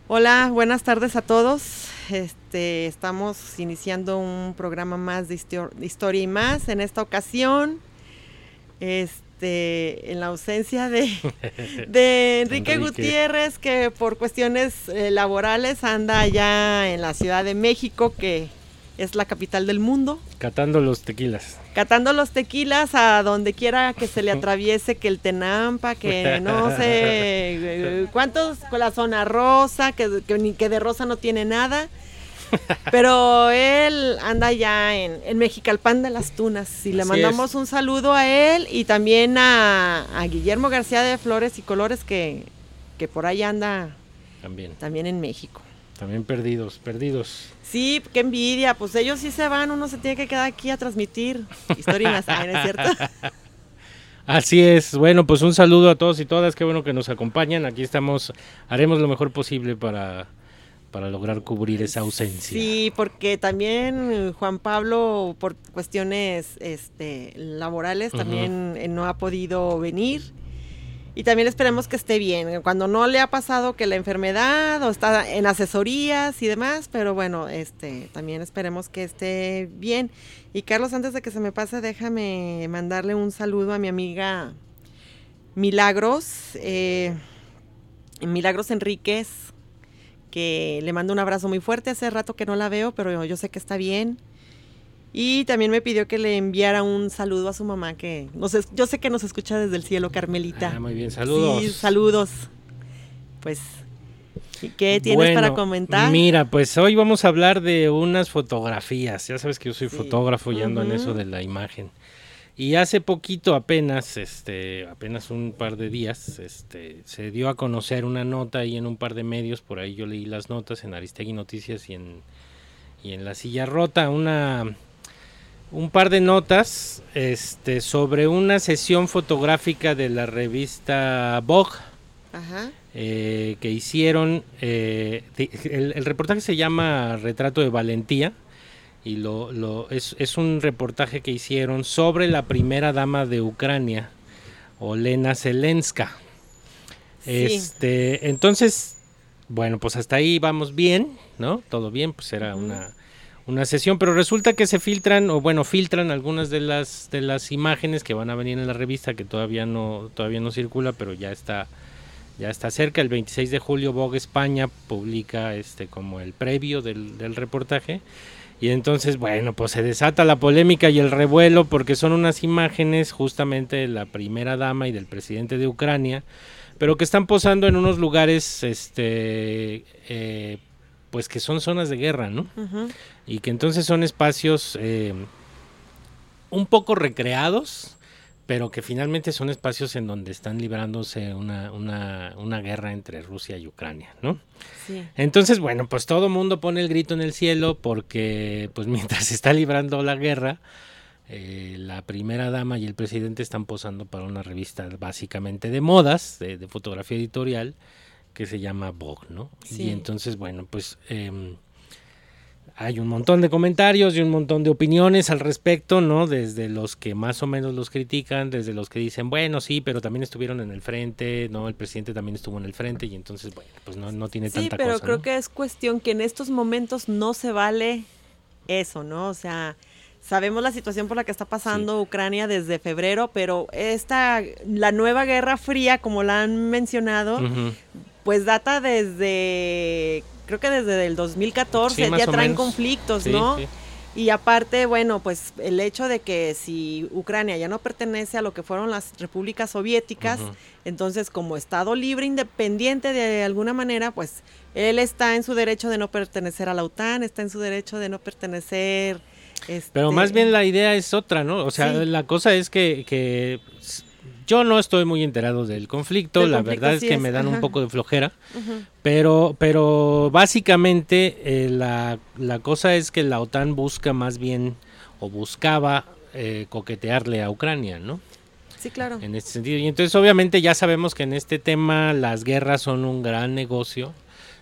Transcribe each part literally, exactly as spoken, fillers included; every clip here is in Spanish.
Hola, buenas tardes a todos. Este, estamos iniciando un programa más de, histor- de Historia y Más. En esta ocasión, este, en la ausencia de, de Enrique, Enrique. Gutiérrez, que por cuestiones eh, laborales anda allá en la Ciudad de México, que es la capital del mundo. Catando los tequilas. Catando los tequilas a donde quiera que se le atraviese, que el Tenampa, que no sé cuántos, con la zona rosa, que, que ni que de rosa no tiene nada. Pero él anda ya en, en Mexicalpan de las Tunas y le Así mandamos es. un saludo a él y también a, a Guillermo García de Flores y Colores, que, que por ahí anda También. también en México. También perdidos, perdidos. Sí, qué envidia, pues ellos sí se van, uno se tiene que quedar aquí a transmitir Historia y Más, ¿no es cierto? Así es. Bueno, pues un saludo a todos y todas. Qué bueno que nos acompañan. Aquí estamos, haremos lo mejor posible para, para lograr cubrir esa ausencia. Sí, porque también Juan Pablo, por cuestiones este, laborales, Ujú. también eh, no ha podido venir. Y también esperemos que esté bien. Cuando no le ha pasado que la enfermedad o está en asesorías y demás, pero bueno, este, también esperemos que esté bien. Y Carlos, antes de que se me pase, déjame mandarle un saludo a mi amiga Milagros, eh, Milagros Enríquez, que le mando un abrazo muy fuerte. Hace rato que no la veo, pero yo sé que está bien. Y también me pidió que le enviara un saludo a su mamá, que nos es, yo sé que nos escucha desde el cielo, Carmelita. Ah, muy bien, saludos. Sí, saludos. Pues, ¿qué tienes bueno, para comentar? Mira, pues hoy vamos a hablar de unas fotografías. Ya sabes que yo soy Sí. fotógrafo y ando Ujú. en eso de la imagen. Y hace poquito, apenas, este, apenas un par de días, este, se dio a conocer una nota ahí en un par de medios. Por ahí yo leí las notas en Aristegui Noticias y en, y en La Silla Rota, una, un par de notas, este, sobre una sesión fotográfica de la revista Vogue. Ajá. Eh, que hicieron, eh, de, el, el reportaje se llama Retrato de Valentía y lo, lo es, es un reportaje que hicieron sobre la primera dama de Ucrania, Olena Zelenska. Sí. Este, entonces, bueno, pues hasta ahí vamos bien, ¿no? Todo bien, pues era Ujú. una, una sesión, pero resulta que se filtran, o bueno, filtran algunas de las de las imágenes que van a venir en la revista, que todavía no, todavía no circula, pero ya está. Ya está cerca. El veintiséis de julio Vogue España publica este como el previo del, del reportaje. Y entonces, bueno, pues se desata la polémica y el revuelo porque son unas imágenes justamente de la primera dama y del presidente de Ucrania, pero que están posando en unos lugares, este, eh, pues que son zonas de guerra, ¿no? Ujú. Y que entonces son espacios eh, un poco recreados, pero que finalmente son espacios en donde están librándose una, una, una guerra entre Rusia y Ucrania, ¿no? Sí. Entonces, bueno, pues todo mundo pone el grito en el cielo porque pues mientras se está librando la guerra, eh, la primera dama y el presidente están posando para una revista básicamente de modas, de, de fotografía editorial, que se llama Vogue, ¿no? Sí. Y entonces, bueno, pues eh, hay un montón de comentarios y un montón de opiniones al respecto, ¿no? Desde los que más o menos los critican, desde los que dicen, bueno, sí, pero también estuvieron en el frente, ¿no? El presidente también estuvo en el frente y entonces, bueno, pues no, no tiene Sí, tanta pero cosa, creo ¿no? que es cuestión que en estos momentos no se vale eso, ¿no? O sea, sabemos la situación por la que está pasando Ucrania desde febrero, pero esta, la nueva Guerra Fría, como la han mencionado, Ujú. pues data desde, creo que desde el dos mil catorce, Sí, más ya o traen menos. conflictos, Sí, ¿no? sí. Y aparte, bueno, pues el hecho de que si Ucrania ya no pertenece a lo que fueron las repúblicas soviéticas, Ujú. entonces como Estado libre, independiente de alguna manera, pues él está en su derecho de no pertenecer a la OTAN, está en su derecho de no pertenecer... Este... Pero más bien la idea es otra, ¿no? O sea, Sí. la cosa es que, que yo no estoy muy enterado del conflicto, Del la conflicto, verdad es sí que es, me dan ajá. un poco de flojera, Ujú. pero, pero básicamente eh, la, la cosa es que la OTAN busca más bien, o buscaba eh, coquetearle a Ucrania, ¿no? Sí, claro. En este sentido. Y entonces obviamente ya sabemos que en este tema las guerras son un gran negocio,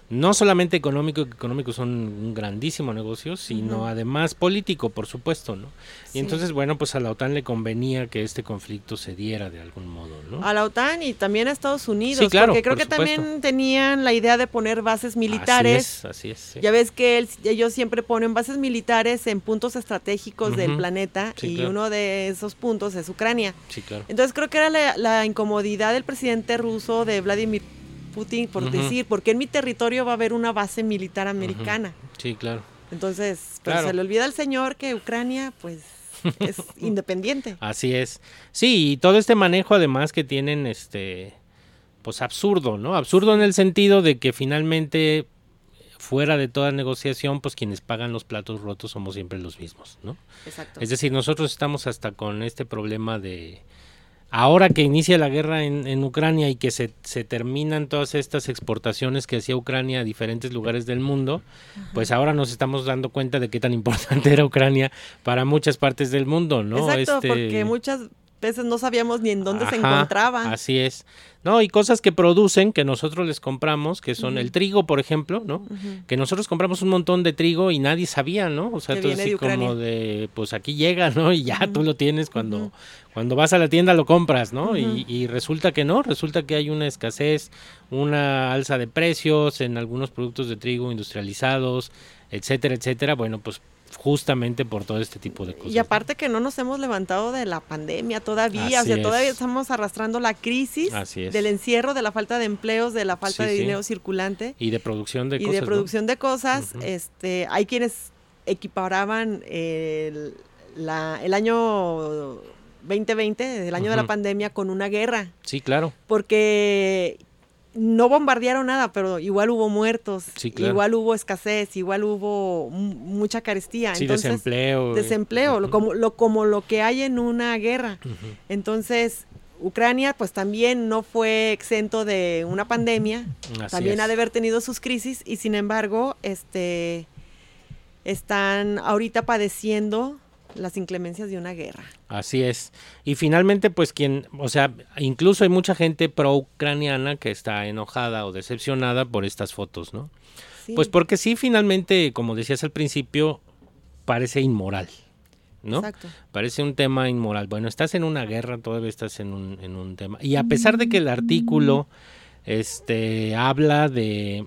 no solamente económico, que económico son un grandísimo negocio, sino uh-huh. además político, por supuesto, ¿no? Sí. Y entonces, bueno, pues a la OTAN le convenía que este conflicto se diera de algún modo, ¿no? A la OTAN y también a Estados Unidos, sí, claro, porque creo por que supuesto. También tenían la idea de poner bases militares. Así es, así es. Sí. Ya ves que él, ellos siempre ponen bases militares en puntos estratégicos uh-huh. del planeta sí, y claro. uno de esos puntos es Ucrania. Sí, claro. Entonces creo que era la, la incomodidad del presidente ruso, de Vladimir Putin, por uh-huh. decir, porque en mi territorio va a haber una base militar americana. Uh-huh. Sí, claro. Entonces, pero claro. se le olvida al señor que Ucrania, pues, es independiente. Así es. Sí, y todo este manejo además que tienen, este, pues absurdo, ¿no? Absurdo en el sentido de que finalmente, fuera de toda negociación, pues quienes pagan los platos rotos somos siempre los mismos, ¿no? Exacto. Es decir, nosotros estamos hasta con este problema de... Ahora que inicia la guerra en, en Ucrania y que se, se terminan todas estas exportaciones que hacía Ucrania a diferentes lugares del mundo, ajá. pues ahora nos estamos dando cuenta de qué tan importante era Ucrania para muchas partes del mundo, ¿no? Exacto, este... porque muchas veces no sabíamos ni en dónde ajá, se encontraba. Así es. No, y cosas que producen, que nosotros les compramos, que son uh-huh. el trigo, por ejemplo, ¿no? Uh-huh. Que nosotros compramos un montón de trigo y nadie sabía, ¿no? O sea, entonces así como de, pues aquí llega, ¿no? Y ya uh-huh. tú lo tienes cuando, uh-huh. cuando vas a la tienda lo compras, ¿no? Uh-huh. Y, y resulta que no, resulta que hay una escasez, una alza de precios en algunos productos de trigo industrializados, etcétera, etcétera. Bueno, pues justamente por todo este tipo de cosas. Y aparte que no nos hemos levantado de la pandemia todavía, Así o sea, es. todavía estamos arrastrando la crisis del encierro, de la falta de empleos, de la falta sí, de dinero sí. circulante. Y de producción de y cosas. Y de producción ¿no? de cosas, uh-huh. este, hay quienes equiparaban el, la, el año veinte veinte, el año uh-huh. de la pandemia, con una guerra. Sí, claro. Porque... no bombardearon nada, pero igual hubo muertos, sí, claro. igual hubo escasez, igual hubo m- mucha carestía. Sí, Entonces, desempleo. Desempleo, uh-huh. lo, como, lo, como lo que hay en una guerra. Uh-huh. Entonces, Ucrania pues también no fue exento de una pandemia, Así también es. ha de haber tenido sus crisis y sin embargo, este, están ahorita padeciendo las inclemencias de una guerra. Así es. Y finalmente, pues quien, o sea, incluso hay mucha gente pro-ucraniana que está enojada o decepcionada por estas fotos, ¿no? Sí. Pues porque sí, finalmente, como decías al principio, parece inmoral, ¿no? Exacto. Parece un tema inmoral. Bueno, estás en una guerra, todavía estás en un, en un tema. Y a pesar de que el artículo este, habla de...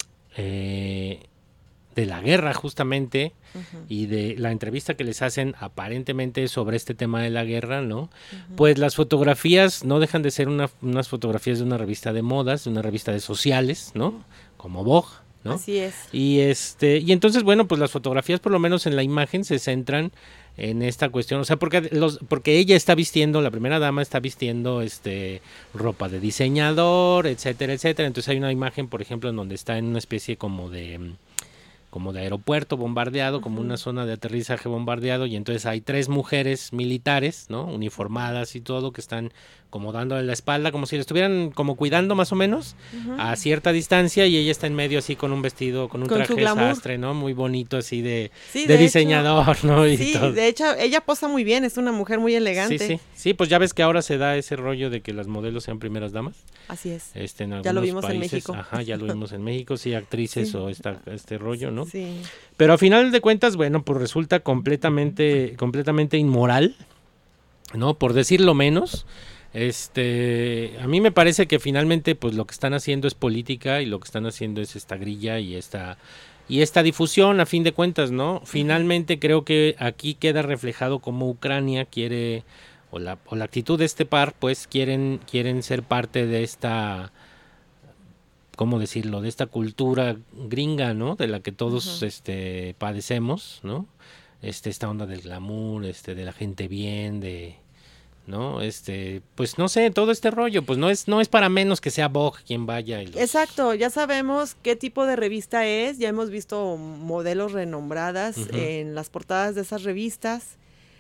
Eh, de la guerra justamente uh-huh. y de la entrevista que les hacen aparentemente sobre este tema de la guerra, ¿no? Uh-huh. Pues las fotografías no dejan de ser una, unas fotografías de una revista de modas, de una revista de sociales, ¿no? Como Vogue, ¿no? Así es. Y este y entonces, bueno, pues las fotografías por lo menos en la imagen se centran en esta cuestión, o sea, porque los porque ella está vistiendo, la primera dama está vistiendo este ropa de diseñador, etcétera, etcétera. Entonces hay una imagen, por ejemplo, en donde está en una especie como de como de aeropuerto bombardeado, uh-huh. como una zona de aterrizaje bombardeado, y entonces hay tres mujeres militares, ¿no? Uniformadas y todo, que están como dándole la espalda, como si le estuvieran como cuidando más o menos, uh-huh. a cierta distancia, y ella está en medio así con un vestido, con un con traje sastre, ¿no? Muy bonito así de, sí, de, de diseñador, hecho, ¿no? Y sí, todo. De hecho, ella posa muy bien, es una mujer muy elegante. Sí, sí, sí, pues ya ves que ahora se da ese rollo de que las modelos sean primeras damas. Así es. Este, en ya lo vimos países, en México. Ajá, ya lo vimos en México, sí, actrices sí. o esta, este rollo, ¿no? Sí. Pero a final de cuentas, bueno, pues resulta completamente, completamente inmoral, ¿no? Por decirlo menos. Este, a mí me parece que finalmente, pues lo que están haciendo es política y lo que están haciendo es esta grilla y esta y esta difusión, a fin de cuentas, ¿no? Finalmente creo que aquí queda reflejado cómo Ucrania quiere o la o la actitud de este par, pues quieren quieren ser parte de esta, ¿cómo decirlo? De esta cultura gringa, ¿no? De la que todos uh-huh. este padecemos, ¿no? Este esta onda del glamour, este de la gente bien, de ¿no? Este, pues no sé, todo este rollo, pues no es no es para menos que sea Vogue quien vaya. Y los... Exacto, ya sabemos qué tipo de revista es, ya hemos visto modelos renombradas uh-huh. en las portadas de esas revistas,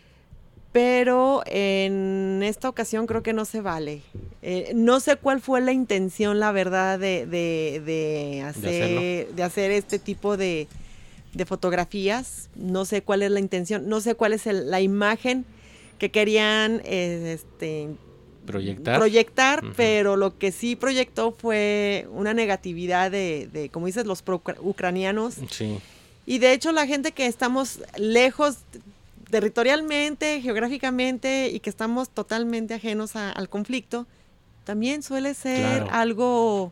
pero en esta ocasión creo que no se vale. Eh, no sé cuál fue la intención, la verdad, de, de, de, hacer, de, de hacer este tipo de, de fotografías, no sé cuál es la intención, no sé cuál es el, la imagen que querían eh, este, proyectar, proyectar uh-huh. pero lo que sí proyectó fue una negatividad de, de como dices, los pro-ucranianos. Sí. Y de hecho la gente que estamos lejos territorialmente, geográficamente, y que estamos totalmente ajenos a, al conflicto, también suele ser claro. algo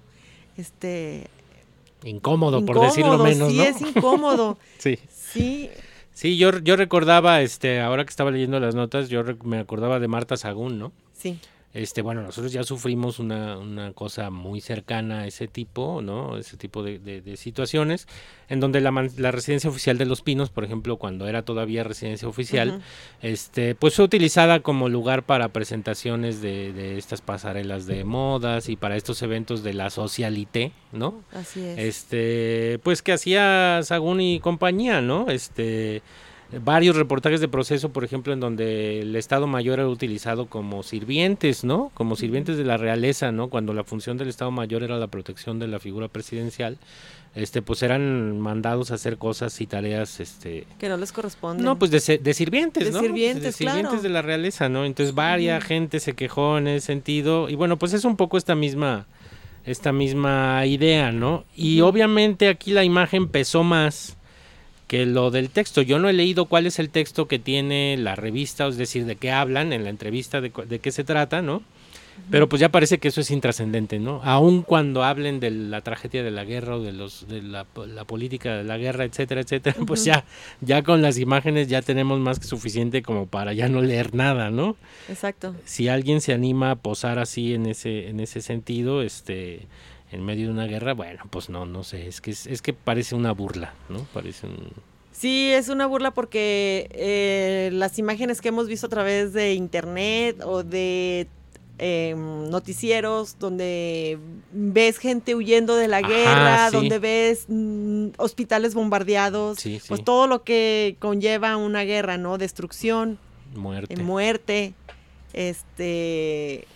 este incómodo, incómodo, por decirlo menos, sí, ¿no? es incómodo. sí. Sí. Sí, yo, yo recordaba, este, ahora que estaba leyendo las notas, yo rec- me acordaba de Marta Sagún, ¿no? Sí. Este, bueno, nosotros ya sufrimos una, una cosa muy cercana a ese tipo, ¿no? Ese tipo de, de, de situaciones, en donde la, man, la residencia oficial de Los Pinos, por ejemplo, cuando era todavía residencia oficial, uh-huh. este, pues fue utilizada como lugar para presentaciones de, de estas pasarelas de modas y para estos eventos de la socialité, ¿no? Así es. Este, pues que hacía Sagún y compañía, ¿no? Este... varios reportajes de proceso, por ejemplo, en donde el Estado Mayor era utilizado como sirvientes, ¿no? Como sirvientes de la realeza, ¿no? Cuando la función del Estado Mayor era la protección de la figura presidencial, este, pues eran mandados a hacer cosas y tareas, este... que no les corresponden. No, pues de, de sirvientes, de ¿no? Sirvientes, de sirvientes claro. de la realeza, ¿no? Entonces, varia uh-huh. gente se quejó en ese sentido, y bueno, pues es un poco esta misma, esta misma idea, ¿no? Y uh-huh. obviamente aquí la imagen pesó más que lo del texto. Yo no he leído cuál es el texto que tiene la revista, es decir, de qué hablan en la entrevista, de, de qué se trata, ¿no? Uh-huh. Pero pues ya parece que eso es intrascendente, ¿no? Aun cuando hablen de la tragedia de la guerra o de los de la, la política de la guerra, etcétera, etcétera, uh-huh. pues ya, ya con las imágenes ya tenemos más que suficiente como para ya no leer nada, ¿no? Exacto. Si alguien se anima a posar así en ese, en ese sentido, este... en medio de una guerra, bueno, pues no, no sé, es que es, es que parece una burla, ¿no? Parece un... Sí, es una burla porque eh, las imágenes que hemos visto a través de internet o de eh, noticieros donde ves gente huyendo de la Ajá, guerra, sí. donde ves mm, hospitales bombardeados, sí, sí. pues todo lo que conlleva una guerra, ¿no? Destrucción, muerte, eh, muerte, este...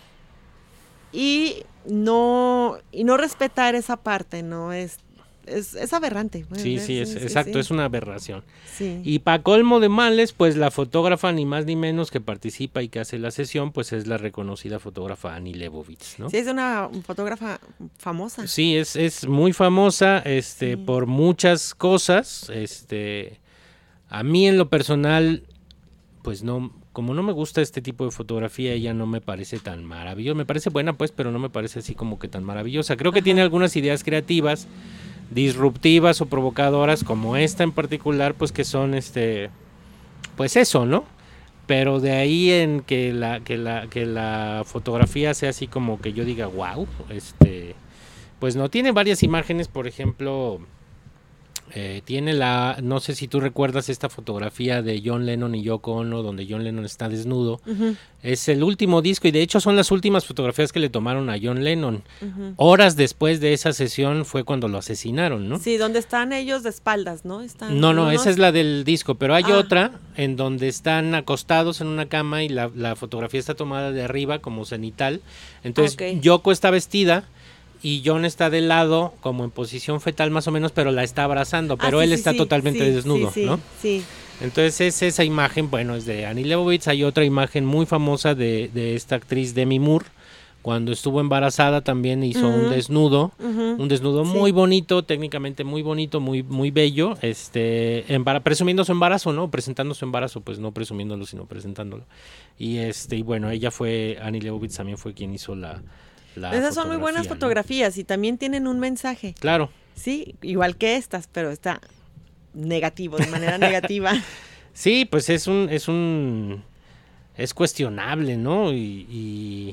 y no y no respetar esa parte, ¿no? Es es, es aberrante. Sí, sí, sí, es, sí, exacto, sí. es una aberración. Sí. Y para colmo de males, pues la fotógrafa ni más ni menos que participa y que hace la sesión, pues es la reconocida fotógrafa Annie Leibovitz, ¿no? Sí, es una fotógrafa famosa. Sí, es, es muy famosa, este, sí. por muchas cosas, este, a mí en lo personal, pues no... como no me gusta este tipo de fotografía, ella no me parece tan maravillosa. Me parece buena, pues, pero no me parece así como que tan maravillosa. Creo que Ajá. tiene algunas ideas creativas, disruptivas o provocadoras, como esta en particular, pues que son, este, pues eso, ¿no? Pero de ahí en que la, que la, que la fotografía sea así como que yo diga, wow, este, pues no, tiene varias imágenes, por ejemplo... Eh, tiene la, no sé si tú recuerdas esta fotografía de John Lennon y Yoko Ono, donde John Lennon está desnudo. Uh-huh. Es el último disco y de hecho son las últimas fotografías que le tomaron a John Lennon. Uh-huh. Horas después de esa sesión fue cuando lo asesinaron, ¿no? Sí, donde están ellos de espaldas, ¿no? Están, no, no, ¿no? esa es la del disco, pero hay ah. otra en donde están acostados en una cama y la, la fotografía está tomada de arriba como cenital. Entonces okay. Yoko está vestida y John está de lado, como en posición fetal más o menos, pero la está abrazando, pero ah, sí, él sí, está sí, totalmente sí, desnudo, sí, sí, ¿no? Sí. Entonces es esa imagen, bueno, es de Annie Leibovitz. Hay otra imagen muy famosa de, de esta actriz Demi Moore, cuando estuvo embarazada también hizo uh-huh. un desnudo, uh-huh. un desnudo sí. muy bonito, técnicamente muy bonito, muy muy bello, este, embara- presumiendo su embarazo, ¿no? Presentando su embarazo, pues no presumiéndolo, sino presentándolo. Y este, y bueno, ella fue, Annie Leibovitz también fue quien hizo la La Esas son muy buenas ¿no? fotografías y también tienen un mensaje. Claro. Sí, igual que estas, pero está negativo, de manera negativa. Sí, pues es un, es un, es cuestionable, ¿no? Y, y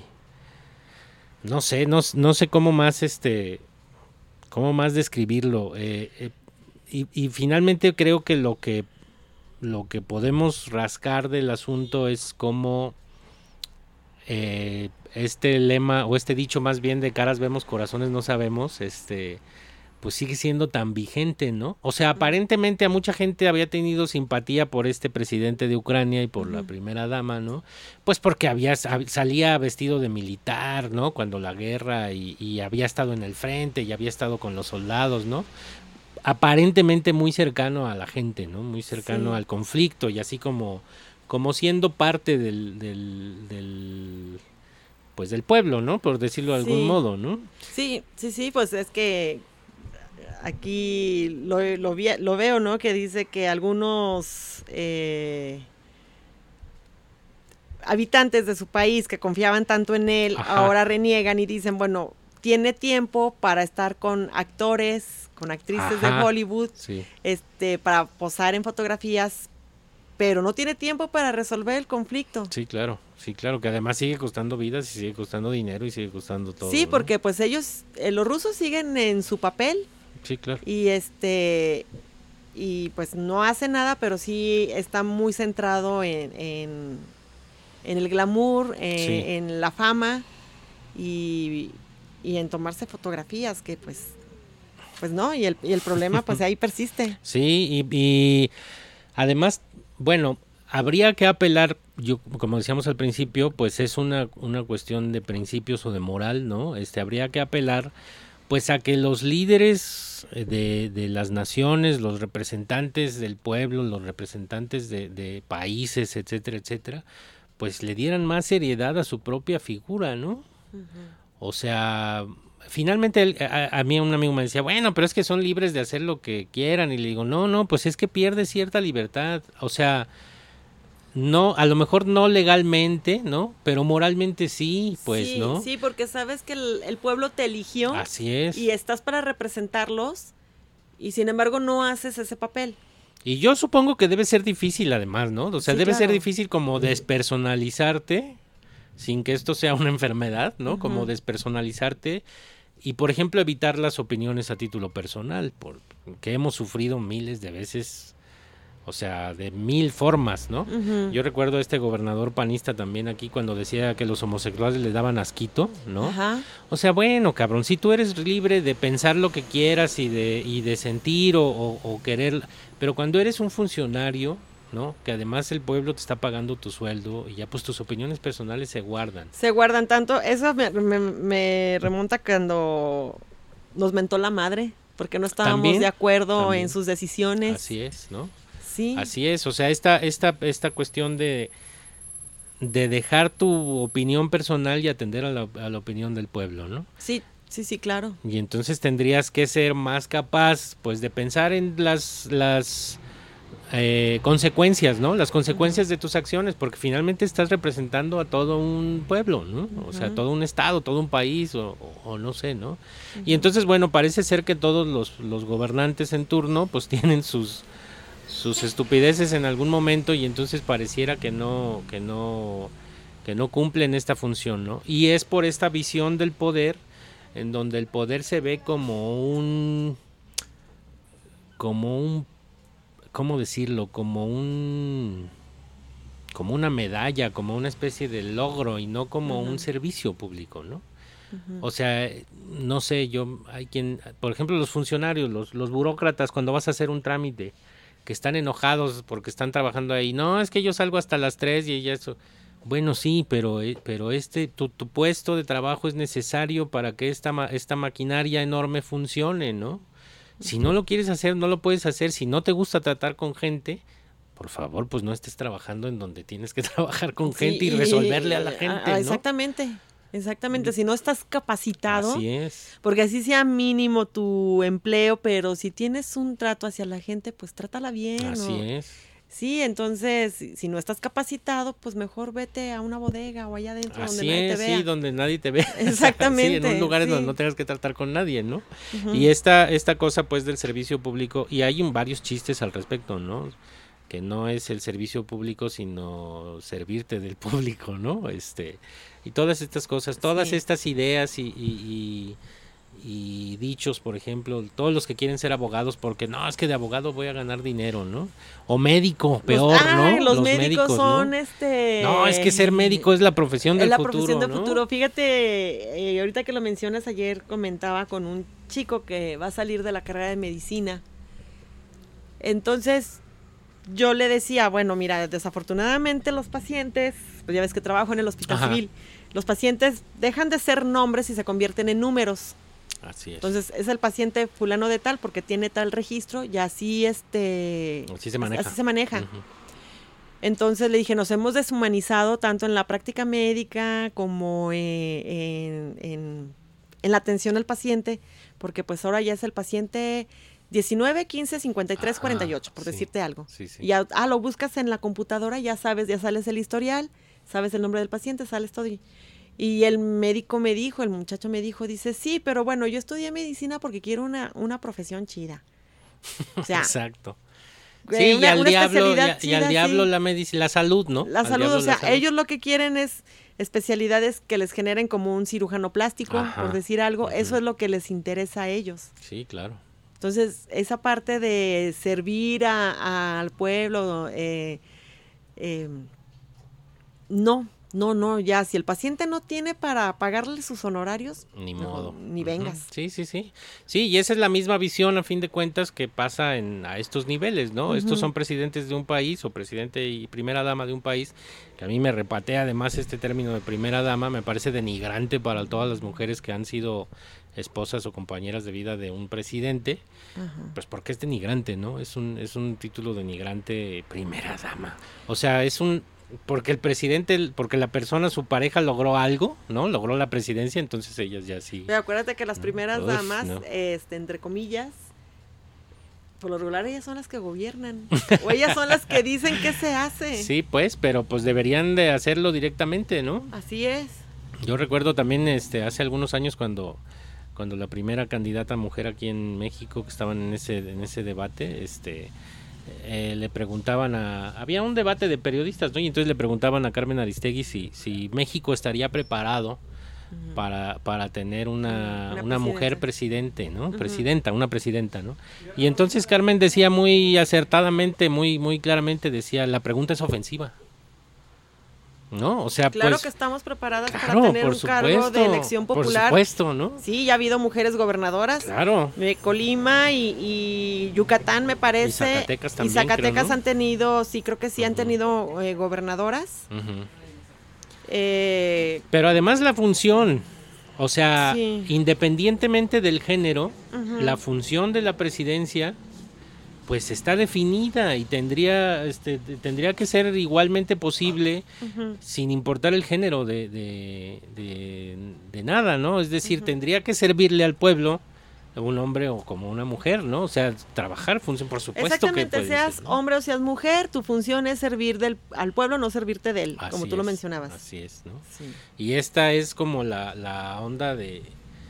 no sé, no, no sé cómo más, este, cómo más describirlo. Eh, eh, y, y finalmente creo que lo que, lo que podemos rascar del asunto es cómo eh, este lema o este dicho más bien de caras vemos, corazones no sabemos, este, pues sigue siendo tan vigente, ¿no? O sea, aparentemente a mucha gente había tenido simpatía por este presidente de Ucrania y por uh-huh. la primera dama, ¿no? Pues porque había salía vestido de militar, ¿no? Cuando la guerra y, y había estado en el frente y había estado con los soldados, ¿no? Aparentemente muy cercano a la gente, ¿no? Muy cercano sí. al conflicto y así como, como siendo parte del, del, del pues del pueblo, ¿no? Por decirlo de algún Sí. modo, ¿no? Sí, sí, sí, pues es que aquí lo, lo, vi- lo veo, ¿no? Que dice que algunos eh, habitantes de su país que confiaban tanto en él, Ajá. ahora reniegan y dicen, bueno, tiene tiempo para estar con actores, con actrices de Ajá. Hollywood, Sí. este, para posar en fotografías, pero no tiene tiempo para resolver el conflicto. Sí, claro, sí, claro, que además sigue costando vidas y sigue costando dinero y sigue costando todo. Sí, ¿no? porque pues ellos, eh, los rusos siguen en su papel Sí, claro. y este y pues no hace nada, pero sí está muy centrado en, en, en el glamour, eh, Sí. en la fama y, y en tomarse fotografías, que pues pues no, y el, y el problema pues ahí persiste. Sí, y, y además, bueno, habría que apelar, yo como decíamos al principio, pues es una, una cuestión de principios o de moral, ¿no? Este, habría que apelar pues a que los líderes de, de las naciones, los representantes del pueblo, los representantes de, de países, etcétera, etcétera, pues le dieran más seriedad a su propia figura, ¿no? Uh-huh. O sea, finalmente él, a, a mí un amigo me decía, bueno, pero es que son libres de hacer lo que quieran, y le digo, no, no, pues es que pierde cierta libertad, o sea, no, a lo mejor no legalmente, ¿no? Pero moralmente sí, pues, sí, ¿no? Sí, porque sabes que el, el pueblo te eligió. Así es. Y estás para representarlos y sin embargo no haces ese papel. Y yo supongo que debe ser difícil además, ¿no? O sea, sí, debe claro. ser difícil como despersonalizarte sin que esto sea una enfermedad, ¿no? Uh-huh. Como despersonalizarte y, por ejemplo, evitar las opiniones a título personal, porque hemos sufrido miles de veces, o sea, de mil formas, ¿no? Uh-huh. Yo recuerdo a este gobernador panista también aquí cuando decía que los homosexuales le daban asquito, ¿no? Uh-huh. O sea, bueno, cabrón, si tú eres libre de pensar lo que quieras y de, y de sentir o, o, o querer, pero cuando eres un funcionario, ¿no? Que además el pueblo te está pagando tu sueldo y ya pues tus opiniones personales se guardan. Se guardan tanto, eso me, me, me remonta cuando nos mentó la madre, porque no estábamos ¿También? de acuerdo ¿También? en sus decisiones. Así es, ¿no? Sí. Así es, o sea, esta, esta, esta cuestión de, de dejar tu opinión personal y atender a la, a la opinión del pueblo, ¿no? Sí, sí, sí, claro. Y entonces tendrías que ser más capaz, pues, de pensar en las, las eh, consecuencias, ¿no? Las consecuencias uh-huh. de tus acciones, porque finalmente estás representando a todo un pueblo, ¿no? Uh-huh. O sea, todo un estado, todo un país, o, o, o no sé, ¿no? Uh-huh. Y entonces, bueno, parece ser que todos los, los gobernantes en turno, pues, tienen sus sus estupideces en algún momento y entonces pareciera que no que no que no cumplen esta función, ¿no? Y es por esta visión del poder en donde el poder se ve como un como un ¿cómo decirlo? como un como una medalla, como una especie de logro y no como uh-huh. un servicio público, ¿no? Uh-huh. O sea, no sé, yo hay quien, por ejemplo, los funcionarios, los los burócratas cuando vas a hacer un trámite que están enojados porque están trabajando ahí. No, es que yo salgo hasta las tres y ya eso. Bueno, sí, pero pero este tu, tu puesto de trabajo es necesario para que esta esta maquinaria enorme funcione, ¿no? Si no lo quieres hacer, no lo puedes hacer. Si no te gusta tratar con gente, por favor, pues no estés trabajando en donde tienes que trabajar con sí, gente y resolverle a la gente, a, ¿no? Exactamente. Exactamente, si no estás capacitado, así es. Porque así sea mínimo tu empleo, pero si tienes un trato hacia la gente, pues trátala bien. Así ¿no? es. Sí, entonces, si no estás capacitado, pues mejor vete a una bodega o allá adentro así donde nadie es, te vea. Sí, donde nadie te vea. Exactamente. Sí, en un lugar sí. donde no tengas que tratar con nadie, ¿no? Uh-huh. Y esta, esta cosa, pues, del servicio público, y hay un, varios chistes al respecto, ¿no? Que no es el servicio público, sino servirte del público, ¿no? Este, y todas estas cosas, todas sí. estas ideas y, y, y, y dichos, por ejemplo, todos los que quieren ser abogados, porque no, es que de abogado voy a ganar dinero, ¿no? O médico, peor, los, ah, ¿no? Los, los médicos, médicos son ¿no? este... No, es que ser médico es la profesión del es la futuro, profesión del ¿no? futuro. Fíjate, eh, ahorita que lo mencionas, ayer comentaba con un chico que va a salir de la carrera de medicina. Entonces... yo le decía, bueno, mira, desafortunadamente los pacientes, pues ya ves que trabajo en el hospital Ajá. civil, los pacientes dejan de ser nombres y se convierten en números. Así es. Entonces, es el paciente fulano de tal porque tiene tal registro y así este así se maneja. Así se maneja. Uh-huh. Entonces le dije, nos hemos deshumanizado tanto en la práctica médica como eh, en, en, en la atención al paciente, porque pues ahora ya es el paciente diecinueve, quince, cincuenta y tres, cuarenta y ocho, por sí, decirte algo. Sí, sí. Y ya, ah, lo buscas en la computadora, ya sabes, ya sales el historial, sabes el nombre del paciente, sales todo. Y, y el médico me dijo, el muchacho me dijo, dice, sí, pero bueno, yo estudié medicina porque quiero una, una profesión chida. O sea, exacto. Sí, sí, una, y al una diablo, y, a- y chida, al diablo sí. la medicina, la salud, ¿no? La Al salud, diablo o sea, la salud. ellos lo que quieren es especialidades que les generen como un cirujano plástico, Ajá. por decir algo, Ujú. eso es lo que les interesa a ellos. Sí, claro. Entonces, esa parte de servir a, a- al pueblo, eh, eh, no, no, no, ya, si el paciente no tiene para pagarle sus honorarios, Ni mejor modo. ni vengas. Ujú. Sí, sí, sí. Sí, y esa es la misma visión, a fin de cuentas, que pasa en a estos niveles, ¿no? Ujú. Estos son presidentes de un país o presidente y primera dama de un país, que a mí me repatea además este término de primera dama, me parece denigrante para todas las mujeres que han sido esposas o compañeras de vida de un presidente, Ajá. pues porque es denigrante, ¿no? Es un, es un título denigrante, primera dama. O sea, es un... Porque el presidente, porque la persona, su pareja logró algo, ¿no? Logró la presidencia, entonces ellas ya sí. Pero acuérdate que las No, primeras uf, damas, no. este, entre comillas, por lo regular ellas son las que gobiernan. O ellas son las que dicen qué se hace. Sí, pues, pero pues deberían de hacerlo directamente, ¿no? Así es. Yo recuerdo también este hace algunos años cuando cuando la primera candidata mujer aquí en México que estaban en ese en ese debate, este eh, le preguntaban a había un debate de periodistas, ¿no? Y entonces le preguntaban a Carmen Aristegui si si México estaría preparado Ujú. para para tener una, Una una mujer presidencia. presidente, ¿no? Ujú. Presidenta, una presidenta, ¿no? Y entonces Carmen decía muy acertadamente, muy muy claramente decía, la pregunta es ofensiva. ¿No? O sea, Claro pues que estamos preparadas claro, para tener por un cargo supuesto, de elección popular. Por supuesto, ¿no? Sí, ya ha habido mujeres gobernadoras. Claro. De Colima y, y Yucatán, me parece. Y Zacatecas también, Y Zacatecas creo, ¿no? han tenido, sí, creo que sí han Ujú. tenido eh, gobernadoras. Ujú. Eh, Pero además la función, o sea, Sí. independientemente del género, Ujú. la función de la presidencia pues está definida y tendría este de- tendría que ser igualmente posible Ujú. sin importar el género de, de, de, de nada, ¿no? Es decir, Ujú. tendría que servirle al pueblo un hombre o como una mujer, ¿no? O sea, trabajar, función, por supuesto que Exactamente, puede seas ser, ¿no? hombre o seas mujer, tu función es servir del, al pueblo, no servirte de él, como Así tú lo es, mencionabas. Así es, ¿no? Sí. Y esta es como la, la onda de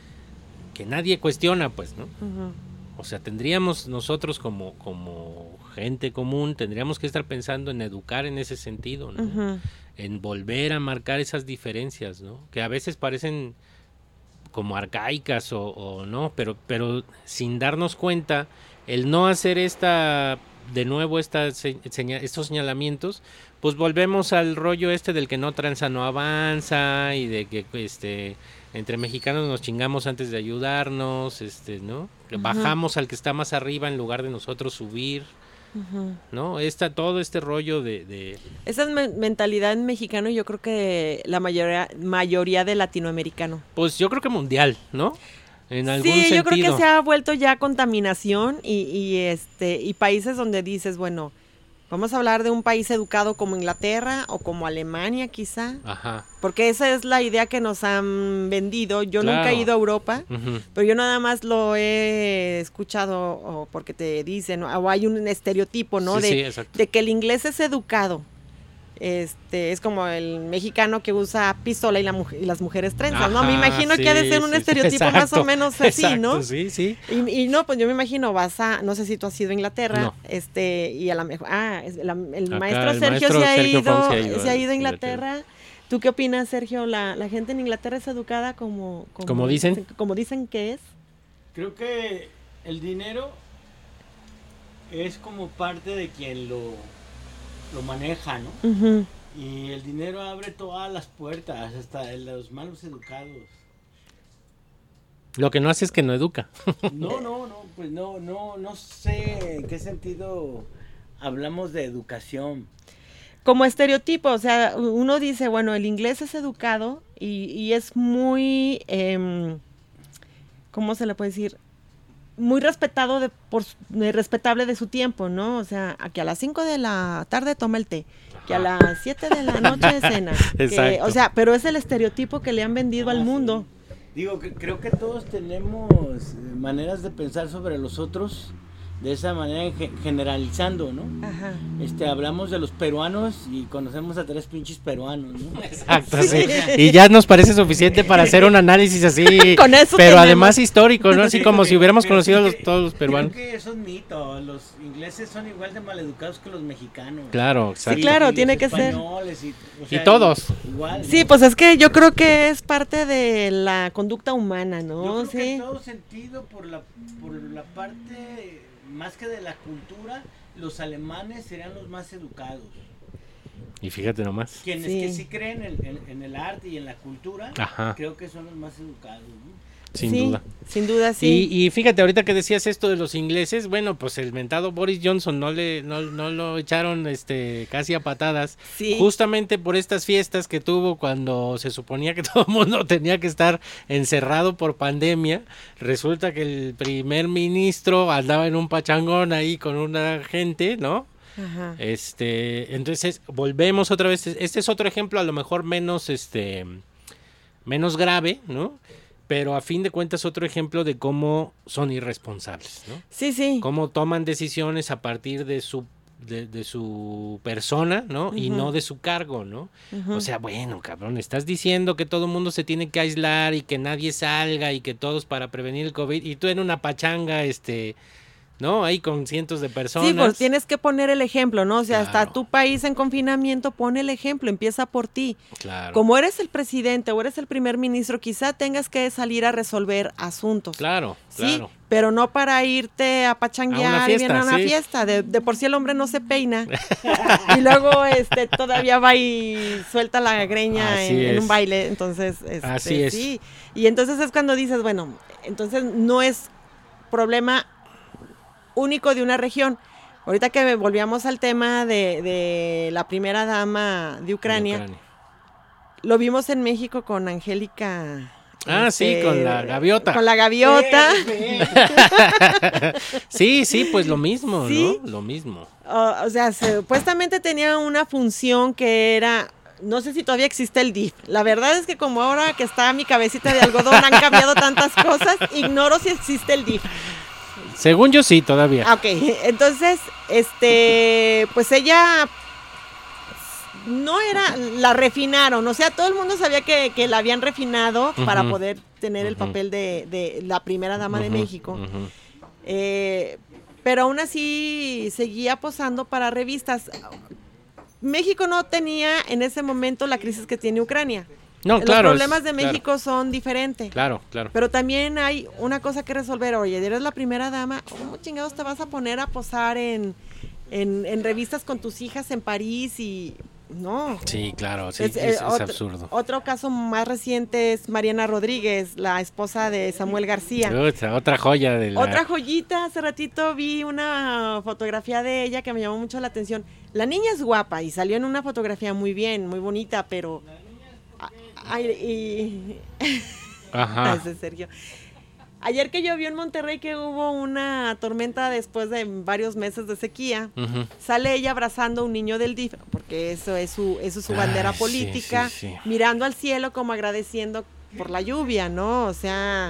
que nadie cuestiona, pues, ¿no? Ujú. O sea, tendríamos nosotros como, como gente común, tendríamos que estar pensando en educar en ese sentido, ¿no? Ujú. En volver a marcar esas diferencias, ¿no? Que a veces parecen como arcaicas o, o no, pero, pero sin darnos cuenta, el no hacer esta, de nuevo, esta se- seña- estos señalamientos, pues volvemos al rollo este del que no tranza no avanza y de que este entre mexicanos nos chingamos antes de ayudarnos, este, ¿no? Que Ujú. bajamos al que está más arriba en lugar de nosotros subir, Ujú. ¿no? Esta, todo este rollo de, de Esa es me- mentalidad mexicana y yo creo que la mayoría, mayoría de latinoamericano. pues yo creo que mundial, ¿no? En algún Sí, yo creo sentido. que se ha vuelto ya contaminación y, y este y países donde dices, bueno, vamos a hablar de un país educado como Inglaterra o como Alemania quizá, Ajá. porque esa es la idea que nos han vendido. Yo nunca Claro. he ido a Europa, Ujú. pero yo nada más lo he escuchado o porque te dicen, ¿no? O hay un estereotipo, ¿no? Sí, de, sí, exacto. de que el inglés es educado. Este, es como el mexicano que usa pistola y, la mujer, y las mujeres trenzas, ¿no? Me Ajá, imagino que ha de sí, ser un sí, sí, estereotipo más exacto, o menos así, exacto, ¿no? Sí, sí. Y, y no, pues yo me imagino, vas a, no sé si tú has ido a Inglaterra, No. este, y a la mejor, ah, es la- el Acá maestro el Sergio maestro se ha Sergio ido, Fong se ha ido se ha a ido a Inglaterra. Inglaterra. ¿Tú qué opinas, Sergio? ¿La, la gente en Inglaterra es educada como, ¿Como dicen? como dicen que es? Creo que el dinero es como parte de quien lo, lo maneja, ¿no? Ujú. Y el dinero abre todas las puertas, hasta en los malos educados. Lo que no hace es que no educa. No, no, no, pues no, no, no sé en qué sentido hablamos de educación. Como estereotipo, o sea, uno dice, bueno, el inglés es educado y, y es muy, em, ¿cómo se le puede decir? muy respetado, de, por, de, respetable de su tiempo, ¿no? O sea, que a las cinco de la tarde toma el té, que a las siete de la noche cena. Que, o sea, pero es el estereotipo que le han vendido ah, al mundo. Sí. Digo, que creo que todos tenemos maneras de pensar sobre los otros de esa manera, generalizando, ¿no? Ajá. Este, hablamos de los peruanos y conocemos a tres pinches peruanos, ¿no? Exacto, sí. Y ya nos parece suficiente para hacer un análisis así, con eso pero tenemos. Además histórico, ¿no? Así Sí, como porque, si hubiéramos conocido que, los, todos los peruanos. Creo que eso es mito, los ingleses son igual de maleducados que los mexicanos. Claro, exacto. Sí, claro, tiene que ser. Y, o sea, y todos. Igual, sí, ¿no? Pues es que yo creo que es parte de la conducta humana, ¿no? Yo creo sí. que en todo sentido, por la, por la parte... más que de la cultura, los alemanes serían los más educados. Y fíjate nomás. Quienes sí. que sí creen en, en, en el arte y en la cultura, Ajá. creo que son los más educados, ¿no? Sin sí, duda. Sin duda, sí. Y, y fíjate, ahorita que decías esto de los ingleses, bueno, pues el mentado Boris Johnson no le no, no lo echaron este casi a patadas, sí. justamente por estas fiestas que tuvo cuando se suponía que todo el mundo tenía que estar encerrado por pandemia. Resulta que el primer ministro andaba en un pachangón ahí con una gente, ¿no? Ajá. Este, entonces volvemos otra vez. Este es otro ejemplo, a lo mejor menos, este, menos grave, ¿no? Pero a fin de cuentas otro ejemplo de cómo son irresponsables, ¿no? Sí, sí. Cómo toman decisiones a partir de su de, de su persona, ¿no? Uh-huh. Y no de su cargo, ¿no? Uh-huh. O sea, bueno, cabrón, estás diciendo que todo el mundo se tiene que aislar y que nadie salga y que todos para prevenir el COVID y tú en una pachanga, este... ¿no? Ahí con cientos de personas. Sí, pues tienes que poner el ejemplo, ¿no? O sea, claro. hasta tu país en confinamiento, pone el ejemplo, empieza por ti. Claro. Como eres el presidente o eres el primer ministro, quizá tengas que salir a resolver asuntos. Claro, sí, claro. Pero no para irte a pachanguear a una fiesta, y bien a una sí. fiesta. De, de por sí el hombre no se peina. Y luego este todavía va y suelta la greña en, en un baile. Entonces, este, Así es. Sí. Y entonces es cuando dices, bueno, entonces no es problema único de una región. Ahorita que volvíamos al tema de, de la primera dama de Ucrania, de Ucrania, lo vimos en México con Angélica. Ah, este, sí, con la gaviota. Con la gaviota. Sí, sí, pues lo mismo, ¿sí? ¿no? Lo mismo. Uh, o sea, supuestamente tenía una función que era... No sé si todavía existe el D I F. La verdad es que como ahora que está mi cabecita de algodón han cambiado tantas cosas, ignoro si existe el D I F. Según yo sí, todavía. Ok, entonces, este, pues ella no era, la refinaron, o sea, todo el mundo sabía que, que la habían refinado uh-huh. para poder tener uh-huh. el papel de, de la primera dama uh-huh. de México. Uh-huh. Eh, pero aún así seguía posando para revistas. México no tenía en ese momento la crisis que tiene Ucrania. No, Los claro, problemas es, de México claro. son diferentes. Claro, claro. Pero también hay una cosa que resolver. Oye, eres la primera dama. ¿Cómo chingados te vas a poner a posar en, en, en revistas con tus hijas en París? Y no. Sí, claro, sí, es, es, es, es otro, absurdo. Otro caso más reciente es Mariana Rodríguez, la esposa de Samuel García. Otra, otra joya de la... Otra joyita. Hace ratito vi una fotografía de ella que me llamó mucho la atención. La niña es guapa y salió en una fotografía muy bien, muy bonita, pero... Ay, y... Ajá. Ese es Sergio. Ayer que llovió en Monterrey, que hubo una tormenta después de varios meses de sequía, uh-huh. sale ella abrazando a un niño del D I F, porque eso es su, eso es su bandera Ay, política, sí, sí, sí. mirando al cielo como agradeciendo por la lluvia, ¿no? O sea...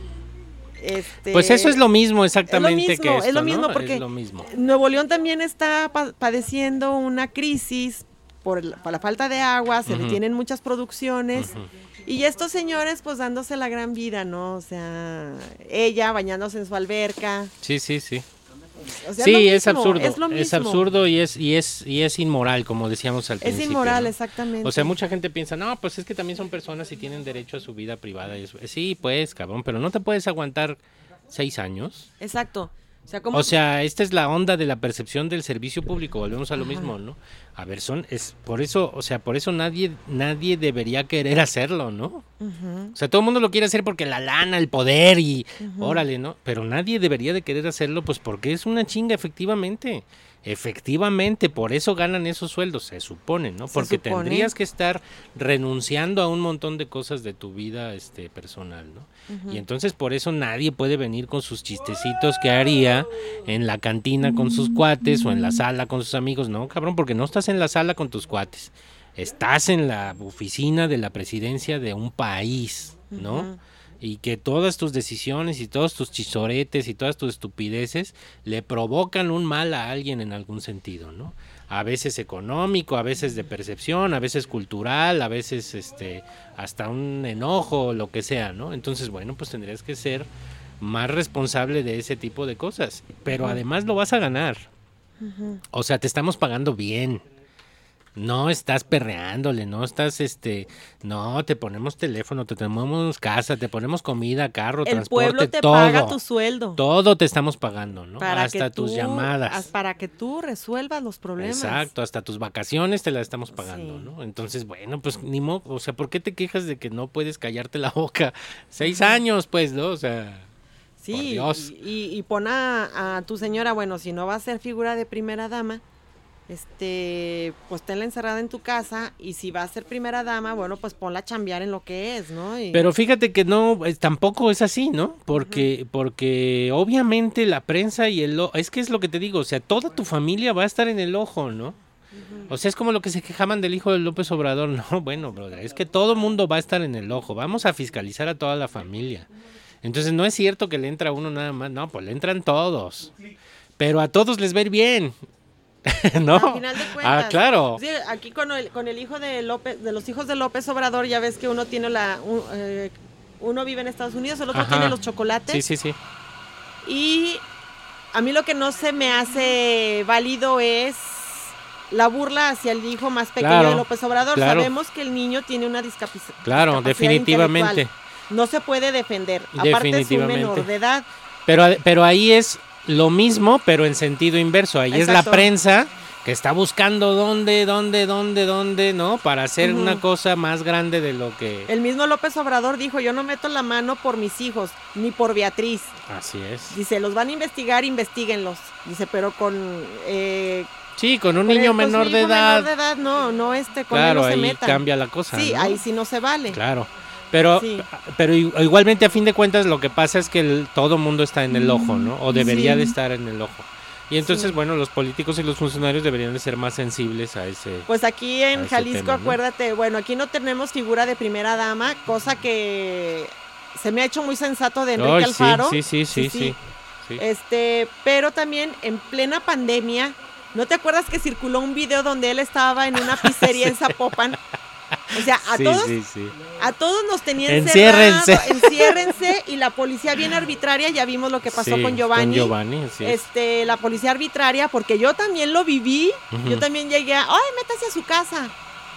Este, pues eso es lo mismo exactamente es lo mismo, que esto, es lo mismo ¿no? porque es lo mismo. Nuevo León también está pa- padeciendo una crisis por, el, por la falta de agua, se uh-huh. detienen muchas producciones uh-huh. y estos señores pues dándose la gran vida, ¿no? O sea, ella bañándose en su alberca. Sí, sí, sí. O sea, sí, es, es absurdo, es, lo mismo. es absurdo y es y es y es inmoral, como decíamos al es principio. Es inmoral, ¿no? exactamente. O sea, mucha gente piensa, no, pues es que también son personas y tienen derecho a su vida privada. Y eso. Sí, pues, cabrón, pero no te puedes aguantar seis años. Exacto. O sea, ¿cómo? O sea, esta es la onda de la percepción del servicio público, volvemos a lo Ajá. mismo, ¿no? A ver, son, es, por eso, o sea, por eso nadie, nadie debería querer hacerlo, ¿no? Uh-huh. O sea, todo el mundo lo quiere hacer porque la lana, el poder y, uh-huh. órale, ¿no? Pero nadie debería de querer hacerlo, pues porque es una chinga, efectivamente. Efectivamente, por eso ganan esos sueldos, se supone, ¿no? Porque supone. tendrías que estar renunciando a un montón de cosas de tu vida este, personal, ¿no? Uh-huh. Y entonces por eso nadie puede venir con sus chistecitos que haría en la cantina con sus cuates o en la sala con sus amigos. No, cabrón, porque no estás en la sala con tus cuates. Estás en la oficina de la presidencia de un país, ¿no? Uh-huh. Y que todas tus decisiones y todos tus chisoretes y todas tus estupideces le provocan un mal a alguien en algún sentido, ¿no? A veces económico, a veces de percepción, a veces cultural, a veces este hasta un enojo, lo que sea, ¿no? Entonces, bueno, pues tendrías que ser más responsable de ese tipo de cosas, pero además lo vas a ganar. Uh-huh. O sea, te estamos pagando bien. No estás perreándole, no estás, este, no, te ponemos teléfono, te ponemos casa, te ponemos comida, carro, el transporte, pueblo te todo. paga tu sueldo. Todo te estamos pagando, ¿no? Para hasta tú, tus llamadas. Para que tú resuelvas los problemas. Exacto, hasta tus vacaciones te las estamos pagando, sí. ¿no? Entonces, bueno, pues ni modo, o sea, ¿por qué te quejas de que no puedes callarte la boca? Seis años, pues, ¿no? O sea, sí, por Dios. Y, y pon a, a tu señora, bueno, si no va a ser figura de primera dama, este, pues tenla encerrada en tu casa, y si va a ser primera dama, bueno, pues ponla a chambear en lo que es, ¿no? Y... Pero fíjate que no, eh, tampoco es así, ¿no? Porque, uh-huh. porque obviamente la prensa y el ojo, es que es lo que te digo, o sea, toda tu familia va a estar en el ojo, ¿no? Uh-huh. O sea, es como lo que se quejaban del hijo de López Obrador, no, bueno, brother, es que todo el mundo va a estar en el ojo, vamos a fiscalizar a toda la familia. Entonces no es cierto que le entra uno nada más, no, pues le entran todos, pero a todos les va a ir bien. ¿No? Al final de cuentas. Ah, claro. Sí, aquí con el, con el hijo de López, de los hijos de López Obrador, ya ves que uno tiene la, un, eh, uno vive en Estados Unidos, el otro Ajá. tiene los chocolates. Sí, sí, sí. Y a mí lo que no se me hace válido es la burla hacia el hijo más pequeño claro, de López Obrador. Claro. Sabemos que el niño tiene una discapacidad. Claro, definitivamente. No se puede defender. Aparte es un menor de edad. Pero, pero ahí es lo mismo, pero en sentido inverso. Ahí Exacto. es la prensa que está buscando dónde, dónde, dónde, dónde, ¿no? Para hacer uh-huh. una cosa más grande de lo que... El mismo López Obrador dijo, yo no meto la mano por mis hijos, ni por Beatriz. Así es. Dice, los van a investigar, investíguenlos. Dice, pero con... Eh, sí, con un con niño el, menor de edad. menor de edad, no, no, este, con claro, él no se ahí metan. Cambia la cosa, Sí, ¿no? ahí sí no se vale. Claro. Pero, sí. pero igualmente a fin de cuentas lo que pasa es que el, todo mundo está en el ojo, ¿no? O debería sí. de estar en el ojo. Y entonces, sí. bueno, los políticos y los funcionarios deberían de ser más sensibles a ese Pues aquí en Jalisco, tema, ¿no? acuérdate, bueno, aquí no tenemos figura de primera dama, cosa que se me ha hecho muy sensato de Enrique Ay, Alfaro. Sí, sí, sí, sí, sí, sí, sí. Este, pero también en plena pandemia, ¿no te acuerdas que circuló un video donde él estaba en una pizzería sí. en Zapopan? O sea, a sí, todos sí, sí. a todos nos tenían enciérrense. Cerrado, enciérrense, y la policía bien arbitraria, ya vimos lo que pasó sí, con Giovanni. Con Giovanni así es. Este, la policía arbitraria, porque yo también lo viví, uh-huh. yo también llegué a, ay, métase a su casa.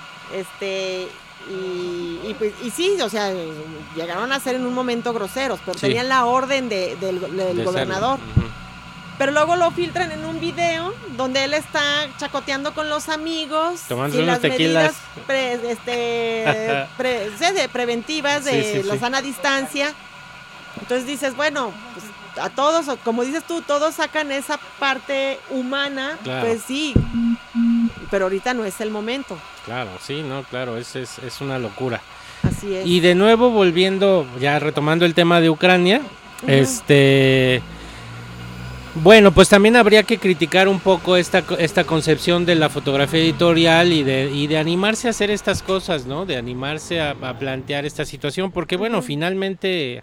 Este, y, y, pues, y sí, o sea, llegaron a ser en un momento groseros, pero sí. tenían la orden de, del, del de gobernador. Uh-huh. Pero luego lo filtran en un video donde él está chacoteando con los amigos, tomando sin unas las tequilas medidas pre, este, pre, de preventivas de sí, sí, la sí. sana distancia. Entonces dices, bueno, pues a todos, como dices tú, todos sacan esa parte humana, claro. pues sí, pero ahorita no es el momento. Claro, sí, no, claro, es, es, es una locura. Así es. Y de nuevo, volviendo, ya retomando el tema de Ucrania, uh-huh. este... Bueno, pues también habría que criticar un poco esta, esta concepción de la fotografía editorial y de, y de animarse a hacer estas cosas, ¿no? De animarse a, a plantear esta situación, porque bueno, uh-huh. finalmente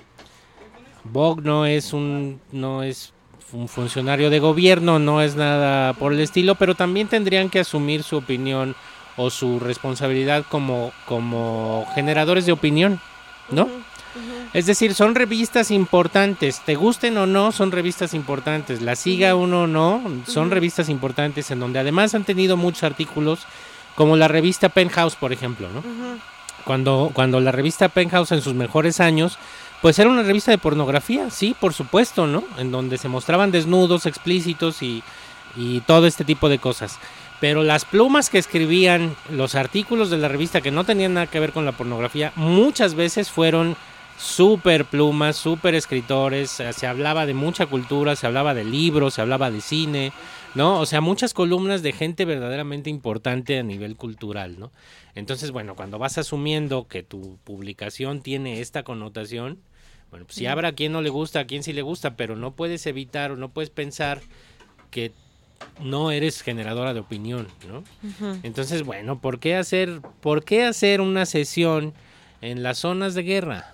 Vogue no es un no es un funcionario de gobierno, no es nada por el estilo, pero también tendrían que asumir su opinión o su responsabilidad como, como generadores de opinión, ¿no? Uh-huh. Uh-huh. Es decir, son revistas importantes, te gusten o no, son revistas importantes, la siga uh-huh. uno o no, son uh-huh. revistas importantes en donde además han tenido muchos artículos, como la revista Penthouse, por ejemplo, ¿no? Uh-huh. Cuando, cuando la revista Penthouse en sus mejores años, pues era una revista de pornografía, sí, por supuesto, ¿no? En donde se mostraban desnudos explícitos y, y todo este tipo de cosas. Pero las plumas que escribían los artículos de la revista que no tenían nada que ver con la pornografía, muchas veces fueron súper plumas, súper escritores, se hablaba de mucha cultura, se hablaba de libros, se hablaba de cine, ¿no? O sea, muchas columnas de gente verdaderamente importante a nivel cultural, ¿no? Entonces, bueno, cuando vas asumiendo que tu publicación tiene esta connotación, bueno, pues sí habrá a quien no le gusta, a quien sí le gusta, pero no puedes evitar o no puedes pensar que no eres generadora de opinión, ¿no? Uh-huh. Entonces, bueno, ¿por qué hacer, por qué hacer una sesión en las zonas de guerra?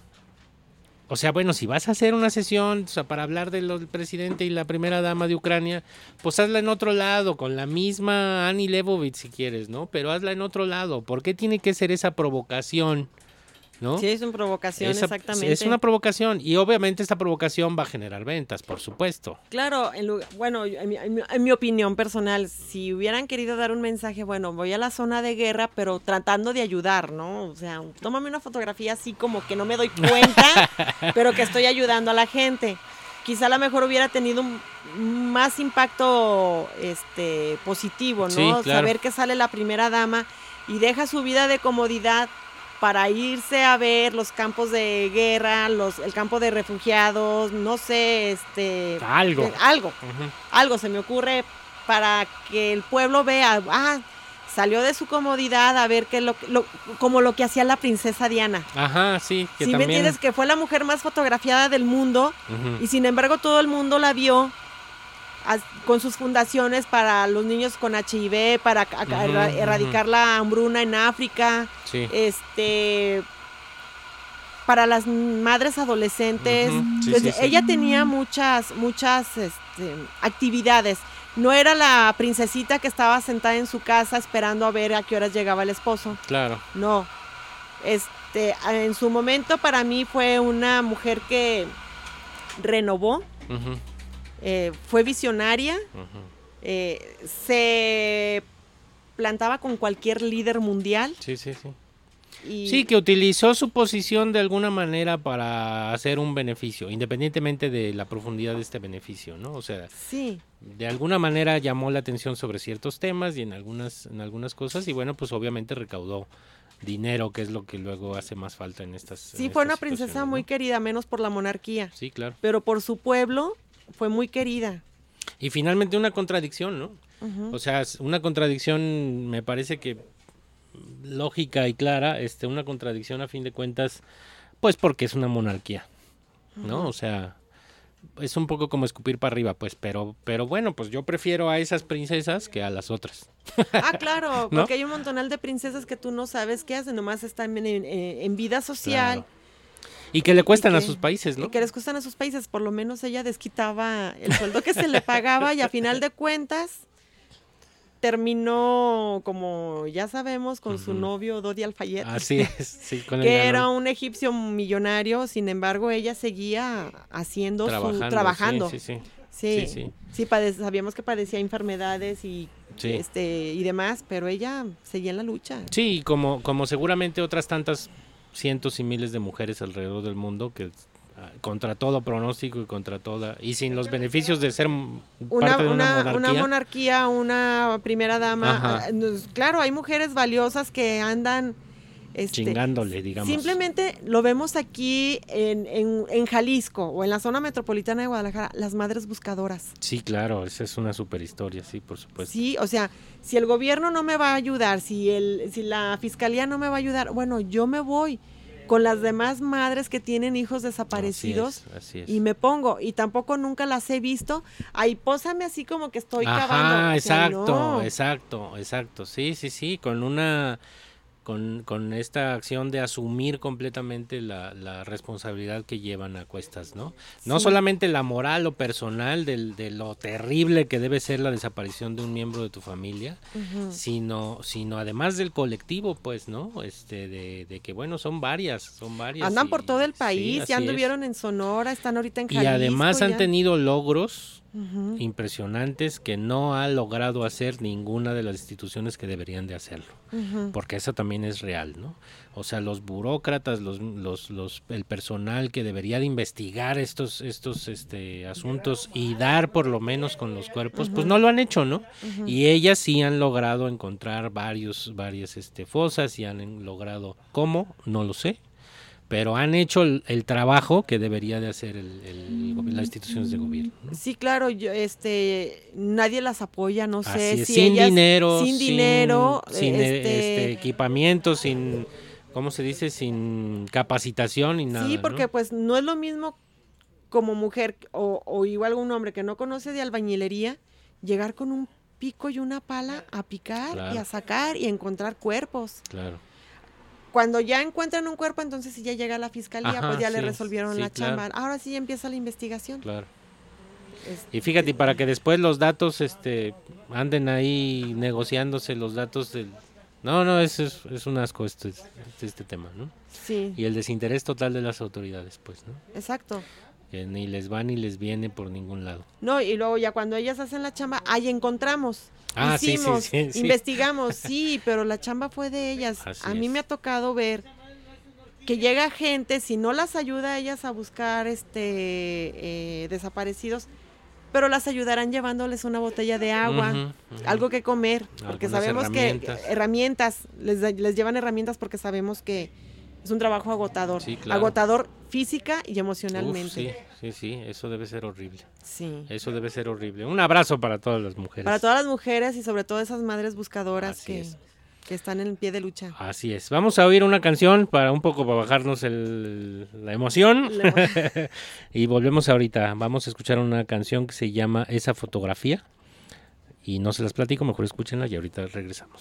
O sea, bueno, si vas a hacer una sesión, o sea, para hablar del presidente y la primera dama de Ucrania, pues hazla en otro lado, con la misma Annie Leibovitz si quieres, ¿no? Pero hazla en otro lado. ¿Por qué tiene que ser esa provocación? ¿No? Sí, es una provocación, esa, exactamente. Es una provocación y obviamente esta provocación va a generar ventas, por supuesto. Claro, en lugar, bueno, en mi, en, mi, en mi opinión personal, si hubieran querido dar un mensaje, bueno, voy a la zona de guerra, pero tratando de ayudar, ¿no? O sea, tómame una fotografía así como que no me doy cuenta, pero que estoy ayudando a la gente. Quizá a lo mejor hubiera tenido un, más impacto este, positivo, ¿no? Sí, claro. Saber que sale la primera dama y deja su vida de comodidad para irse a ver los campos de guerra, los el campo de refugiados, no sé, este... Algo. Eh, algo, uh-huh. algo se me ocurre para que el pueblo vea, ah, salió de su comodidad a ver que lo, lo como lo que hacía la princesa Diana. Ajá, sí. Que ¿Sí también... me entiendes? Que fue la mujer más fotografiada del mundo uh-huh. y sin embargo todo el mundo la vio con sus fundaciones para los niños con H I V, para uh-huh, erradicar uh-huh. la hambruna en África, sí. este, para las madres adolescentes. Uh-huh. sí, Entonces, sí, ella sí. tenía muchas, muchas este, actividades. No era la princesita que estaba sentada en su casa esperando a ver a qué horas llegaba el esposo. Claro. No. Este, en su momento para mí fue una mujer que renovó. Uh-huh. Eh, fue visionaria, uh-huh. eh, se plantaba con cualquier líder mundial. Sí, sí, sí. Y... Sí, que utilizó su posición de alguna manera para hacer un beneficio, independientemente de la profundidad de este beneficio, ¿no? O sea, sí. de alguna manera llamó la atención sobre ciertos temas y en algunas, en algunas cosas y bueno, pues obviamente recaudó dinero, que es lo que luego hace más falta en estas Sí, en fue estas una princesa muy ¿no? querida, menos por la monarquía. Sí, claro. Pero por su pueblo fue muy querida. Y finalmente una contradicción, ¿no? Uh-huh. O sea, una contradicción me parece que lógica y clara, este, una contradicción a fin de cuentas, pues porque es una monarquía, ¿no? Uh-huh. O sea, es un poco como escupir para arriba, pues, pero, pero bueno, pues yo prefiero a esas princesas que a las otras. Ah, claro, ¿no? Porque hay un montonal de princesas que tú no sabes qué hacen, nomás están en, en, en vida social. Claro. Y que le cuestan que, a sus países, ¿no? Y que les cuestan a sus países, por lo menos ella desquitaba el sueldo que se le pagaba y a final de cuentas terminó, como ya sabemos, con uh-huh. su novio Dodi Al-Fayed. Así es, sí, con que el era un egipcio millonario, sin embargo ella seguía haciendo trabajando, su, trabajando. Sí, sí, sí. Sí, sí, sí. sí pade- sabíamos que padecía enfermedades y sí. este y demás, pero ella seguía en la lucha. Sí, como, como seguramente otras tantas cientos y miles de mujeres alrededor del mundo que contra todo pronóstico y contra toda y sin los beneficios de ser una, parte de una, una monarquía. Una monarquía, una primera dama. Ajá. Claro, hay mujeres valiosas que andan este, chingándole, digamos. Simplemente lo vemos aquí en, en, en Jalisco o en la zona metropolitana de Guadalajara, las madres buscadoras. Sí, claro, esa es una super historia, sí, por supuesto. Sí, o sea, si el gobierno no me va a ayudar, si el, si la fiscalía no me va a ayudar, bueno, yo me voy con las demás madres que tienen hijos desaparecidos. Así es, así es. Y me pongo, y tampoco nunca las he visto, ahí pósame así como que estoy Ajá, cavando. Ajá, exacto, o sea, no. exacto, exacto, sí, sí, sí, con una, con, con esta acción de asumir completamente la, la responsabilidad que llevan a cuestas, ¿no? No sí. solamente la moral o personal del, de lo terrible que debe ser la desaparición de un miembro de tu familia, uh-huh. sino, sino además del colectivo, pues, ¿no? Este, de, de que, bueno, son varias, son varias. Andan y, por todo el país, sí, ya anduvieron es. en Sonora, están ahorita en Jalisco. Y además han ya. tenido logros uh-huh. impresionantes que no ha logrado hacer ninguna de las instituciones que deberían de hacerlo, uh-huh. porque eso también es real, ¿no? O sea, los burócratas, los, los, los, el personal que debería de investigar estos, estos, este, asuntos y dar por lo menos con los cuerpos, uh-huh. pues no lo han hecho, ¿no? Uh-huh. Y ellas sí han logrado encontrar varios, varias, este, fosas y han logrado, ¿cómo? No lo sé. pero han hecho el, el trabajo que debería de hacer el, el, las instituciones de gobierno, ¿no? Sí, claro, yo, este, nadie las apoya, no sé Así es, si sin ellas, dinero, sin dinero, sin, sin este, este, equipamiento, sin, ¿cómo se dice? Sin capacitación y nada. Sí, porque ¿no? pues no es lo mismo como mujer o, o igual un hombre que no conoce de albañilería, llegar con un pico y una pala a picar Claro. y a sacar y encontrar cuerpos. Claro. Cuando ya encuentran un cuerpo, entonces si ya llega a la fiscalía, Ajá, pues ya sí, le resolvieron sí, la claro. chamba. Ahora sí empieza la investigación. Claro. Es- Y fíjate, para que después los datos este anden ahí negociándose los datos del... No, no, es, es, es un asco este, este, este tema, ¿no? Sí, Y el desinterés total de las autoridades, pues, ¿no? exacto. Que ni les va ni les viene por ningún lado. No, y luego ya cuando ellas hacen la chamba, ahí encontramos. Ah, sí, sí, hicimos, sí, sí. investigamos, sí, pero la chamba fue de ellas. Así a mí es. me ha tocado ver que llega gente, si no las ayuda a ellas a buscar este eh, desaparecidos, pero las ayudarán llevándoles una botella de agua, Ujú, ujú. algo que comer, porque Algunas sabemos herramientas. que herramientas, les, da- les llevan herramientas porque sabemos que es un trabajo agotador, Sí, claro. agotador física y emocionalmente. Uf, sí, sí, sí, eso debe ser horrible. Sí. Eso debe ser horrible. Un abrazo para todas las mujeres. Para todas las mujeres y sobre todo esas madres buscadoras Así que, es. que están en pie de lucha. Así es. Vamos a oír una canción para un poco para bajarnos el, la emoción. La emo- Y volvemos ahorita. Vamos a escuchar una canción que se llama Esa fotografía. Y no se las platico, mejor escúchenla y ahorita regresamos.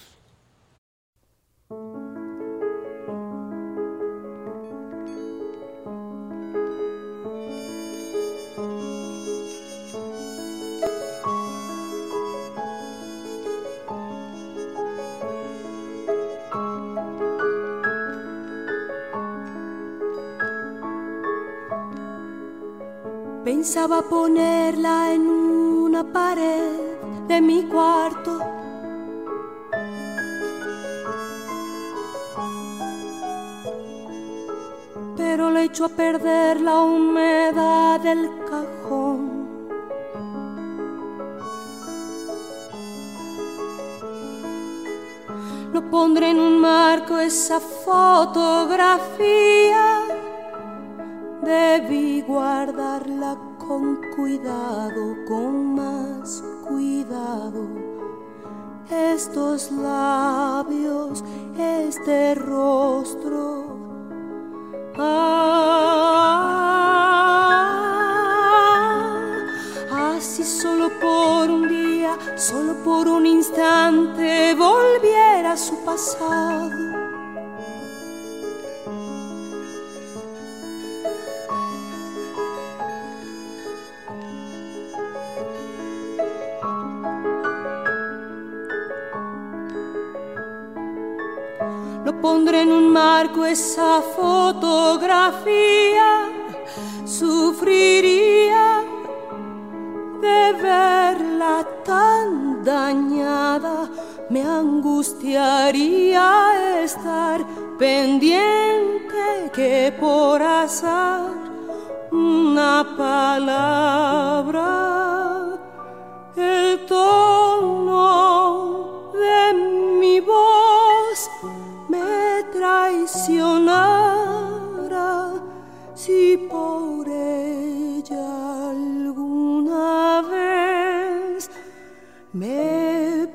Pensaba ponerla en una pared de mi cuarto. Pero le echo a perder la humedad del cajón. Lo pondré en un marco esa fotografía. Debí guardarla con cuidado, con más cuidado. Estos labios, este rostro. Ah, así solo por un día, solo por un instante, volviera a su pasado. Lo pondré en un marco esa fotografía. Sufriría de verla tan dañada. Me angustiaría estar pendiente que por azar una palabra, el tono de mi voz me traicionara. Si por ella alguna vez me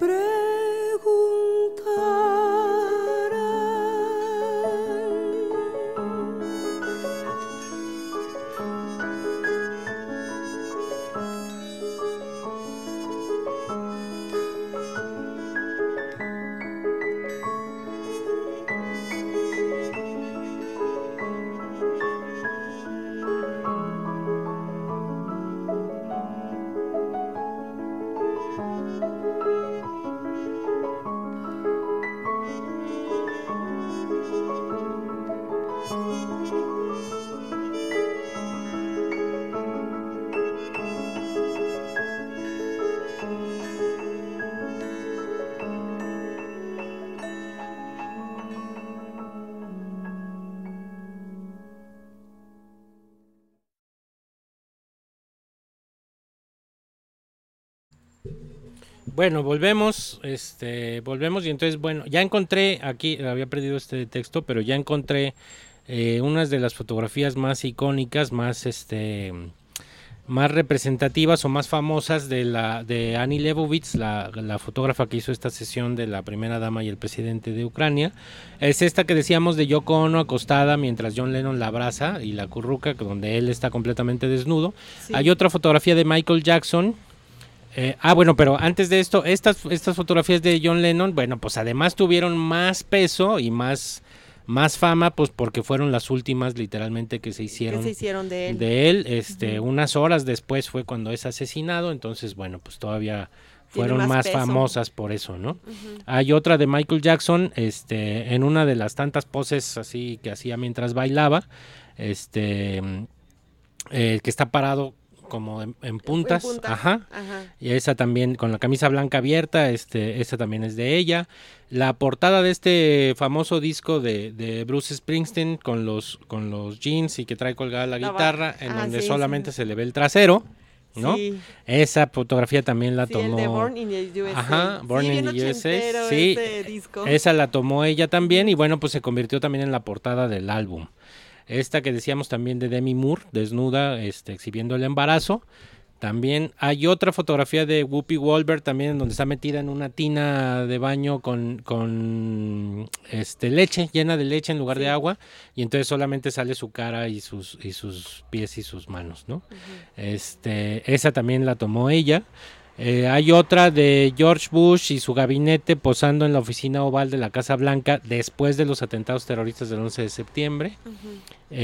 Bueno, volvemos, este, volvemos y entonces, bueno, ya encontré, aquí había perdido este texto, pero ya encontré eh, unas de las fotografías más icónicas, más este más representativas o más famosas de la de Annie Leibovitz, la, la fotógrafa que hizo esta sesión de la primera dama y el presidente de Ucrania. Es esta que decíamos de Yoko Ono acostada mientras John Lennon la abraza y la acurruca, donde él está completamente desnudo. Sí. Hay otra fotografía de Michael Jackson. Eh, ah, bueno, pero antes de esto, estas, estas fotografías de John Lennon, bueno, pues además tuvieron más peso y más... más fama, pues porque fueron las últimas literalmente que se hicieron, que se hicieron de él, de él este, uh-huh. unas horas después fue cuando es asesinado, entonces bueno, pues todavía fueron más, más famosas por eso, ¿no? Uh-huh. Hay otra de Michael Jackson, este, en una de las tantas poses así que hacía mientras bailaba, este, eh, que está parado como en, en puntas, en puntas. Ajá. Ajá, y esa también con la camisa blanca abierta, este, esa también es de ella. La portada de este famoso disco de, de Bruce Springsteen con los con los jeans y que trae colgada la, la guitarra, en ah, donde sí, solamente sí. se le ve el trasero, ¿no? Sí. Esa fotografía también la sí, tomó. El de Born in the U S A. Ajá, Born sí, in the U S A. Sí, disco. Esa la tomó ella también y bueno, pues se convirtió también en la portada del álbum. Esta que decíamos también de Demi Moore, desnuda, este, exhibiendo el embarazo. También hay otra fotografía de Whoopi Goldberg también, en donde está metida en una tina de baño con, con este, leche, llena de leche en lugar sí. de agua, y entonces solamente sale su cara y sus, y sus pies y sus manos, ¿no? Uh-huh. Este, esa también la tomó ella. Eh, hay otra de George Bush y su gabinete posando en la oficina oval de la Casa Blanca después de los atentados terroristas del once de septiembre. Uh-huh.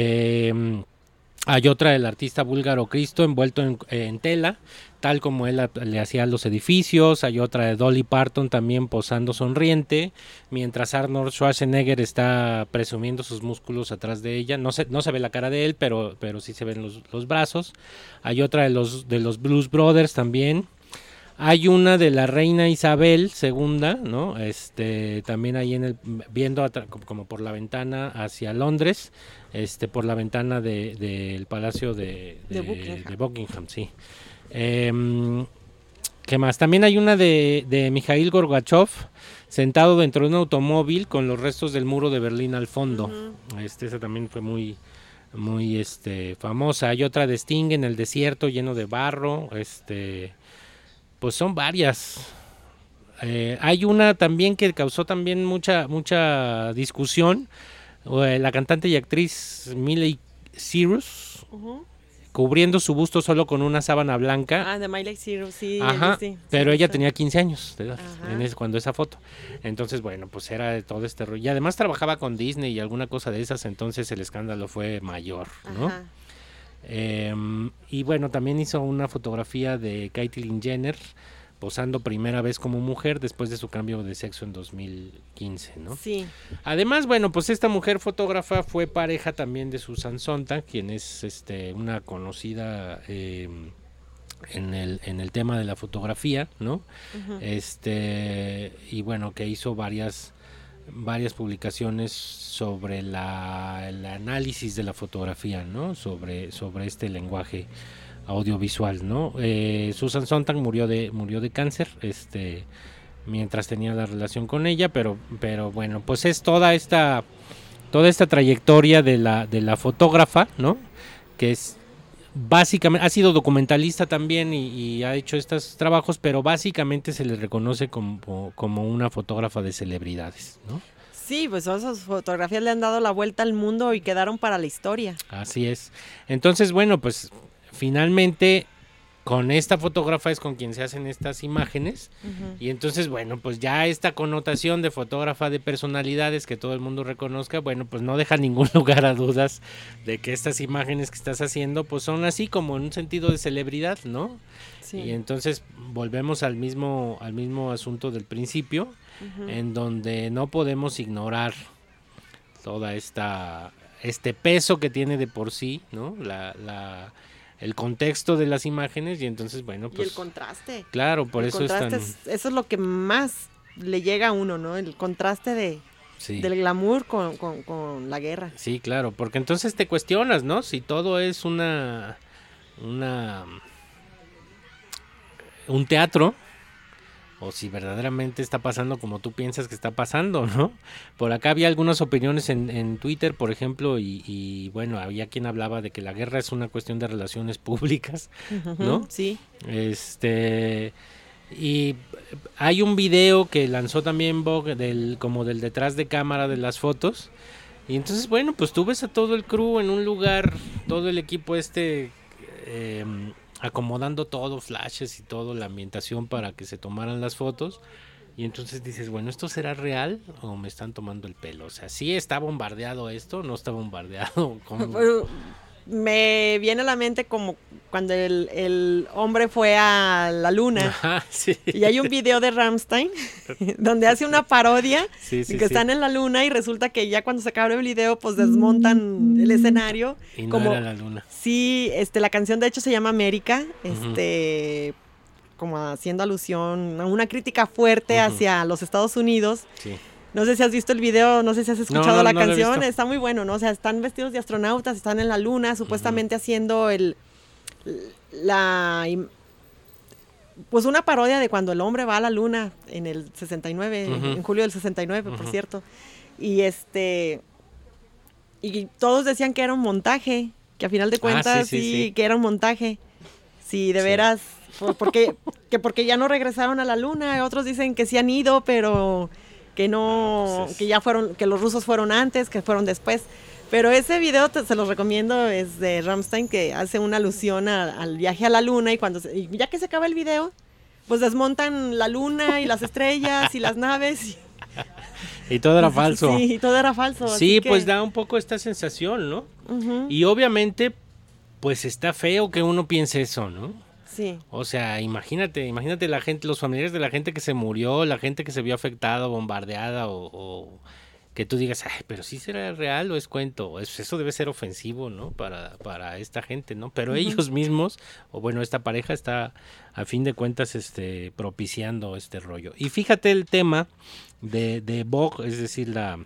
Eh, hay otra del artista búlgaro Cristo envuelto en, en tela, tal como él le hacía a los edificios. Hay otra de Dolly Parton también posando sonriente, mientras Arnold Schwarzenegger está presumiendo sus músculos atrás de ella. No se, no se ve la cara de él, pero, pero sí se ven los, los brazos. Hay otra de los, de los Blues Brothers también. Hay una de la reina Isabel segunda, ¿no? Este, también ahí en el viendo atra- como por la ventana hacia Londres, este, por la ventana de, de el palacio de, de, de, Buckingham. de Buckingham, sí. Eh, ¿Qué más? También hay una de, de Mikhail Gorbachev sentado dentro de un automóvil con los restos del muro de Berlín al fondo. Uh-huh. Este, esa también fue muy, muy, este, famosa. Hay otra de Sting en el desierto lleno de barro, este. Pues son varias. Eh, hay una también que causó también mucha mucha discusión. Eh, la cantante y actriz Miley Cyrus, uh-huh. cubriendo su busto solo con una sábana blanca. Ah, de Miley Cyrus, sí. Ajá, sí, pero sí, ella sí. tenía quince años de edad en ese, cuando esa foto. Entonces, bueno, pues era de todo este rollo. Y además trabajaba con Disney y alguna cosa de esas, entonces el escándalo fue mayor, ¿no? Ajá. Eh, y bueno, también hizo una fotografía de Caitlyn Jenner posando primera vez como mujer después de su cambio de sexo en dos mil quince, ¿no? Sí. Además, bueno, pues esta mujer fotógrafa fue pareja también de Susan Sontag, quien es este una conocida eh, en el en el tema de la fotografía, ¿no? Uh-huh. Este y bueno, que hizo varias varias publicaciones sobre la el análisis de la fotografía, ¿no? Sobre sobre este lenguaje audiovisual, ¿no? Eh, Susan Sontag murió de murió de cáncer, este, mientras tenía la relación con ella, pero pero bueno, pues es toda esta toda esta trayectoria de la de la fotógrafa, ¿no? Que es básicamente ha sido documentalista también y, y ha hecho estos trabajos, pero básicamente se le reconoce como como una fotógrafa de celebridades, ¿no? Sí, pues esas fotografías le han dado la vuelta al mundo y quedaron para la historia. Así es. Entonces, bueno, pues finalmente con esta fotógrafa es con quien se hacen estas imágenes. Uh-huh. Y entonces, bueno, pues ya esta connotación de fotógrafa de personalidades que todo el mundo reconozca, bueno, pues no deja ningún lugar a dudas de que estas imágenes que estás haciendo pues son así como en un sentido de celebridad, ¿no? Sí. Y entonces volvemos al mismo al mismo asunto del principio, uh-huh. en donde no podemos ignorar toda esta este peso que tiene de por sí, ¿no? La la el contexto de las imágenes y entonces, bueno, pues... Y el contraste. Claro, por el eso contraste es tan... es, eso es lo que más le llega a uno, ¿no? El contraste de sí. del glamour con, con, con la guerra. Sí, claro, porque entonces te cuestionas, ¿no? Si todo es una... una un teatro, o si verdaderamente está pasando como tú piensas que está pasando, ¿no? Por acá había algunas opiniones en, en Twitter, por ejemplo, y, y bueno, había quien hablaba de que la guerra es una cuestión de relaciones públicas, ¿no? Sí. Este... Y hay un video que lanzó también Vogue del, como del detrás de cámara de las fotos. Y entonces, bueno, pues tú ves a todo el crew en un lugar, todo el equipo este... Eh, acomodando todo, flashes y todo, la ambientación para que se tomaran las fotos, y entonces dices, bueno, ¿esto será real o me están tomando el pelo? O sea, ¿sí está bombardeado esto? ¿No está bombardeado? ¿Cómo? Me viene a la mente como cuando el, el hombre fue a la luna. Ajá, sí. Y hay un video de Rammstein donde hace una parodia, sí, sí, que sí. están en la luna y resulta que ya cuando se acaba el video pues desmontan el escenario. Y no como, era la luna. Sí, este, la canción de hecho se llama América, este, uh-huh. como haciendo alusión a una crítica fuerte uh-huh. hacia los Estados Unidos. Sí. No sé si has visto el video, no sé si has escuchado no, no, la no canción, está muy bueno, ¿no? O sea, están vestidos de astronautas, están en la luna, supuestamente uh-huh. haciendo el la pues una parodia de cuando el hombre va a la luna en el sesenta y nueve, uh-huh. en julio del sesenta y nueve, uh-huh. por cierto. Y este y todos decían que era un montaje, que a final de cuentas ah, sí, sí, sí, sí, que era un montaje. Sí, de sí. veras, porque que porque ya no regresaron a la luna, otros dicen que sí han ido, pero que no, pues es... que ya fueron, que los rusos fueron antes, que fueron después. Pero ese video te, se los recomiendo, es de Rammstein, que hace una alusión a, al viaje a la luna, y cuando se, y ya que se acaba el video, pues desmontan la luna y las estrellas y las naves. Y, y todo era falso. Sí, y todo era falso. Sí, que... pues da un poco esta sensación, ¿no? Uh-huh. Y obviamente, pues está feo que uno piense eso, ¿no? Sí. O sea, imagínate, imagínate la gente, los familiares de la gente que se murió, la gente que se vio afectada, bombardeada, o, o que tú digas, ay, pero sí será real o es cuento. Eso, eso debe ser ofensivo, ¿no? Para, para esta gente, ¿no? Pero uh-huh. ellos mismos, o bueno, esta pareja está a fin de cuentas este, propiciando este rollo. Y fíjate el tema de, de Vogue, es decir, la,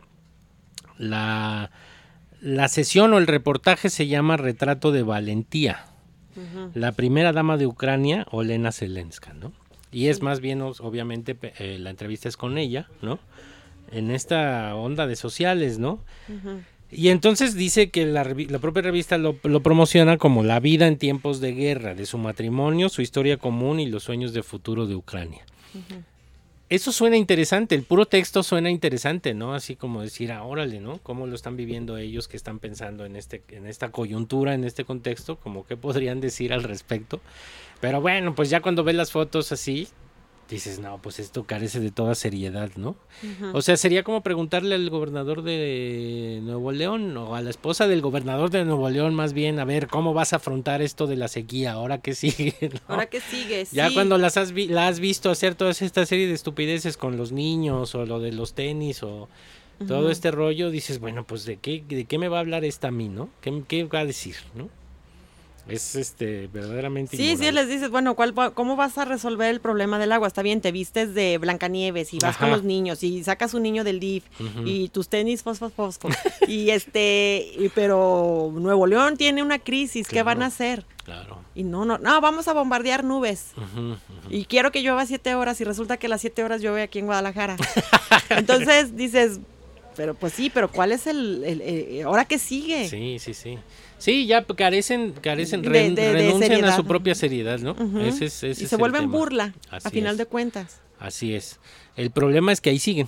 la, la sesión o el reportaje se llama Retrato de Valentía. Uh-huh. La primera dama de Ucrania, Olena Zelenska, ¿no? Y es más bien, obviamente, eh, la entrevista es con ella, ¿no? En esta onda de sociales, ¿no? Uh-huh. Y entonces dice que la, la propia revista lo, lo promociona como la vida en tiempos de guerra, de su matrimonio, su historia común y los sueños de futuro de Ucrania. Uh-huh. Eso suena interesante, el puro texto suena interesante, ¿no? Así como decir, ah, órale, ¿no? ¿Cómo lo están viviendo ellos que están pensando en este, en esta coyuntura, en este contexto? Como qué podrían decir al respecto. Pero bueno, pues ya cuando ves las fotos así, dices, no, pues esto carece de toda seriedad, ¿no? Uh-huh. O sea, sería como preguntarle al gobernador de Nuevo León, o a la esposa del gobernador de Nuevo León, más bien, a ver, ¿cómo vas a afrontar esto de la sequía? ¿Ahora qué sigue? ¿No? ¿Ahora qué sigue? Ya sí. cuando las has, vi- la has visto hacer toda esta serie de estupideces con los niños, o lo de los tenis, o uh-huh. todo este rollo, dices, bueno, pues ¿de qué, de qué me va a hablar esta a mí, no? ¿Qué, qué va a decir, no? Es este verdaderamente Sí, inmoral. sí, les dices, bueno, ¿cuál, ¿cómo vas a resolver el problema del agua? Está bien, te vistes de Blancanieves y vas Ajá. con los niños y sacas un niño del D I F uh-huh. y tus tenis fosfo, fosfo. y este, y, pero Nuevo León tiene una crisis, claro, ¿qué van a hacer? Claro. Y no, no, no, vamos a bombardear nubes. Uh-huh, uh-huh. Y quiero que llueva siete horas y resulta que las siete horas llueve aquí en Guadalajara. Entonces dices, pero pues sí, pero ¿cuál es el, el, el ahora qué sigue? Sí, sí, sí. Sí, ya carecen, carecen, de, ren, de, de renuncian seriedad. a su propia seriedad, ¿no? Uh-huh. Ese es, ese y es se el vuelven tema. burla, Así a final es. de cuentas. Así es. El problema es que ahí siguen.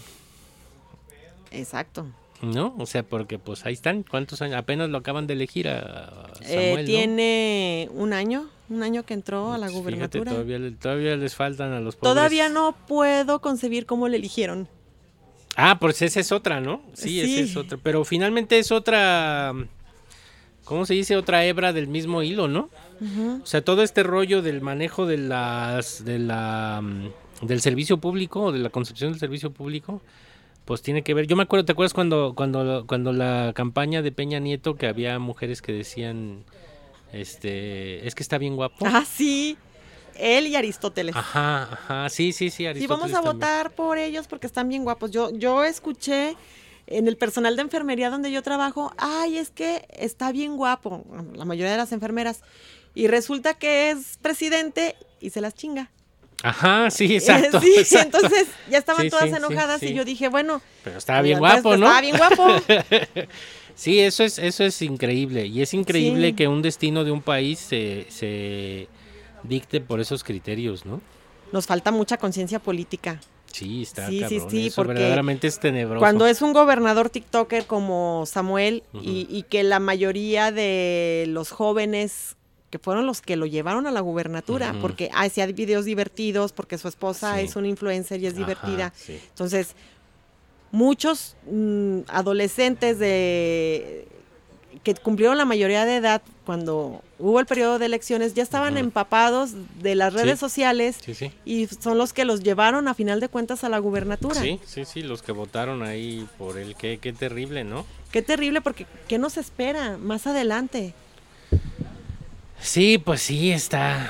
Exacto. ¿No? O sea, porque pues ahí están. ¿Cuántos años? Apenas lo acaban de elegir a Samuel, eh, Tiene ¿no? un año, un año que entró a la pues gubernatura. Fíjate, todavía, todavía les faltan a los pobres. Todavía no puedo concebir cómo le eligieron. Ah, pues esa es otra, ¿no? Sí, sí. esa es otra. Pero finalmente es otra... ¿Cómo se dice? Otra hebra del mismo hilo, ¿no? Uh-huh. O sea, todo este rollo del manejo de las, de la, del servicio público, de la concepción del servicio público, pues tiene que ver. Yo me acuerdo, ¿te acuerdas cuando, cuando, cuando la campaña de Peña Nieto, que había mujeres que decían, este, es que está bien guapo? Ah, sí. Él y Aristóteles. Ajá, ajá, sí, sí, sí, Aristóteles. Sí, vamos a también. votar por ellos porque están bien guapos. Yo, yo escuché en el personal de enfermería donde yo trabajo, ay, es que está bien guapo, la mayoría de las enfermeras, y resulta que es presidente y se las chinga. Ajá, sí, exacto. sí, exacto. entonces ya estaban Sí, todas sí, enojadas sí, sí. y yo dije, bueno. Pero estaba bien entonces, guapo, ¿no? Estaba bien guapo. Sí, eso es, eso es increíble. Y es increíble Sí. que un destino de un país se, se dicte por esos criterios, ¿no? Nos falta mucha conciencia política. Sí, está Sí, sí, cabrón. sí, Eso porque verdaderamente es tenebroso. Cuando es un gobernador tiktoker como Samuel Ujú. y, y que la mayoría de los jóvenes que fueron los que lo llevaron a la gubernatura, Ujú. porque hacía videos divertidos, porque su esposa Sí. es una influencer y es Ajá, divertida. sí. Entonces, muchos mm, adolescentes de que cumplieron la mayoría de edad cuando hubo el periodo de elecciones ya estaban Ujú. empapados de las redes Sí. sociales Sí, sí. y son los que los llevaron a final de cuentas a la gubernatura. Sí, sí, sí, los que votaron ahí por él, qué, qué terrible, ¿no? Qué terrible, porque ¿qué nos espera más adelante? Sí, pues sí, está.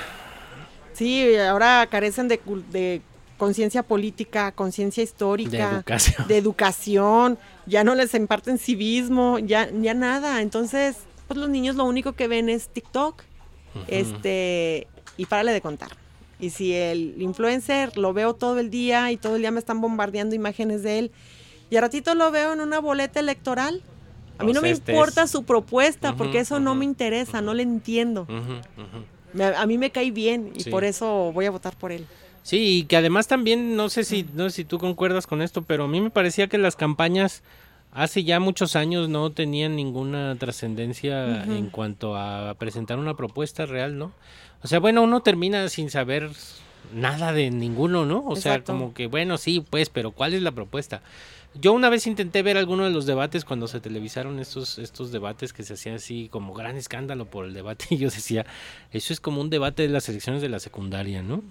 Sí, ahora carecen de, cul- de conciencia política, conciencia histórica, De educación. de educación, ya no les imparten civismo, ya, ya nada. Entonces, pues los niños lo único que ven es TikTok, Ujú. este, y párale de contar. Y si el influencer lo veo todo el día y todo el día me están bombardeando imágenes de él, y a ratito lo veo en una boleta electoral, a mí O no sea, me este importa es- su propuesta, Ujú, porque eso no ujú, me interesa, no le entiendo. Ujú, ujú. Me- a mí me cae bien y Sí. por eso voy a votar por él. Sí, y que además también, no sé si, no sé si tú concuerdas con esto, pero a mí me parecía que las campañas hace ya muchos años no tenían ninguna trascendencia Ujú. en cuanto a presentar una propuesta real, ¿no? O sea, bueno, uno termina sin saber nada de ninguno, ¿no? O sea, Exacto. como que, bueno, sí, pues, pero ¿cuál es la propuesta? Yo una vez intenté ver alguno de los debates cuando se televisaron estos, estos debates que se hacían así como gran escándalo por el debate y yo decía, eso es como un debate de las elecciones de la secundaria, ¿no?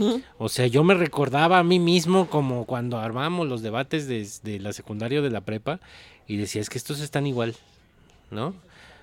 O sea, yo me recordaba a mí mismo como cuando armábamos los debates de, de la secundaria o de la prepa y decía, es que estos están igual, ¿no?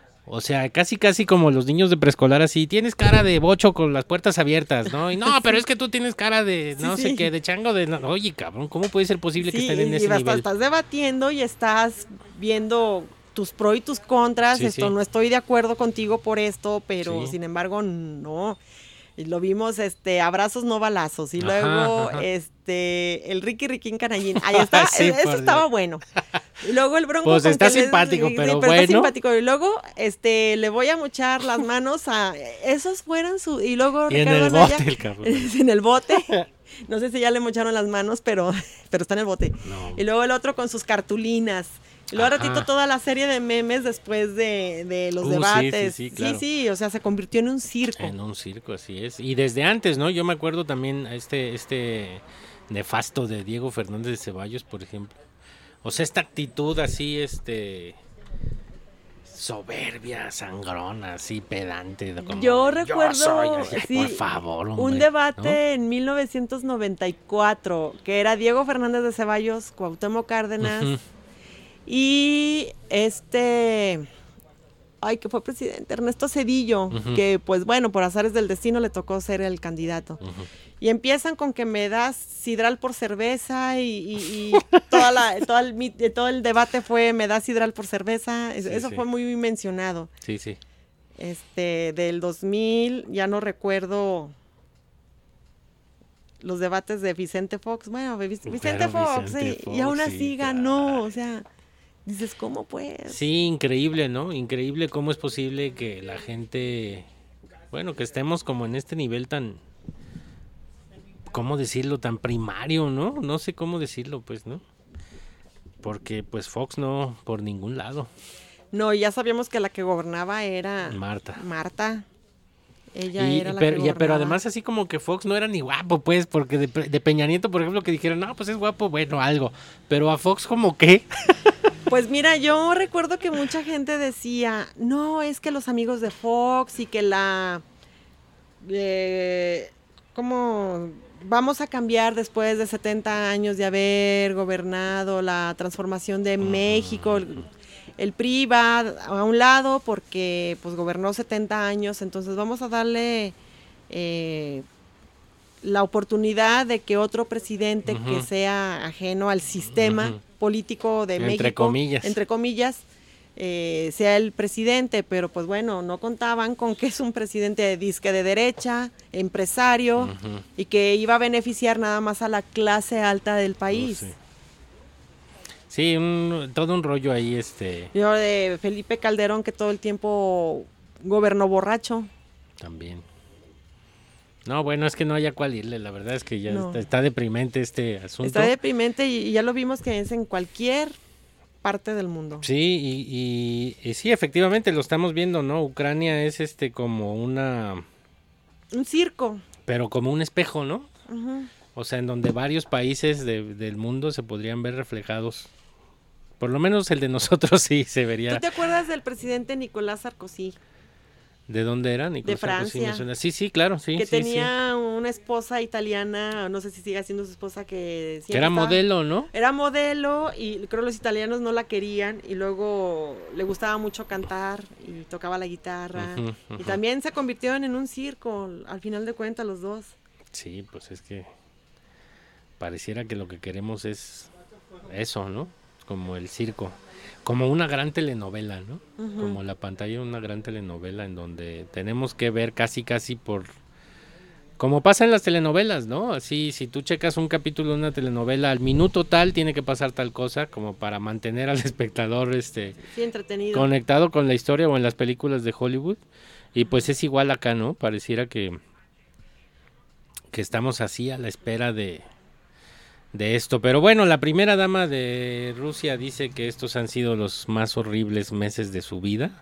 O sea, casi casi como los niños de preescolar así, tienes cara de bocho con las puertas abiertas, ¿no? Y no, pero es que tú tienes cara de no Sí, sé sí. qué, de chango de... no- Oye, cabrón, ¿cómo puede ser posible que Sí, estén en y ese hasta nivel? estás debatiendo y estás viendo tus pros y tus contras. Sí, esto sí. no estoy de acuerdo contigo por esto, pero Sí. sin embargo, no. Y lo vimos, este, abrazos no balazos. Y Ajá, luego, ajá. este, el Ricky Riquín Canallín. Ahí está, Sí, eso por estaba Dios. bueno. Y luego el Bronco. Pues con está que le- simpático, sí, pero está bueno. simpático. Y luego, este, le voy a mochar las manos a. Esos fueron su. Y luego Y en Ricardo el Anaya, bote el cabrón. en el bote. No sé si ya le mocharon las manos, pero, pero está en el bote. No. Y luego el otro con sus cartulinas. Y luego Ajá. ratito toda la serie de memes después de, de los Uh, sí, debates. sí, sí, claro. sí, sí, o sea, se convirtió en un circo. En un circo, así es. Y desde antes, ¿no? Yo me acuerdo también a este, este nefasto de Diego Fernández de Ceballos, por ejemplo. O sea, esta actitud así, este... soberbia, sangrona, así, pedante. de como Yo de, recuerdo, soy así, ay, sí, por favor, hombre", un debate ¿no? en mil novecientos noventa y cuatro, que era Diego Fernández de Ceballos, Cuauhtémoc Cárdenas, Ujú. y este, ay, que fue presidente, Ernesto Zedillo, Ujú. que pues bueno, por azares del destino le tocó ser el candidato. Ujú. Y empiezan con que me das sidral por cerveza y, y- y toda la, todo, el, mit- todo el debate fue me das sidral por cerveza. Es- Sí, Eso sí. fue muy mencionado. Sí, sí. Este, del dos mil, ya no recuerdo los debates de Vicente Fox. Bueno, Vic- Vicente Claro, Fox, Vicente sí, Fox, y aún sí, así ganó. O sea, dices, ¿cómo pues? Sí, increíble, ¿no? Increíble cómo es posible que la gente, bueno, que estemos como en este nivel tan, ¿cómo decirlo? Tan primario, ¿no? No sé cómo decirlo, pues, ¿no? Porque, pues, Fox no, por ningún lado. No, ya sabíamos que la que gobernaba era Marta. Marta. Ella Y- era la pero, que ya, pero gobernaba. además así como que Fox no era ni guapo, pues, porque de, de Peña Nieto, por ejemplo, que dijeron, no, pues es guapo, bueno, algo. Pero a Fox como que... Pues mira, yo recuerdo que mucha gente decía, no, es que los amigos de Fox y que la... Eh, ¿Cómo vamos a cambiar después de setenta años de haber gobernado la transformación de México? El, el P R I va a un lado porque pues gobernó setenta años, entonces vamos a darle eh, la oportunidad de que otro presidente Ujú. que sea ajeno al sistema Ujú. político de Entre México, comillas. entre comillas, eh, sea el presidente, pero pues bueno, no contaban con que es un presidente de disque de derecha, empresario, uh-huh. y que iba a beneficiar nada más a la clase alta del país. Oh, sí, sí un, todo un rollo ahí. este Yo de Felipe Calderón, que todo el tiempo gobernó borracho. También. No, bueno, es que no haya cuál irle, la verdad es que ya no. está, está deprimente este asunto. Está deprimente y ya lo vimos que es en cualquier parte del mundo. Sí, y, y, y sí, efectivamente lo estamos viendo, ¿no? Ucrania es este como una... Un circo. Pero como un espejo, ¿no? Uh-huh. O sea, en donde varios países de, del mundo se podrían ver reflejados. Por lo menos el de nosotros sí se vería. ¿Tú te acuerdas del presidente Nicolás Sarkozy? ¿De dónde era? Nicolás de Francia. Sarkozy, sí, sí, claro, sí. Que sí, tenía sí. una esposa italiana, no sé si sigue siendo su esposa, que... Que era estaba, modelo, ¿no? Era modelo y creo que los italianos no la querían y luego le gustaba mucho cantar y tocaba la guitarra. Uh-huh, uh-huh. Y también se convirtieron en un circo, al final de cuentas, los dos. Sí, pues es que pareciera que lo que queremos es eso, ¿no? Como el circo. Como una gran telenovela, ¿no? Uh-huh. Como la pantalla de una gran telenovela en donde tenemos que ver casi casi por... Como pasa en las telenovelas, ¿no? Así, si tú checas un capítulo de una telenovela, al minuto tal tiene que pasar tal cosa, como para mantener al espectador este sí, entretenido, conectado con la historia, o en las películas de Hollywood. Y pues es igual acá, ¿no? Pareciera que, que estamos así a la espera de... de esto, pero bueno, la primera dama de Rusia dice que estos han sido los más horribles meses de su vida,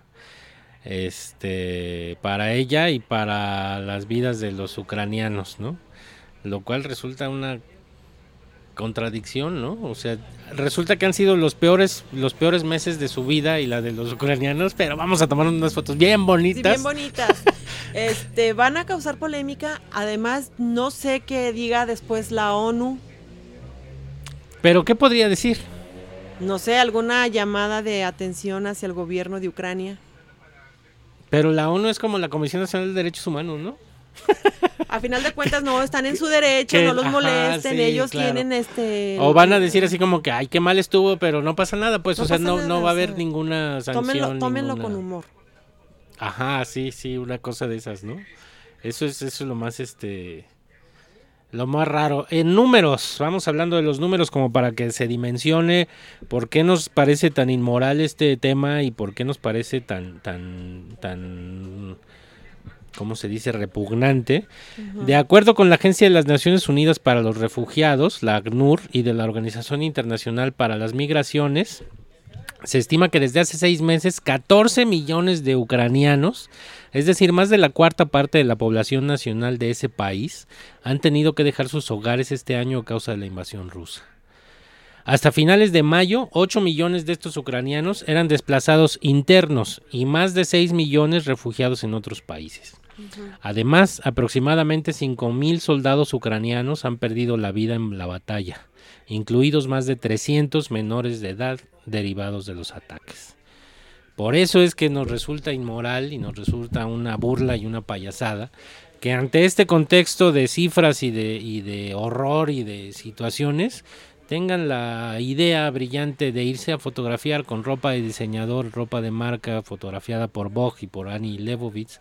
este, para ella y para las vidas de los ucranianos, ¿no? Lo cual resulta una contradicción, ¿no? O sea, resulta que han sido los peores, los peores meses de su vida y la de los ucranianos, pero vamos a tomar unas fotos bien bonitas. Sí, bien bonitas. Este, van a causar polémica, además no sé qué diga después la ONU. ¿Pero qué podría decir? No sé, alguna llamada de atención hacia el gobierno de Ucrania. Pero la ONU es como la Comisión Nacional de Derechos Humanos, ¿no? A final de cuentas no, están en su derecho, que, no los ajá, molesten, sí, ellos claro. tienen este... O van a decir así como que, ay, qué mal estuvo, pero no pasa nada, pues, no o sea, no, nada, no va a haber o sea, ninguna sanción. Tómenlo, tómenlo ninguna... con humor. Ajá, sí, sí, una cosa de esas, ¿no? Eso es, eso es lo más, este... Lo más raro. En números, vamos hablando de los números como para que se dimensione por qué nos parece tan inmoral este tema y por qué nos parece tan, tan, tan, ¿cómo se dice? Repugnante. Uh-huh. De acuerdo con la Agencia de las Naciones Unidas para los Refugiados, la ACNUR, y de la Organización Internacional para las Migraciones, se estima que desde hace seis meses catorce millones de ucranianos, es decir, más de la cuarta parte de la población nacional de ese país, han tenido que dejar sus hogares este año a causa de la invasión rusa. Hasta finales de mayo, ocho millones de estos ucranianos eran desplazados internos y más de seis millones refugiados en otros países. Uh-huh. Además, aproximadamente cinco mil soldados ucranianos han perdido la vida en la batalla, incluidos más de trescientos menores de edad derivados de los ataques. Por eso es que nos resulta inmoral y nos resulta una burla y una payasada que ante este contexto de cifras y de, y de horror y de situaciones tengan la idea brillante de irse a fotografiar con ropa de diseñador, ropa de marca fotografiada por Vogue y por Annie Leibovitz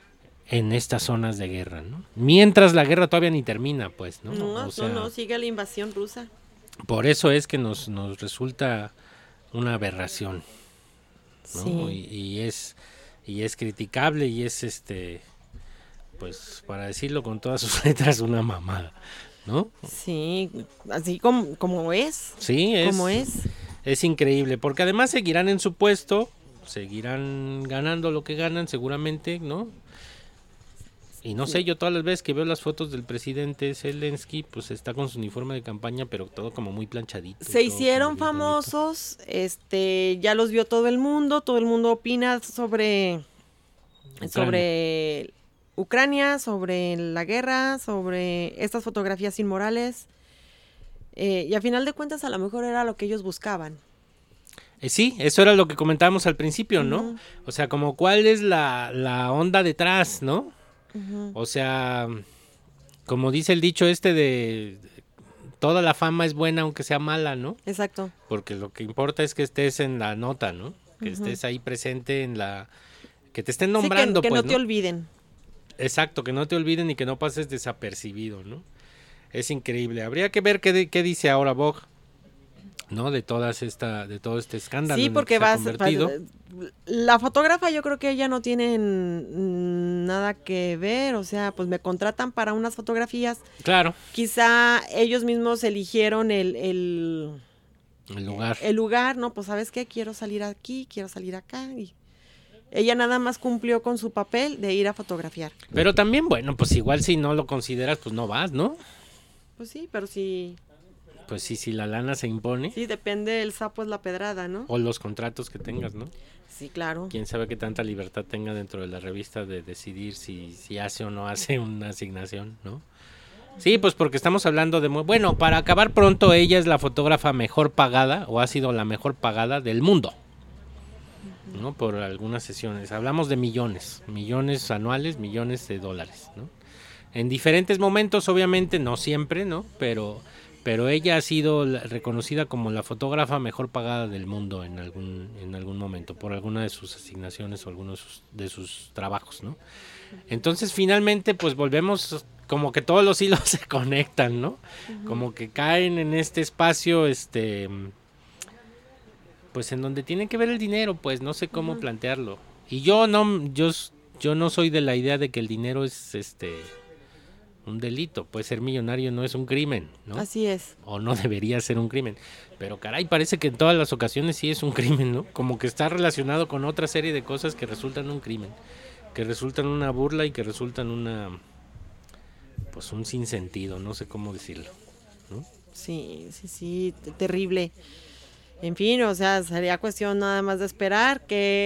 en estas zonas de guerra, ¿no? Mientras la guerra todavía ni termina, pues, ¿no? No, o sea, no, no, sigue la invasión rusa. Por eso es que nos, nos resulta una aberración, ¿no? Sí. Y, y es y es criticable y es este pues para decirlo con todas sus letras una mamada, ¿no? Sí, así como, como es. Sí, es. Como es. Es increíble, porque además seguirán en su puesto, seguirán ganando lo que ganan seguramente, ¿no? Y no sé, yo todas las veces que veo las fotos del presidente Zelensky, pues está con su uniforme de campaña, pero todo como muy planchadito. Se hicieron famosos, este, ya los vio todo el mundo, todo el mundo opina sobre Ucrania. sobre Ucrania, sobre la guerra, sobre estas fotografías inmorales, eh, y a final de cuentas a lo mejor era lo que ellos buscaban. Eh, sí, eso era lo que comentábamos al principio, ¿no? Uh-huh. O sea, como cuál es la, la onda detrás, ¿no? Uh-huh. O sea, como dice el dicho este de toda la fama es buena aunque sea mala, ¿no? Exacto. Porque lo que importa es que estés en la nota, ¿no? que uh-huh. estés ahí presente en la... que te estén sí, nombrando. que, que pues, no te ¿no? olviden. Exacto, que no te olviden y que no pases desapercibido, ¿no? Es increíble. Habría que ver qué, qué dice ahora Vogue, ¿no? De todas esta, de todo este escándalo. Sí, porque va a ser, la fotógrafa yo creo que ella no tiene nada que ver, o sea, pues me contratan para unas fotografías. Claro. Quizá ellos mismos eligieron el, el, el lugar. El lugar, ¿no? Pues ¿sabes qué? Quiero salir aquí, quiero salir acá y ella nada más cumplió con su papel de ir a fotografiar. Pero también, bueno, pues igual si no lo consideras, pues no vas, ¿no? Pues sí, pero si... Pues sí, si la lana se impone. Sí, depende, el sapo es la pedrada, ¿no? O los contratos que tengas, ¿no? Sí, claro. Quién sabe qué tanta libertad tenga dentro de la revista de decidir si, si hace o no hace una asignación, ¿no? Sí, pues porque estamos hablando de... Bueno, para acabar pronto, ella es la fotógrafa mejor pagada, o ha sido la mejor pagada del mundo, ¿no? Por algunas sesiones. Hablamos de millones, millones anuales, millones de dólares, ¿no? En diferentes momentos, obviamente, no siempre, ¿no? Pero... Pero ella ha sido reconocida como la fotógrafa mejor pagada del mundo en algún en algún momento, por alguna de sus asignaciones o algunos de sus, de sus trabajos, ¿no? Entonces, finalmente, pues volvemos, como que todos los hilos se conectan, ¿no? Uh-huh. Como que caen en este espacio, este, pues en donde tiene que ver el dinero, pues no sé cómo uh-huh. plantearlo. Y yo no, yo, yo no soy de la idea de que el dinero es, este... un delito, puede ser millonario, no es un crimen, ¿no? Así es. O no debería ser un crimen. Pero caray, parece que en todas las ocasiones sí es un crimen, ¿no? Como que está relacionado con otra serie de cosas que resultan un crimen, que resultan una burla y que resultan una, pues un sinsentido, no sé cómo decirlo, ¿no? Sí, sí, sí, terrible. En fin, o sea, sería cuestión nada más de esperar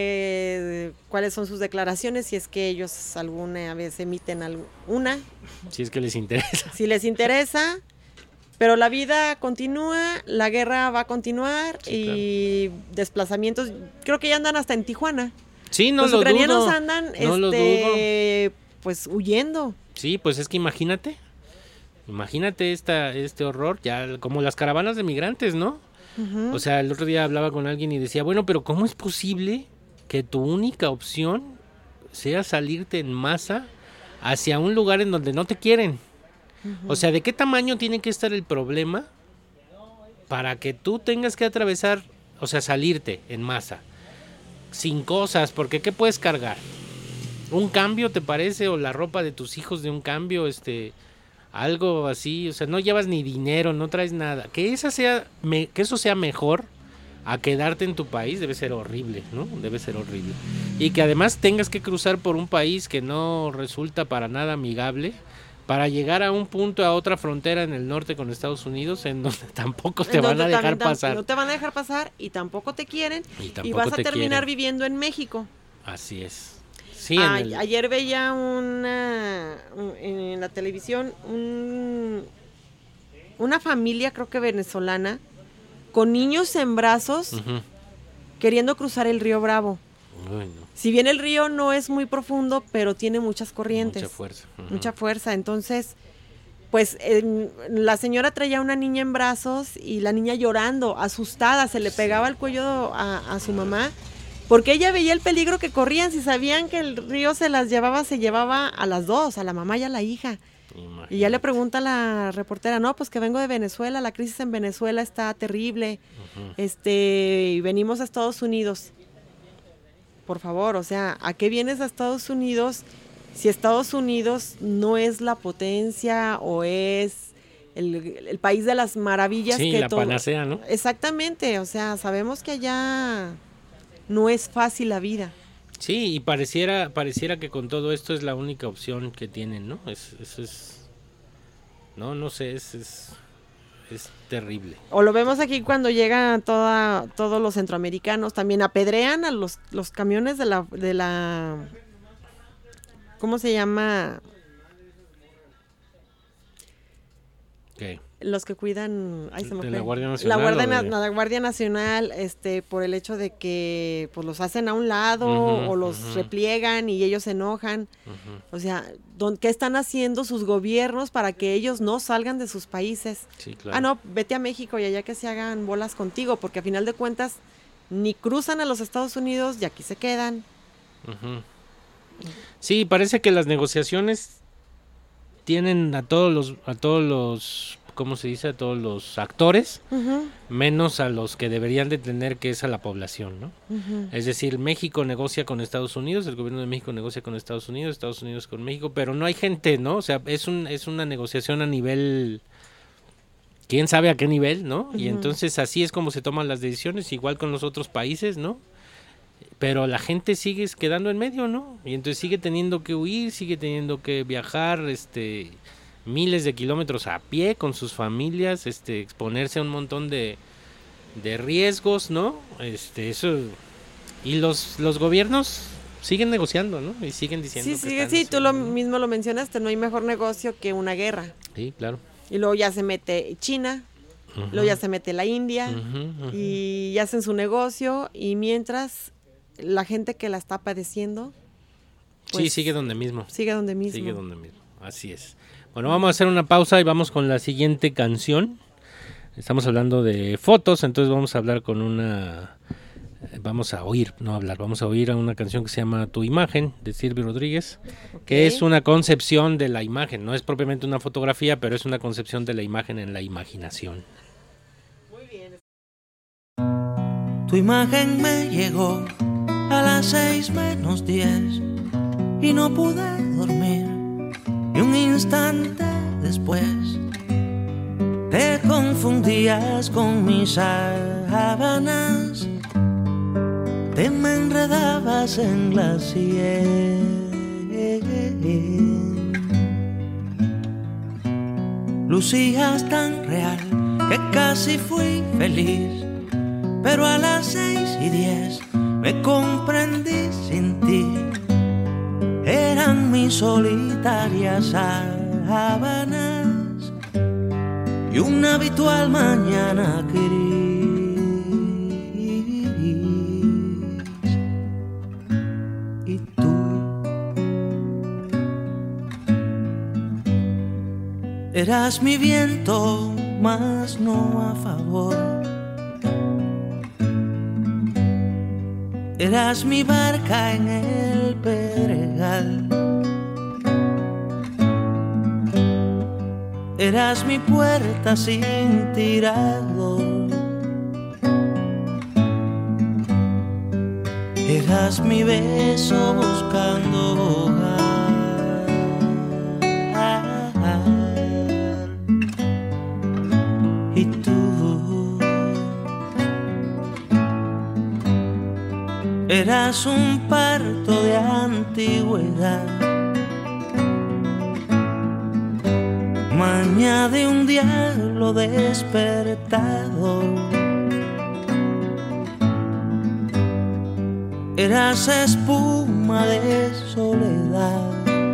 que cuáles son sus declaraciones, si es que ellos alguna vez emiten alguna. Si es que les interesa. Si les interesa, pero la vida continúa, la guerra va a continuar sí, y claro. Desplazamientos, creo que ya andan hasta en Tijuana. Sí, no Los lo ucranianos dudo. andan, no este, pues huyendo. Sí, pues es que imagínate, imagínate esta, este horror, ya como las caravanas de migrantes, ¿no? Uh-huh. O sea, el otro día hablaba con alguien y decía, bueno, pero ¿cómo es posible que tu única opción sea salirte en masa hacia un lugar en donde no te quieren? Uh-huh. O sea, ¿de qué tamaño tiene que estar el problema para que tú tengas que atravesar, o sea, salirte en masa, sin cosas? Porque ¿qué puedes cargar? ¿Un cambio, te parece? ¿O la ropa de tus hijos de un cambio, este... algo así, o sea, no llevas ni dinero, no traes nada. Que esa sea, me, que eso sea mejor a quedarte en tu país debe ser horrible, ¿no? Debe ser horrible. Y que además tengas que cruzar por un país que no resulta para nada amigable para llegar a un punto, a otra frontera en el norte con Estados Unidos, en donde tampoco te van a dejar pasar. No te van a dejar pasar y tampoco te quieren y, tampoco y vas a terminar quieren. viviendo en México. Así es. Sí, a, el... Ayer veía una un, en la televisión un, una familia, creo que venezolana, con niños en brazos, uh-huh. queriendo cruzar el río Bravo. Uy, no. Si bien el río no es muy profundo, pero tiene muchas corrientes. Mucha fuerza. Uh-huh. Mucha fuerza. Entonces, pues eh, la señora traía una niña en brazos y la niña llorando, asustada, se le pegaba sí. el cuello a, a su mamá. Porque ella veía el peligro que corrían, si sabían que el río se las llevaba, se llevaba a las dos, a la mamá y a la hija. Imagínate. Y ya le pregunta a la reportera, no, pues que vengo de Venezuela, la crisis en Venezuela está terrible, uh-huh. este, y venimos a Estados Unidos. Por favor, o sea, ¿a qué vienes a Estados Unidos si Estados Unidos no es la potencia o es el, el país de las maravillas? Sí, que la todo... panacea, ¿no? Exactamente, o sea, sabemos que allá... no es fácil la vida. Sí, y pareciera pareciera que con todo esto es la única opción que tienen, ¿no? Es, es, es no, no sé, es, es es terrible. O lo vemos aquí cuando llegan toda, todos los centroamericanos, también apedrean a los, los camiones de la, de la, ¿cómo se llama? ¿Qué? Los que cuidan, ay, se me de fue. la Guardia Nacional. La Guardia, de... la Guardia Nacional, este, por el hecho de que pues los hacen a un lado uh-huh, o los uh-huh. repliegan y ellos se enojan. Uh-huh. O sea, don, ¿qué están haciendo sus gobiernos para que ellos no salgan de sus países? Sí, claro. Ah, no, vete a México y allá que se hagan bolas contigo, porque a final de cuentas ni cruzan a los Estados Unidos y aquí se quedan. Uh-huh. Sí, parece que las negociaciones tienen a todos los, a todos los, ¿cómo se dice? A todos los actores, uh-huh. menos a los que deberían de tener, que es a la población, ¿no? Uh-huh. Es decir, México negocia con Estados Unidos, el gobierno de México negocia con Estados Unidos, Estados Unidos con México, pero no hay gente, ¿no? O sea, es un, es una negociación a nivel, quién sabe a qué nivel, ¿no? Uh-huh. Y entonces así es como se toman las decisiones, igual con los otros países, ¿no? Pero la gente sigue quedando en medio, ¿no? Y entonces sigue teniendo que huir, sigue teniendo que viajar, este, miles de kilómetros a pie con sus familias, este, exponerse a un montón de, de riesgos, ¿no? Este, eso, y los, los gobiernos siguen negociando, ¿no? Y siguen diciendo sí, que sí, están sí, tú lo ¿no? mismo lo mencionaste, no hay mejor negocio que una guerra. Sí, claro. Y luego ya se mete China, uh-huh. luego ya se mete la India, uh-huh, uh-huh. y hacen su negocio, y mientras la gente que la está padeciendo, pues, sí, sigue donde mismo. Sigue donde mismo. Sigue donde mismo, así es. Bueno, vamos a hacer una pausa y vamos con la siguiente canción. Estamos hablando de fotos, entonces vamos a hablar con una... Vamos a oír, no hablar, vamos a oír a una canción que se llama Tu Imagen, de Silvio Rodríguez, okay. que es una concepción de la imagen, no es propiamente una fotografía, pero es una concepción de la imagen en la imaginación. Muy bien. Tu imagen me llegó a las seis menos diez y no pude dormir, y un instante después te confundías con mis sábanas, te me enredabas en la sien, lucías tan real que casi fui feliz, pero a las seis y diez me comprendí sin ti, eran mis solitarias sábanas y una habitual mañana gris, y tú eras mi viento, mas no a favor. Eras mi barca en el pedregal, eras mi puerta sin tirador, eras mi beso buscando hogar, y tú eras un parto de antigüedad, maña de un diablo despertador, eras espuma de soledad,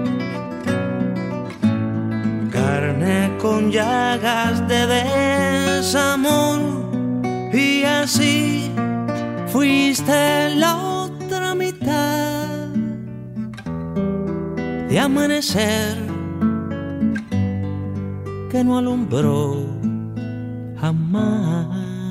carne con llagas de desamor, y así fuiste la otra mitad de amanecer que no alumbró jamás.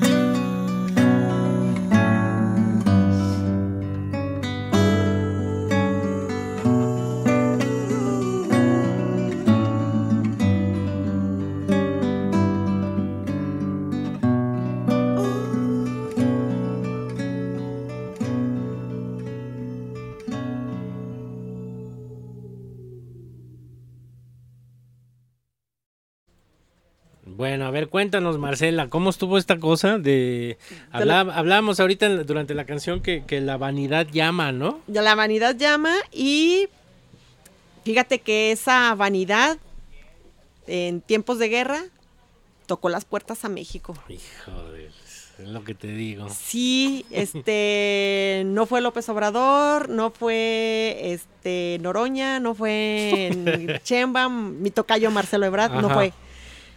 Bueno, a ver, cuéntanos, Marcela, ¿cómo estuvo esta cosa de... Habla, hablábamos ahorita en, durante la canción que, que la vanidad llama, ¿no? Ya la vanidad llama, y fíjate que esa vanidad en tiempos de guerra tocó las puertas a México. Hijo de... Es lo que te digo. Sí, este, no fue López Obrador, no fue este Noroña, no fue Sheinbaum, mi tocayo Marcelo Ebrard, no fue.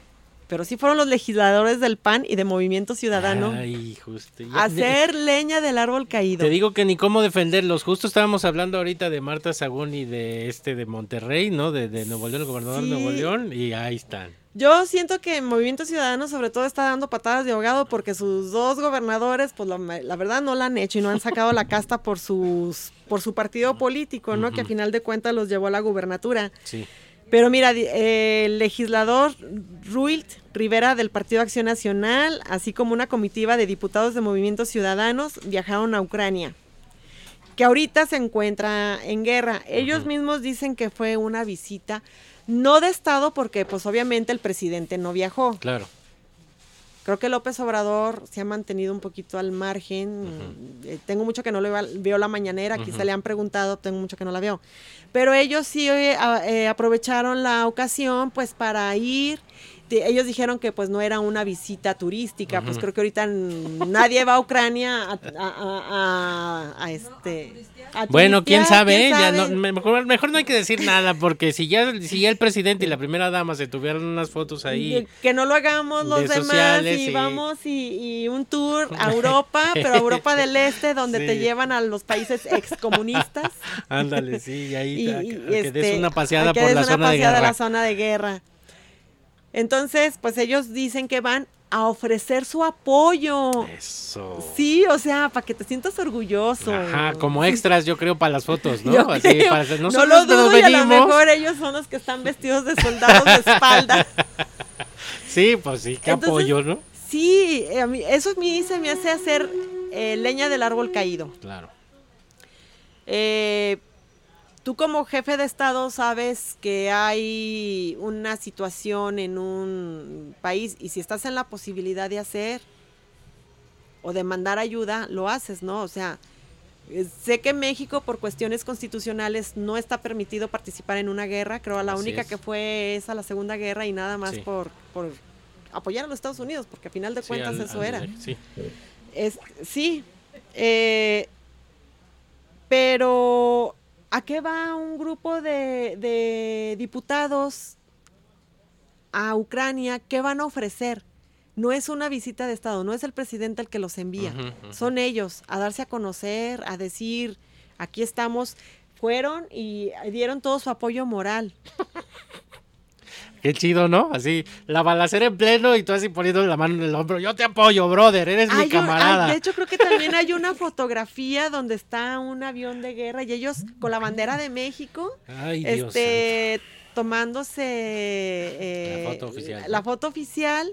pero sí fueron los legisladores del P A N y de Movimiento Ciudadano Ay, justo. a hacer leña del árbol caído. Te digo que ni cómo defenderlos. Justo estábamos hablando ahorita de Marta Sagún y de este de Monterrey, ¿no? De, de Nuevo León, el gobernador Sí. de Nuevo León, y ahí están. Yo siento que Movimiento Ciudadano sobre todo está dando patadas de ahogado porque sus dos gobernadores, pues la, la verdad no la han hecho y no han sacado la casta por sus por su partido político, ¿no? Uh-huh. Que a final de cuentas los llevó a la gubernatura. Sí. Pero mira, eh, el legislador Ruilt Rivera del Partido Acción Nacional, así como una comitiva de diputados de Movimiento Ciudadanos, viajaron a Ucrania, que ahorita se encuentra en guerra. Ellos uh-huh. mismos dicen que fue una visita no de Estado, porque pues obviamente el presidente no viajó. Claro. Creo que López Obrador se ha mantenido un poquito al margen. Uh-huh. Eh, tengo mucho que no le veo la mañanera, uh-huh. quizá le han preguntado, tengo mucho que no la veo. Pero ellos sí eh, eh, aprovecharon la ocasión pues para ir. De, ellos dijeron que pues no era una visita turística, uh-huh. pues creo que ahorita nadie va a Ucrania a, a, a, a, a este... A bueno, quién sabe, ¿quién ya sabe? No, mejor, mejor no hay que decir nada, porque si ya, si ya el presidente y la primera dama se tuvieran unas fotos ahí... Que no lo hagamos los de demás sociales, y, y vamos y, y un tour a Europa, pero a Europa del Este, donde sí. te llevan a los países excomunistas. Ándale, sí, y ahí y, a, a y que este, des una paseada que por des la una zona de guerra. la zona de guerra. Entonces, pues ellos dicen que van a ofrecer su apoyo. Eso. Sí, o sea, para que te sientas orgulloso. Ajá, como extras yo creo para las fotos, ¿no? Yo Así, creo, para, no no lo dudo y a lo mejor ellos son los que están vestidos de soldados de espalda. Sí, pues sí, qué Entonces, apoyo, ¿no? Sí, a mí, eso a mí se me hace hacer eh, leña del árbol caído. Claro. Eh... Tú como jefe de Estado sabes que hay una situación en un país y si estás en la posibilidad de hacer o de mandar ayuda, lo haces, ¿no? O sea, sé que México por cuestiones constitucionales no está permitido participar en una guerra, creo la Así única es. que fue esa, la Segunda Guerra y nada más sí. por, por apoyar a los Estados Unidos, porque a final de cuentas sí, al, eso al, era. Sí, es, sí eh, pero... ¿A qué va un grupo de, de diputados a Ucrania? ¿Qué van a ofrecer? No es una visita de Estado, no es el presidente el que los envía. Uh-huh, uh-huh. Son ellos, a darse a conocer, a decir, aquí estamos. Fueron y dieron todo su apoyo moral. Qué chido, ¿no? Así, la balacera en pleno y tú así poniendo la mano en el hombro. Yo te apoyo, brother, eres ay, mi camarada. Ay, de hecho, creo que también hay una fotografía donde está un avión de guerra y ellos con la bandera de México, ay, Dios este, santo. tomándose eh, la foto oficial. La, la foto oficial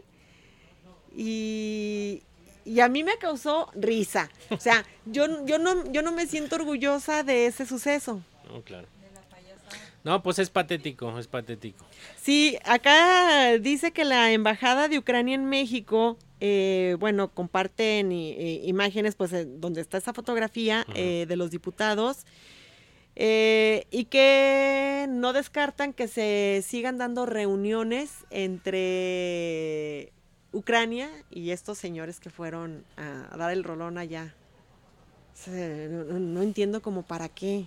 y, y a mí me causó risa. O sea, yo, yo, no, yo no me siento orgullosa de ese suceso. No, claro. No, pues es patético, es patético. Sí, acá dice que la embajada de Ucrania en México, eh, bueno, comparten eh, imágenes, pues, eh, donde está esa fotografía uh-huh. eh, de los diputados, eh, y que no descartan que se sigan dando reuniones entre Ucrania y estos señores que fueron a, a dar el rolón allá. O sea, no, no entiendo como para qué.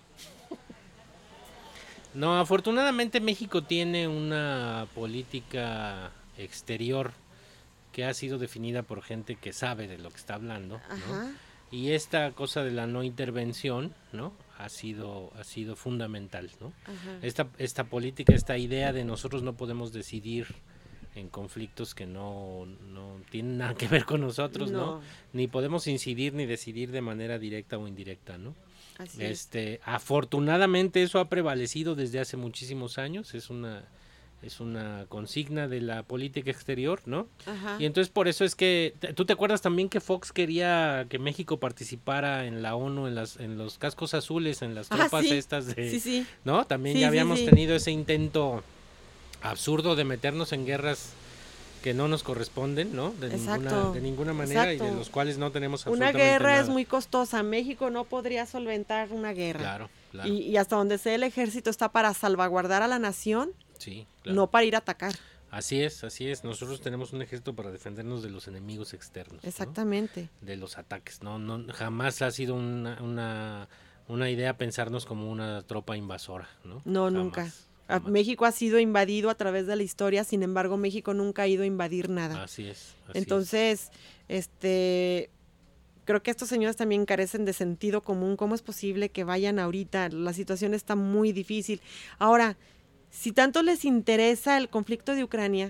No, afortunadamente México tiene una política exterior que ha sido definida por gente que sabe de lo que está hablando, ¿no? Y esta cosa de la no intervención, ¿no? Ha sido, ha sido fundamental, ¿no? Esta, esta política, esta idea de nosotros no podemos decidir en conflictos que no, no tienen nada que ver con nosotros, ¿no? ¿no? Ni podemos incidir ni decidir de manera directa o indirecta, ¿no? Así este es. Afortunadamente eso ha prevalecido desde hace muchísimos años, es una es una consigna de la política exterior, ¿no? Ajá. Y entonces por eso es que tú te acuerdas también que Fox quería que México participara en la ONU, en las en los cascos azules, en las tropas ah, sí. estas de, sí, sí. ¿no? También sí, ya habíamos sí, sí. tenido ese intento absurdo de meternos en guerras que no nos corresponden, ¿no? De Exacto. ninguna de ninguna manera Exacto. y de los cuales no tenemos una absolutamente guerra nada. Es muy costosa, México no podría solventar una guerra. Claro, claro. Y, y hasta donde sea el ejército está para salvaguardar a la nación, sí, claro. no para ir a atacar. Así es, así es. Nosotros tenemos un ejército para defendernos de los enemigos externos. Exactamente. ¿no? De los ataques. No, no, jamás ha sido una, una, una idea pensarnos como una tropa invasora, ¿no? No, jamás, nunca. Jamás. México ha sido invadido a través de la historia, sin embargo, México nunca ha ido a invadir nada. Así es. Así Entonces, es. este, creo que estos señores también carecen de sentido común. ¿Cómo es posible que vayan ahorita? La situación está muy difícil. Ahora, si tanto les interesa el conflicto de Ucrania,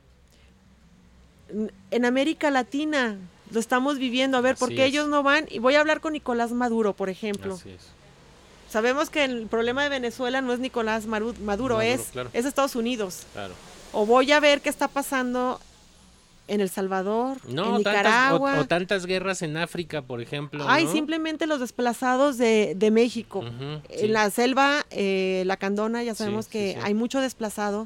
en América Latina lo estamos viviendo. A ver, ¿por qué ellos no van? Y voy a hablar con Nicolás Maduro, por ejemplo. Así es. Sabemos que el problema de Venezuela no es Nicolás Maduro, Maduro es, claro. es Estados Unidos. Claro. O voy a ver qué está pasando en El Salvador, no, en Nicaragua. Tantas, o, o tantas guerras en África, por ejemplo. Ay, ¿no? Simplemente los desplazados de, de México. Uh-huh, en sí. la selva, eh, la Candona, ya sabemos sí, que sí, sí. hay mucho desplazado.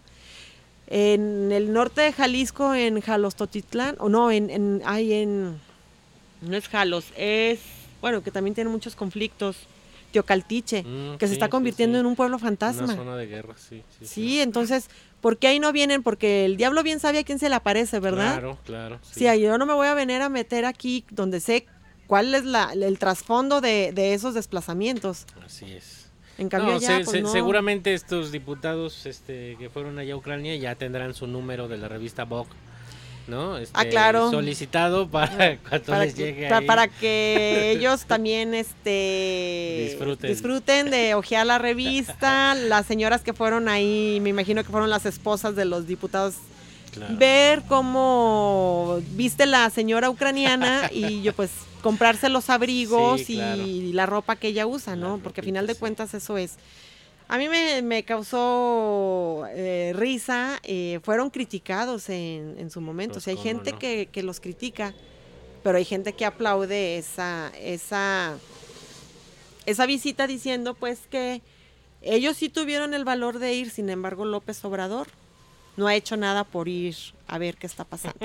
En el norte de Jalisco, en Jalostotitlán, o no, en, en, hay en, no es Jalos, es, bueno, que también tiene muchos conflictos, Teocaltiche, mm, que sí, se está convirtiendo sí, sí. en un pueblo fantasma. Una zona de guerra, sí. Sí, sí, sí. Entonces, ¿por qué ahí no vienen? Porque el diablo bien sabe a quién se le aparece, ¿verdad? Claro, claro. Sí, sí yo no me voy a venir a meter aquí donde sé cuál es la, el trasfondo de, de esos desplazamientos. Así es. En cambio, no, allá, se, pues se, no. Seguramente estos diputados este, que fueron allá a Ucrania ya tendrán su número de la revista Vogue, ¿no? Este, ah, claro. Solicitado para cuando para les que, llegue para, ahí. para que ellos también este, disfruten. disfruten de hojear la revista. Las señoras que fueron ahí, me imagino que fueron las esposas de los diputados. Claro. Ver cómo viste la señora ucraniana y yo pues comprarse los abrigos sí, claro. y la ropa que ella usa, ¿no? Porque al final de cuentas eso es. A mí me, me causó eh, risa, eh, fueron criticados en, en su momento, pues o sea, hay gente no. que, que los critica, pero hay gente que aplaude esa, esa, esa visita diciendo pues que ellos sí tuvieron el valor de ir, sin embargo López Obrador no ha hecho nada por ir a ver qué está pasando.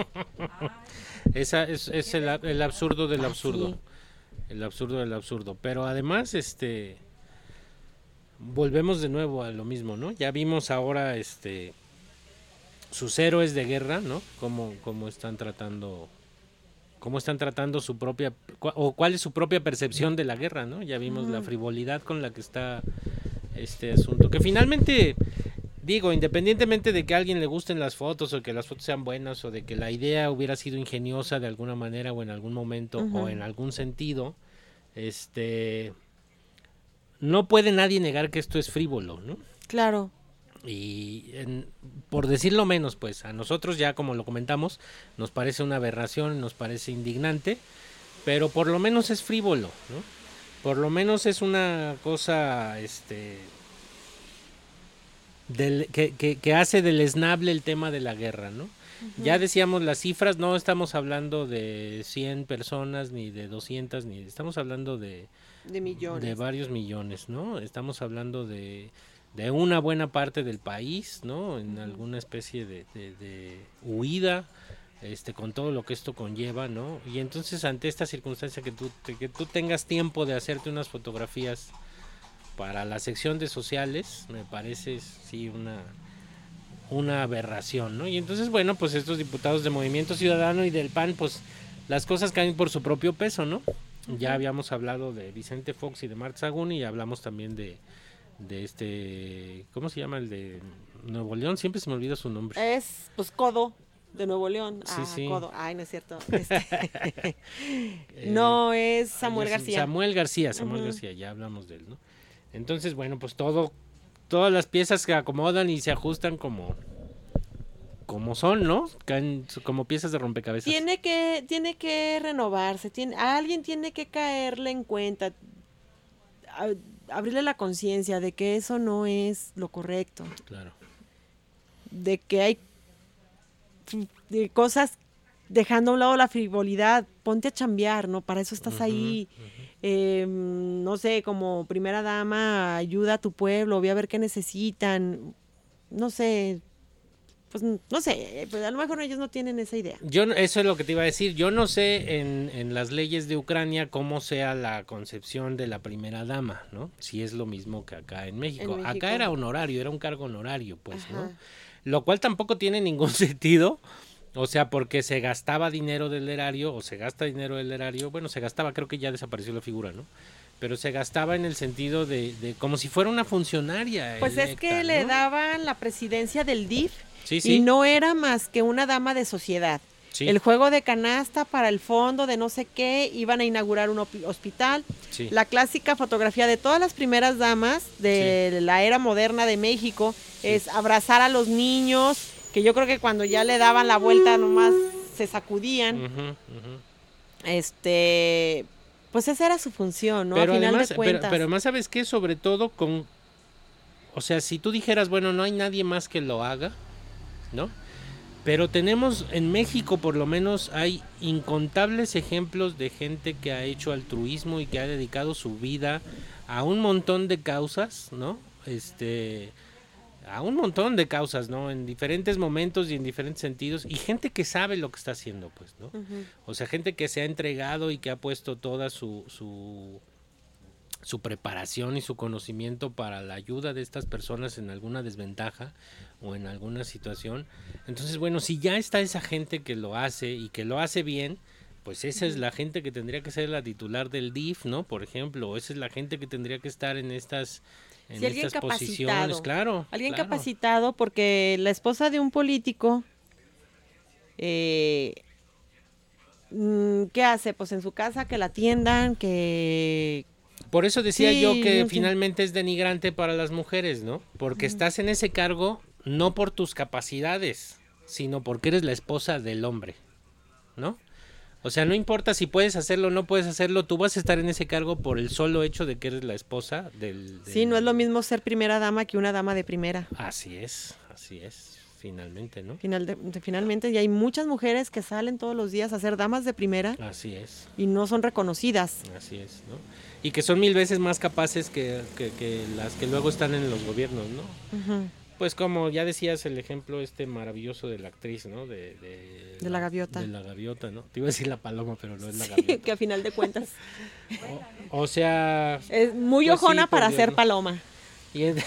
Esa es, es el, el absurdo del ah, absurdo. Sí. El absurdo del absurdo. Pero además, este volvemos de nuevo a lo mismo, ¿no? Ya vimos ahora este sus héroes de guerra, ¿no? Cómo, cómo están tratando, cómo están tratando su propia, o cuál es su propia percepción de la guerra, ¿no? Ya vimos uh-huh. la frivolidad con la que está este asunto. Que finalmente. Digo, independientemente de que a alguien le gusten las fotos o que las fotos sean buenas o de que la idea hubiera sido ingeniosa de alguna manera o en algún momento uh-huh. o en algún sentido, este, no puede nadie negar que esto es frívolo, ¿no? Claro. Y en, por decirlo menos, pues a nosotros ya como lo comentamos, nos parece una aberración, nos parece indignante, pero por lo menos es frívolo, ¿no? Por lo menos es una cosa, este... Del, que, que, que hace deleznable el tema de la guerra, ¿no? Uh-huh. Ya decíamos las cifras, no estamos hablando de cien personas, ni de doscientas, ni estamos hablando de... De millones. De varios millones, ¿no? Estamos hablando de, de una buena parte del país, ¿no? En uh-huh. alguna especie de, de, de huida, este, con todo lo que esto conlleva, ¿no? Y entonces ante esta circunstancia que tú, que tú tengas tiempo de hacerte unas fotografías para la sección de sociales, me parece sí una una aberración, ¿no? Y entonces, bueno, pues estos diputados de Movimiento Ciudadano y del P A N, pues las cosas caen por su propio peso, ¿no? Uh-huh. Ya habíamos hablado de Vicente Fox y de Marta Sagún y hablamos también de de este, ¿cómo se llama el de Nuevo León? Siempre se me olvida su nombre. Es, pues, Codo. De Nuevo León. Sí, ah, sí. Codo. Ay, no es cierto. Este... no, es Samuel García. Samuel García, Samuel uh-huh. García, ya hablamos de él, ¿no? Entonces, bueno, pues todo, todas las piezas se acomodan y se ajustan como, como son, ¿no? Caen como piezas de rompecabezas. Tiene que, tiene que renovarse, tiene, a alguien tiene que caerle en cuenta, a, abrirle la conciencia de que eso no es lo correcto. Claro. De que hay de cosas dejando a un lado la frivolidad, ponte a chambear, ¿no? Para eso estás uh-huh, ahí. Uh-huh. Eh, no sé, como primera dama, ayuda a tu pueblo, ve a ver qué necesitan, no sé, pues no sé, pues a lo mejor ellos no tienen esa idea. Yo eso es lo que te iba a decir, yo no sé en, en las leyes de Ucrania cómo sea la concepción de la primera dama, ¿no? Si es lo mismo que acá en México. En México. Acá era honorario, era un cargo honorario, pues, ajá. ¿no? Lo cual tampoco tiene ningún sentido. O sea, porque se gastaba dinero del erario, o se gasta dinero del erario, bueno, se gastaba, creo que ya desapareció la figura, ¿no? pero se gastaba en el sentido de, de como si fuera una funcionaria. Pues electa, es que ¿no? le daban la presidencia del D I F Sí, sí. y no era más que una dama de sociedad. Sí. El juego de canasta para el fondo de no sé qué, iban a inaugurar un hospital. Sí. La clásica fotografía de todas las primeras damas de sí. la era moderna de México sí. es abrazar a los niños, que yo creo que cuando ya le daban la vuelta nomás se sacudían. Uh-huh, uh-huh. Este, pues esa era su función, ¿no? Pero a final además, de cuentas. Pero, pero además, ¿sabes qué? Sobre todo con, o sea, si tú dijeras, bueno, no hay nadie más que lo haga, ¿no? Pero tenemos, en México por lo menos, hay incontables ejemplos de gente que ha hecho altruismo y que ha dedicado su vida a un montón de causas, ¿no? Este, a un montón de causas, ¿no? En diferentes momentos y en diferentes sentidos, y gente que sabe lo que está haciendo, pues, ¿no? Uh-huh. O sea, gente que se ha entregado y que ha puesto toda su, su, su preparación y su conocimiento para la ayuda de estas personas en alguna desventaja o en alguna situación. Entonces, bueno, si ya está esa gente que lo hace y que lo hace bien, pues esa es la gente que tendría que ser la titular del D I F, ¿no? Por ejemplo, o esa es la gente que tendría que estar en estas, en sí, alguien estas capacitado, posiciones, claro. Alguien claro. capacitado, porque la esposa de un político, eh, ¿qué hace? Pues en su casa que la atiendan, que... Por eso decía sí, yo que sí. finalmente es denigrante para las mujeres, ¿no? Porque uh-huh. estás en ese cargo no por tus capacidades, sino porque eres la esposa del hombre, ¿no? O sea, no importa si puedes hacerlo o no puedes hacerlo, tú vas a estar en ese cargo por el solo hecho de que eres la esposa del... del... Sí, no es lo mismo ser primera dama que una dama de primera. Así es, así es, finalmente, ¿no? Final de, de, finalmente, y hay muchas mujeres que salen todos los días a ser damas de primera. Así es. Y no son reconocidas. Así es, ¿no? Y que son mil veces más capaces que, que, que las que luego están en los gobiernos, ¿no? Uh-huh. Pues como ya decías el ejemplo este maravilloso de la actriz, ¿no? De, de, de la gaviota. De la gaviota, ¿no? Te iba a decir la paloma, pero no es la sí, gaviota. que a final de cuentas. o, o sea... Es muy pues ojona sí, para Dios, ser ¿no? paloma. Y en...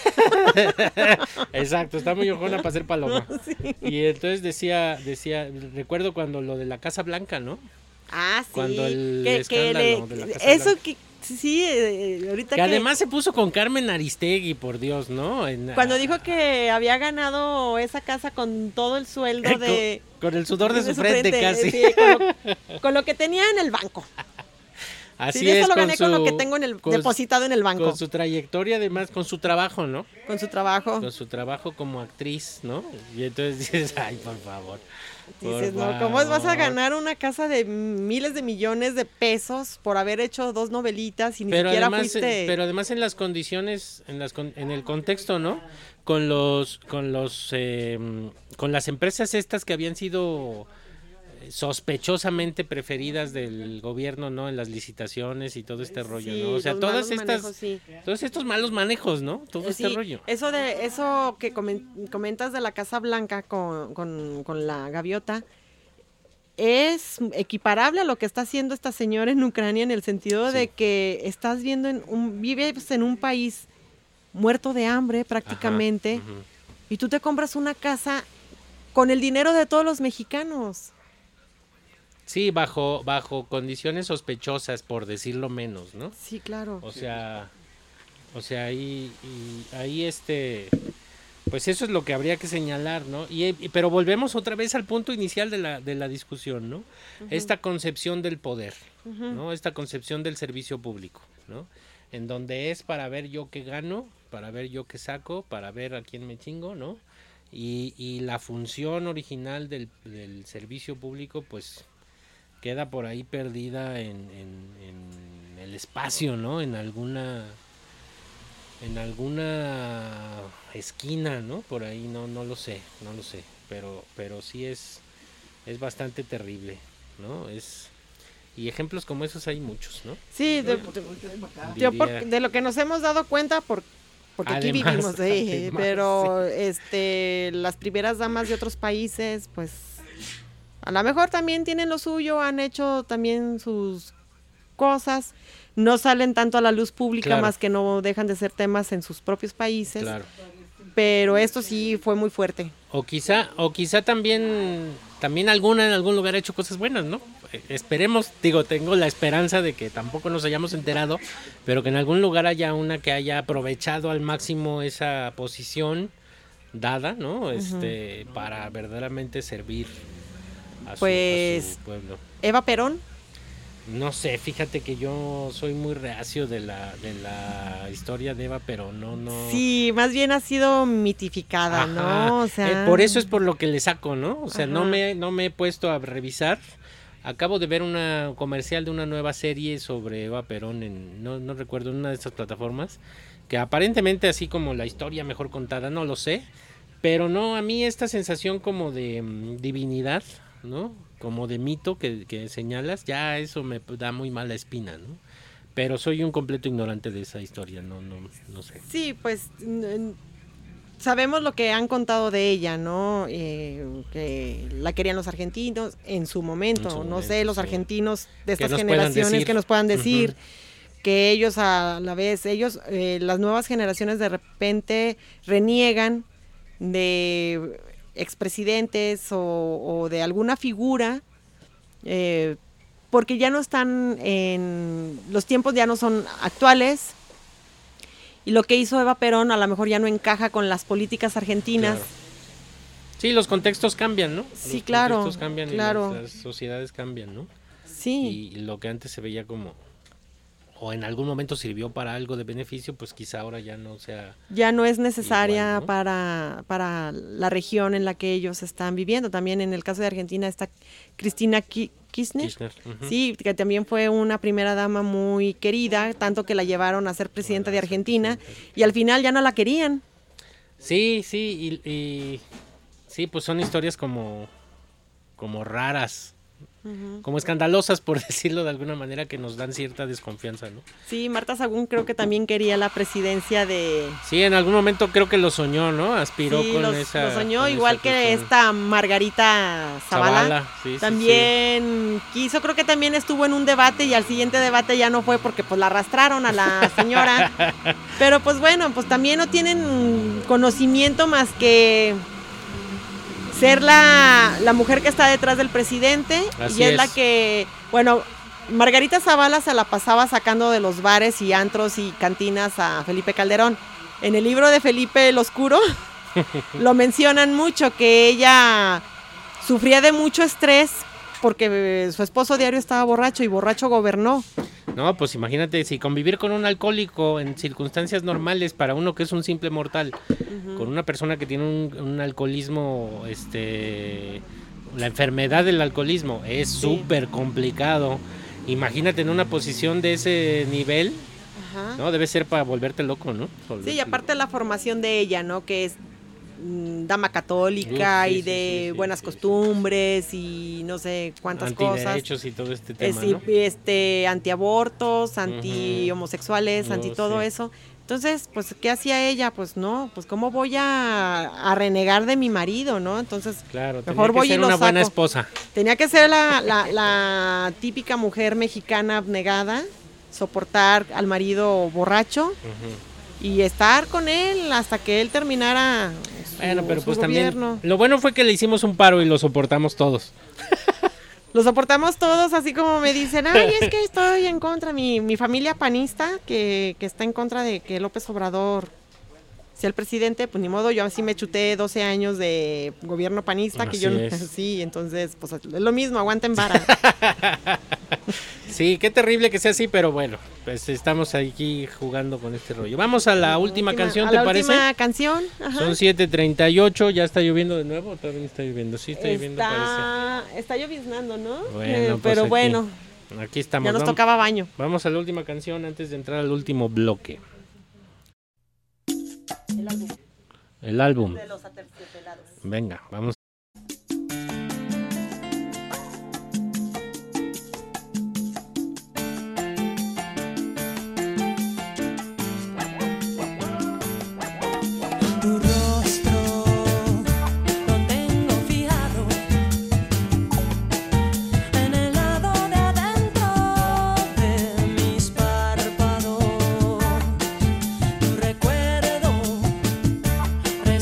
Exacto, está muy ojona para ser paloma. Sí. Y entonces decía, decía, recuerdo cuando lo de la Casa Blanca, ¿no? Ah, sí. Cuando el que, escándalo que le, de la Casa eso Blanca. que sí, eh, ahorita que, que además se puso con Carmen Aristegui, por Dios, ¿no? En, cuando dijo que había ganado esa casa con todo el sueldo eh, de... Con, con el sudor de, de su, su frente, frente casi. Sí, con, lo, con lo que tenía en el banco. Así sí, es, eso lo gané con, su, con lo que tengo en el con, depositado en el banco. Con su trayectoria, además, con su trabajo, ¿no? Con su trabajo. Con su trabajo como actriz, ¿no? Y entonces dices, ay, por favor. Dices, por no, favor. ¿cómo vas a ganar una casa de miles de millones de pesos por haber hecho dos novelitas y ni pero siquiera además, fuiste... Pero además en las condiciones, en las en el contexto, ¿no? Con los, con los, eh, con las empresas estas que habían sido sospechosamente preferidas del gobierno, ¿no? En las licitaciones y todo este rollo, sí, ¿no? O sea, todas estas, manejos, sí. todos estos malos manejos, ¿no? Todo sí, este rollo. Eso de, eso que comentas de la Casa Blanca con, con, con la gaviota, es equiparable a lo que está haciendo esta señora en Ucrania en el sentido sí. de que estás viendo en un, vives en un país muerto de hambre prácticamente, ajá, uh-huh. y tú te compras una casa con el dinero de todos los mexicanos. Sí, bajo bajo condiciones sospechosas, por decirlo menos, ¿no? Sí, claro. O sea, o sea, ahí, y, ahí este, pues eso es lo que habría que señalar, ¿no? Y, y pero volvemos otra vez al punto inicial de la de la discusión, ¿no? Uh-huh. Esta concepción del poder, uh-huh. ¿no? Esta concepción del servicio público, ¿no? En donde es para ver yo qué gano, para ver yo qué saco, para ver a quién me chingo, ¿no? Y, y la función original del, del servicio público, pues queda por ahí perdida en, en, en el espacio, ¿no? En alguna en alguna esquina, ¿no? Por ahí no no lo sé, no lo sé, pero pero sí es es bastante terrible, ¿no? Es y ejemplos como esos hay muchos, ¿no? Sí, de, de, yo por, de lo que nos hemos dado cuenta por porque aquí además, vivimos, sí, además, pero sí. este las primeras damas de otros países, pues a lo mejor también tienen lo suyo, han hecho también sus cosas, no salen tanto a la luz pública, claro. más que no dejan de ser temas en sus propios países. Claro. pero esto sí fue muy fuerte. O quizá, o quizá también, también alguna en algún lugar ha hecho cosas buenas, ¿no? Esperemos, digo, tengo la esperanza de que tampoco nos hayamos enterado, pero que en algún lugar haya una que haya aprovechado al máximo esa posición dada, ¿no? Este, uh-huh. para verdaderamente servir a su, pues, a su pueblo. Eva Perón. No sé, fíjate que yo soy muy reacio de la de la historia de Eva, pero no, no. Sí, más bien ha sido mitificada, Ajá. ¿no? O sea, eh, por eso es por lo que le saco, ¿no? O sea, Ajá. no me no me he puesto a revisar. Acabo de ver una comercial de una nueva serie sobre Eva Perón en no no recuerdo en una de estas plataformas, que aparentemente así como la historia mejor contada, no lo sé, pero no, a mí esta sensación como de um, divinidad, ¿no? Como de mito que, que señalas, ya eso me da muy mala espina, ¿no? Pero soy un completo ignorante de esa historia, no no no sé. Sí, pues n- sabemos lo que han contado de ella, ¿no? Eh, que la querían los argentinos en su momento, en su no momento, sé, los sí. argentinos de estas que generaciones que nos puedan decir uh-huh. que ellos a la vez, ellos, eh, las nuevas generaciones de repente reniegan de expresidentes o, o de alguna figura eh, porque ya no están en los tiempos, ya no son actuales y lo que hizo Eva Perón a lo mejor ya no encaja con las políticas argentinas. Claro. Sí, los contextos cambian, ¿no? Sí, los claro, contextos cambian claro. y las, las sociedades cambian, ¿no? Sí. Y lo que antes se veía como o en algún momento sirvió para algo de beneficio, pues quizá ahora ya no sea... Ya no es necesaria igual, ¿no? para, para la región en la que ellos están viviendo. También en el caso de Argentina está Cristina Ki- Kirchner, Kirchner uh-huh. sí, que también fue una primera dama muy querida, tanto que la llevaron a ser presidenta de Argentina y al final ya no la querían. Sí, sí, y, y sí, pues son historias como, como raras. Uh-huh. Como escandalosas, por decirlo de alguna manera, que nos dan cierta desconfianza, ¿no? Sí, Marta Sagún creo que también quería la presidencia de... Sí, en algún momento creo que lo soñó, ¿no? Aspiró sí, con los, esa... lo soñó, con igual esa que cuestión. esta Margarita Zavala. Zavala sí, también sí, sí. quiso, creo que también estuvo en un debate y al siguiente debate ya no fue porque pues la arrastraron a la señora. Pero pues bueno, pues también no tienen conocimiento más que... ser la, la mujer que está detrás del presidente. Así y es, es la que, bueno, Margarita Zavala se la pasaba sacando de los bares y antros y cantinas a Felipe Calderón. En el libro de Felipe el Oscuro lo mencionan mucho, que ella sufría de mucho estrés porque su esposo diario estaba borracho y borracho gobernó. No, pues imagínate, si convivir con un alcohólico en circunstancias normales para uno que es un simple mortal, uh-huh. con una persona que tiene un, un alcoholismo, este, la enfermedad del alcoholismo es súper sí. complicado. Imagínate en una posición de ese nivel, Ajá. ¿no? Debe ser para volverte loco, ¿no? Volverte sí, y aparte la formación de ella, ¿no? Que es mm, dama católica sí, y de sí, sí, buenas sí, costumbres sí. y no sé cuántas cosas. Antiderechos y todo este tema, es, ¿no? este, antiabortos, anti-homosexuales, uh-huh. anti no, todo sí. eso. Entonces, pues, ¿qué hacía ella? Pues no, pues, ¿cómo voy a, a renegar de mi marido, no? Entonces, claro, mejor tenía voy que ser y lo una saco. buena esposa. Tenía que ser la, la, la típica mujer mexicana abnegada, soportar al marido borracho uh-huh. y estar con él hasta que él terminara su, bueno, pero su pues gobierno. También, lo bueno fue que le hicimos un paro y lo soportamos todos. Lo soportamos todos, así como me dicen, ay, es que estoy en contra, mi, mi familia panista, que, que está en contra de que López Obrador sea el presidente, pues ni modo, yo así me chuté doce años de gobierno panista, así que yo es. sí, entonces, pues es lo mismo, aguanten vara. Sí, qué terrible que sea así, pero bueno, pues estamos aquí jugando con este rollo. Vamos a la, la última, última canción, ¿te la parece? La última canción, ajá. Son siete treinta y ocho, ¿ya está lloviendo de nuevo? Todavía no está lloviendo, sí está, está lloviendo, parece. Está lloviznando, ¿no? Bueno, eh, pues pero aquí, bueno. Aquí estamos. Ya nos vamos, tocaba baño. Vamos a la última canción antes de entrar al último bloque. El álbum. El álbum. De los Aterciopelados. Venga, vamos. Recuerdo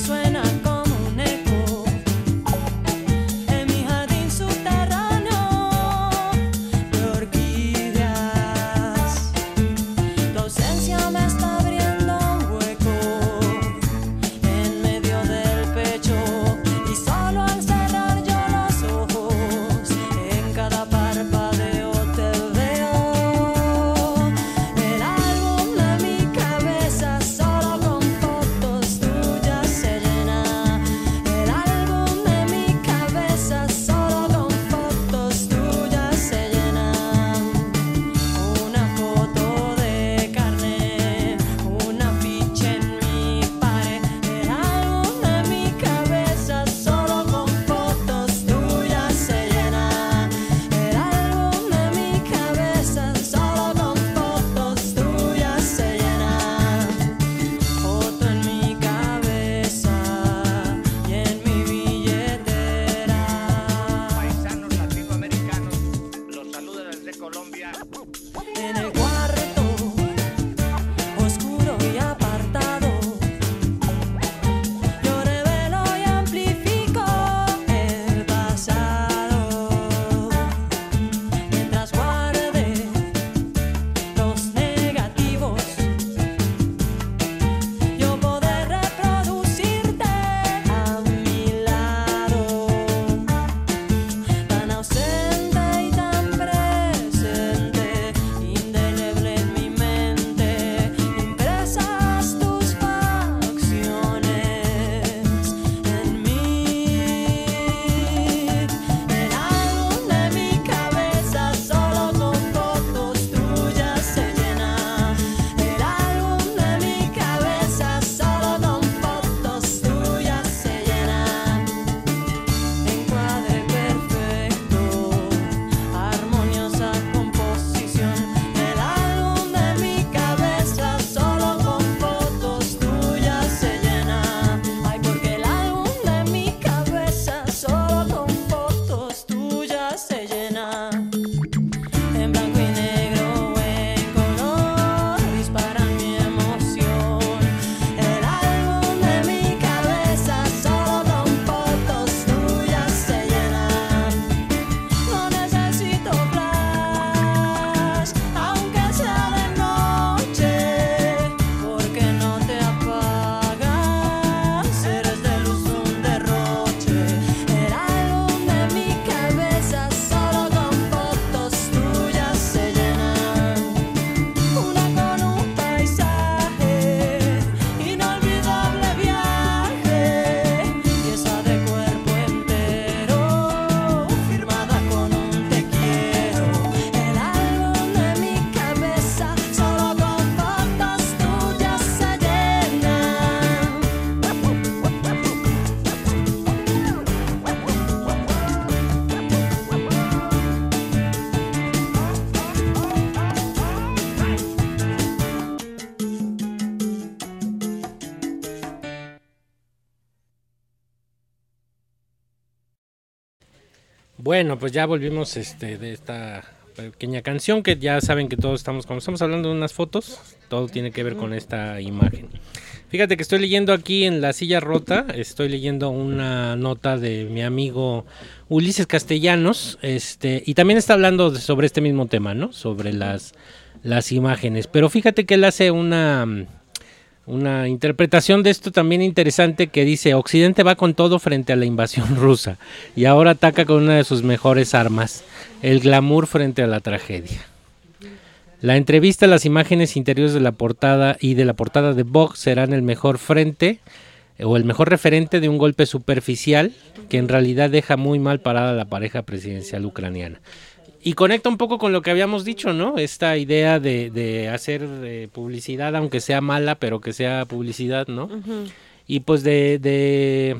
Bueno, pues ya volvimos este de esta pequeña canción que ya saben que todos estamos, cuando estamos hablando de unas fotos, todo tiene que ver con esta imagen. Fíjate que estoy leyendo aquí en La Silla Rota, estoy leyendo una nota de mi amigo Ulises Castellanos, este, y también está hablando de, sobre este mismo tema, ¿no? Sobre las, las imágenes. Pero fíjate que él hace una, una interpretación de esto también interesante que dice: Occidente va con todo frente a la invasión rusa y ahora ataca con una de sus mejores armas, el glamour frente a la tragedia. La entrevista, las imágenes interiores de la portada y de la portada de Vogue serán el mejor frente o el mejor referente de un golpe superficial que en realidad deja muy mal parada a la pareja presidencial ucraniana. Y conecta un poco con lo que habíamos dicho, ¿no? Esta idea de, de hacer eh, publicidad, aunque sea mala, pero que sea publicidad, ¿no? Uh-huh. Y pues de... de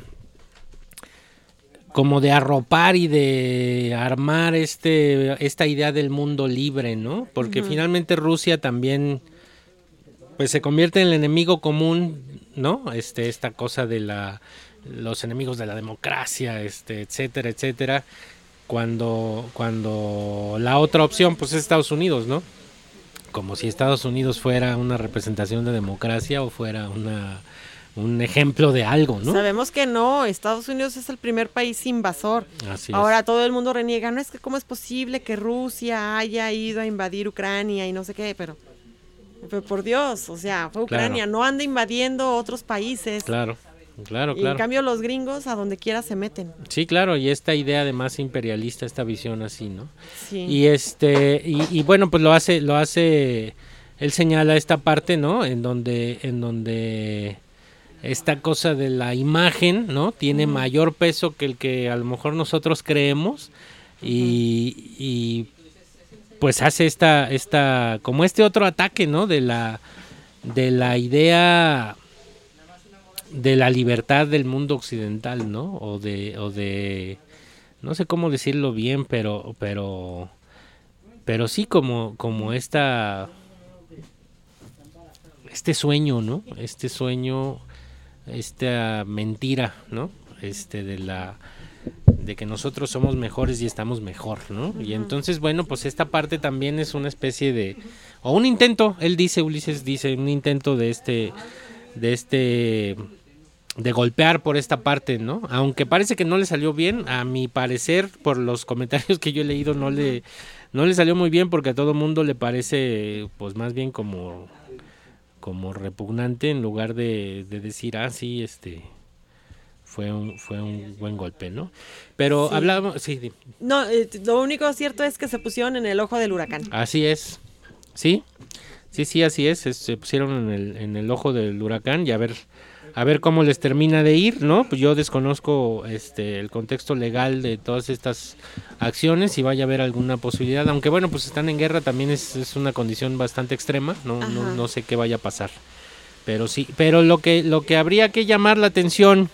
como de arropar y de armar este esta idea del mundo libre, ¿no? Porque uh-huh. finalmente Rusia también pues se convierte en el enemigo común, ¿no? Este esta cosa de la los enemigos de la democracia, este etcétera, etcétera, cuando cuando la otra opción pues es Estados Unidos, ¿no? Como si Estados Unidos fuera una representación de democracia o fuera una un ejemplo de algo, ¿no? Sabemos que no, Estados Unidos es el primer país invasor. Así Ahora es. todo el mundo reniega, no es que cómo es posible que Rusia haya ido a invadir Ucrania y no sé qué, pero, pero por Dios, o sea, fue Ucrania, claro. No anda invadiendo otros países. Claro, claro, y claro. En cambio los gringos a donde quiera se meten. Sí, claro, y esta idea además imperialista, esta visión así, ¿no? Sí. Y este, y, y bueno, pues lo hace, lo hace, él señala esta parte, ¿no? En donde, en donde esta cosa de la imagen, ¿no? Tiene uh-huh. mayor peso que el que a lo mejor nosotros creemos y, uh-huh. y pues hace esta, esta, como este otro ataque, ¿no? De la, de la idea de la libertad del mundo occidental, ¿no? O de, o de, no sé cómo decirlo bien, pero, pero, pero sí como, como esta, este sueño, ¿no? Este sueño, esta mentira, ¿no? Este de la de que nosotros somos mejores y estamos mejor, ¿no? Uh-huh. Y entonces, bueno, pues esta parte también es una especie de o un intento, él dice, Ulises dice, un intento de este de este de golpear por esta parte, ¿no? Aunque parece que no le salió bien, a mi parecer, por los comentarios que yo he leído, no le no le salió muy bien porque a todo mundo le parece pues más bien como como repugnante en lugar de, de decir, ah, sí, este, fue un fue un buen golpe, ¿no? Pero sí. Hablamos, sí. No, eh, lo único cierto es que se pusieron en el ojo del huracán. Así es, sí, sí, sí, así es, es se pusieron en el, en el ojo del huracán y a ver, a ver cómo les termina de ir, ¿no? Pues yo desconozco este el contexto legal de todas estas acciones, si vaya a haber alguna posibilidad, aunque bueno, pues están en guerra, también es, es una condición bastante extrema, no, no, no sé qué vaya a pasar. Pero sí, pero lo que, lo que habría que llamar la atención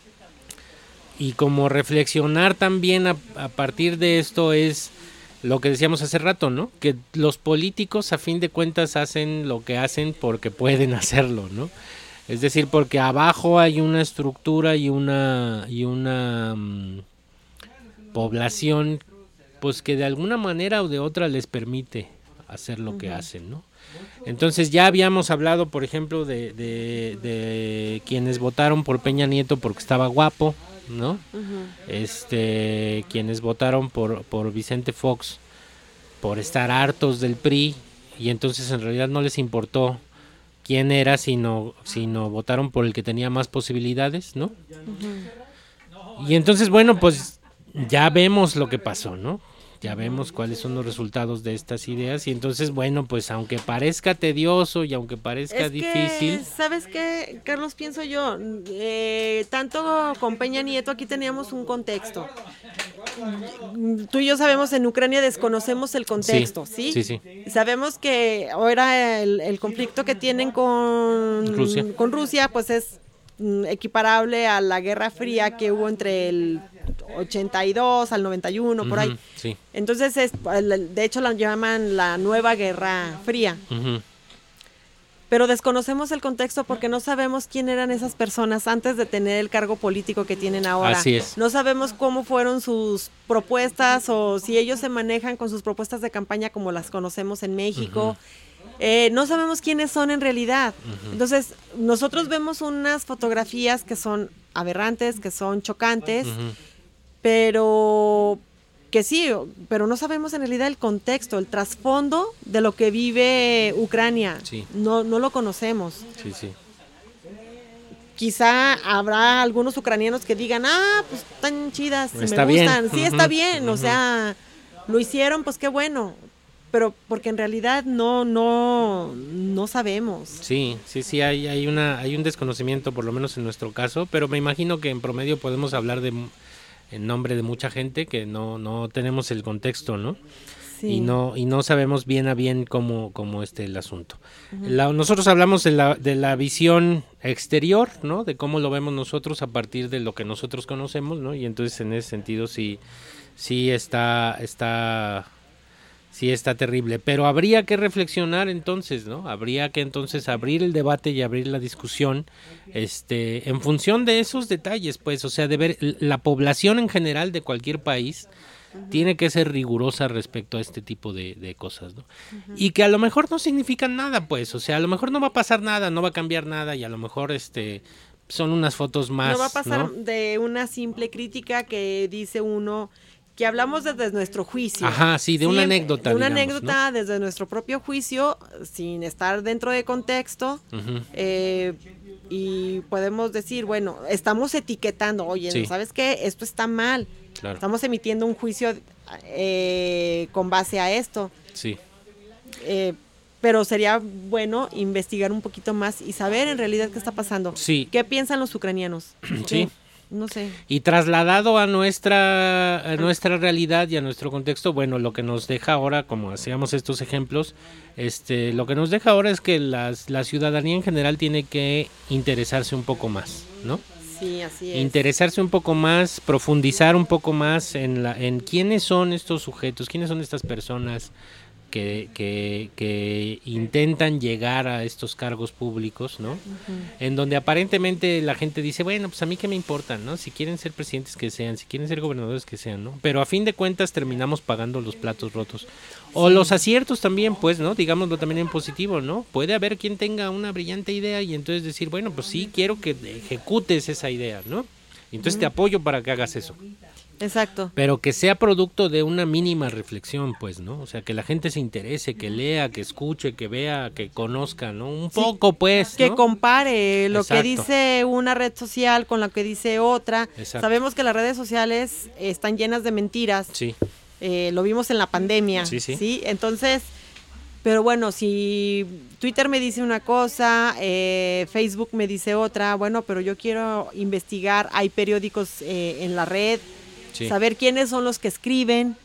y como reflexionar también a, a partir de esto es lo que decíamos hace rato, ¿no? Que los políticos a fin de cuentas hacen lo que hacen porque pueden hacerlo, ¿no? Es decir, porque abajo hay una estructura y una y una um, población pues que de alguna manera o de otra les permite hacer lo uh-huh. que hacen, ¿no? Entonces ya habíamos hablado, por ejemplo, de, de, de quienes votaron por Peña Nieto porque estaba guapo, ¿no? Uh-huh. Este, quienes votaron por, por Vicente Fox por estar hartos del P R I y entonces en realidad no les importó quién era, sino, sino votaron por el que tenía más posibilidades, ¿no? Uh-huh. Y entonces, bueno, pues ya vemos lo que pasó, ¿no? Ya vemos cuáles son los resultados de estas ideas y entonces, bueno, pues aunque parezca tedioso y aunque parezca es difícil... Que, ¿sabes qué, Carlos? Pienso yo, eh, tanto con Peña Nieto aquí teníamos un contexto. Tú y yo sabemos, en Ucrania desconocemos el contexto, ¿sí? Sí, sí. sí. Sabemos que ahora el, el conflicto que tienen con Rusia. con Rusia, pues es mm, equiparable a la Guerra Fría que hubo entre el ochenta y dos al noventa y uno, uh-huh, por ahí. Sí. Entonces, es, de hecho, la llaman la nueva Guerra Fría. Uh-huh. pero desconocemos el contexto porque no sabemos quién eran esas personas antes de tener el cargo político que tienen ahora. Así es. No sabemos cómo fueron sus propuestas o si ellos se manejan con sus propuestas de campaña como las conocemos en México. Uh-huh. Eh, no sabemos quiénes son en realidad. Uh-huh. Entonces, nosotros vemos unas fotografías que son aberrantes, que son chocantes, uh-huh. pero que sí, pero no sabemos en realidad el contexto, el trasfondo de lo que vive Ucrania. Sí. No, no lo conocemos. Sí, sí. Quizá habrá algunos ucranianos que digan, ah, pues están chidas, está me gustan. Bien. Sí, uh-huh. está bien, uh-huh. o sea, lo hicieron, pues qué bueno. Pero porque en realidad no, no, no sabemos. Sí, sí, sí, hay, hay una, hay un desconocimiento, por lo menos en nuestro caso, pero me imagino que en promedio podemos hablar de en nombre de mucha gente que no, no tenemos el contexto, ¿no? Sí. Y no, y no sabemos bien a bien cómo, cómo esté el asunto. Uh-huh. La, nosotros hablamos de la, de la visión exterior, ¿no? De cómo lo vemos nosotros a partir de lo que nosotros conocemos, ¿no? Y entonces en ese sentido sí, sí está, está, sí está terrible. Pero habría que reflexionar entonces, ¿no? Habría que entonces abrir el debate y abrir la discusión, este, en función de esos detalles, pues, o sea, de ver la población en general de cualquier país. Uh-huh. Tiene que ser rigurosa respecto a este tipo de, de cosas, ¿no? Uh-huh. Y que a lo mejor no significan nada, pues, o sea, a lo mejor no va a pasar nada, no va a cambiar nada y a lo mejor este son unas fotos más, no va a pasar, ¿no? De una simple crítica que dice uno que hablamos desde nuestro juicio. Ajá, sí, de sí, una anécdota, de una digamos, anécdota, ¿no? Desde nuestro propio juicio, sin estar dentro de contexto. Uh-huh. eh, y podemos decir, bueno, estamos etiquetando, oye, sí. ¿Sabes qué? Esto está mal. Claro. Estamos emitiendo un juicio eh, con base a esto. Sí. Eh, pero sería bueno investigar un poquito más y saber en realidad qué está pasando. Sí. ¿Qué piensan los ucranianos? Sí. No sé. Y trasladado a nuestra a nuestra realidad y a nuestro contexto, bueno, lo que nos deja ahora, como hacíamos estos ejemplos, este, lo que nos deja ahora es que las, la ciudadanía en general tiene que interesarse un poco más, ¿no? Sí, así es. Interesarse un poco más, profundizar un poco más en la en quiénes son estos sujetos, quiénes son estas personas que, que, que intentan llegar a estos cargos públicos, ¿no? Uh-huh. En donde aparentemente la gente dice, bueno, pues a mí qué me importa, ¿no? Si quieren ser presidentes que sean, si quieren ser gobernadores que sean, ¿no? Pero a fin de cuentas terminamos pagando los platos rotos. O sí. Los aciertos también, pues, ¿no? Digámoslo también en positivo, ¿no? Puede haber quien tenga una brillante idea y entonces decir, bueno, pues sí, quiero que ejecutes esa idea, ¿no? Entonces uh-huh. te apoyo para que hagas eso. Exacto. Pero que sea producto de una mínima reflexión, pues, ¿no? O sea, que la gente se interese, que lea, que escuche, que vea, que conozca, ¿no? Un sí, poco, pues, que ¿no? compare lo Exacto. que dice una red social con lo que dice otra. Exacto. Sabemos que las redes sociales están llenas de mentiras. Sí. Eh, lo vimos en la pandemia. Sí, sí. ¿sí? Entonces, pero bueno, si Twitter me dice una cosa, eh, Facebook me dice otra, bueno, pero yo quiero investigar, hay periódicos eh, en la red. Sí. Saber quiénes son los que escriben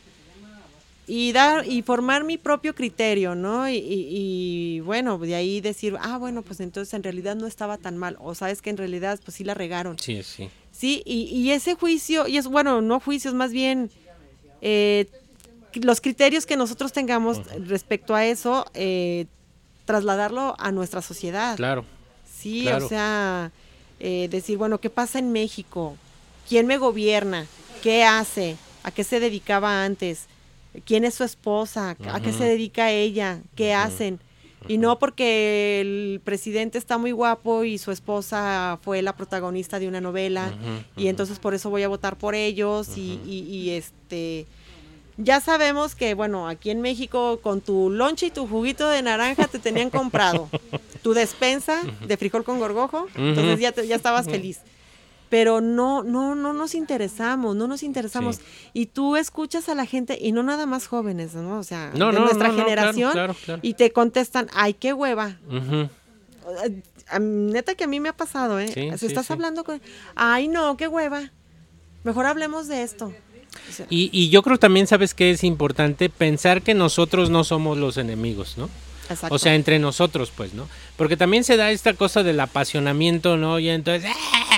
y dar y formar mi propio criterio, ¿no? Y, y, y bueno, de ahí decir, ah, bueno, pues entonces en realidad no estaba tan mal, o sabes que en realidad pues sí la regaron. Sí, sí. Sí, y, y ese juicio, y es bueno, no juicios, más bien eh, los criterios que nosotros tengamos uh-huh. respecto a eso, eh, trasladarlo a nuestra sociedad. Claro. Sí, claro. O sea, eh, decir, bueno, ¿qué pasa en México? ¿Quién me gobierna? ¿Qué hace? ¿A qué se dedicaba antes? ¿Quién es su esposa? ¿A uh-huh. qué se dedica ella? ¿Qué uh-huh. hacen? Y no porque el presidente está muy guapo y su esposa fue la protagonista de una novela uh-huh. Uh-huh. y entonces por eso voy a votar por ellos uh-huh. y, y, y este... Ya sabemos que, bueno, aquí en México con tu lonche y tu juguito de naranja te tenían comprado tu despensa uh-huh. de frijol con gorgojo, uh-huh. entonces ya, te, ya estabas uh-huh. feliz. Pero no, no, no nos interesamos, no nos interesamos. Sí. Y tú escuchas a la gente, y no nada más jóvenes, ¿no? O sea, no, de no, nuestra no, no, generación, claro, claro, claro. Y te contestan, ay, qué hueva. Uh-huh. A, neta que a mí me ha pasado, ¿eh? Sí, si sí, estás sí. hablando con, ay, no, qué hueva. Mejor hablemos de esto. O sea, y, y yo creo también, ¿sabes qué es importante? Pensar que nosotros no somos los enemigos, ¿no? Exacto. O sea, entre nosotros, pues, ¿no? Porque también se da esta cosa del apasionamiento, ¿no? Y entonces, ¡ah!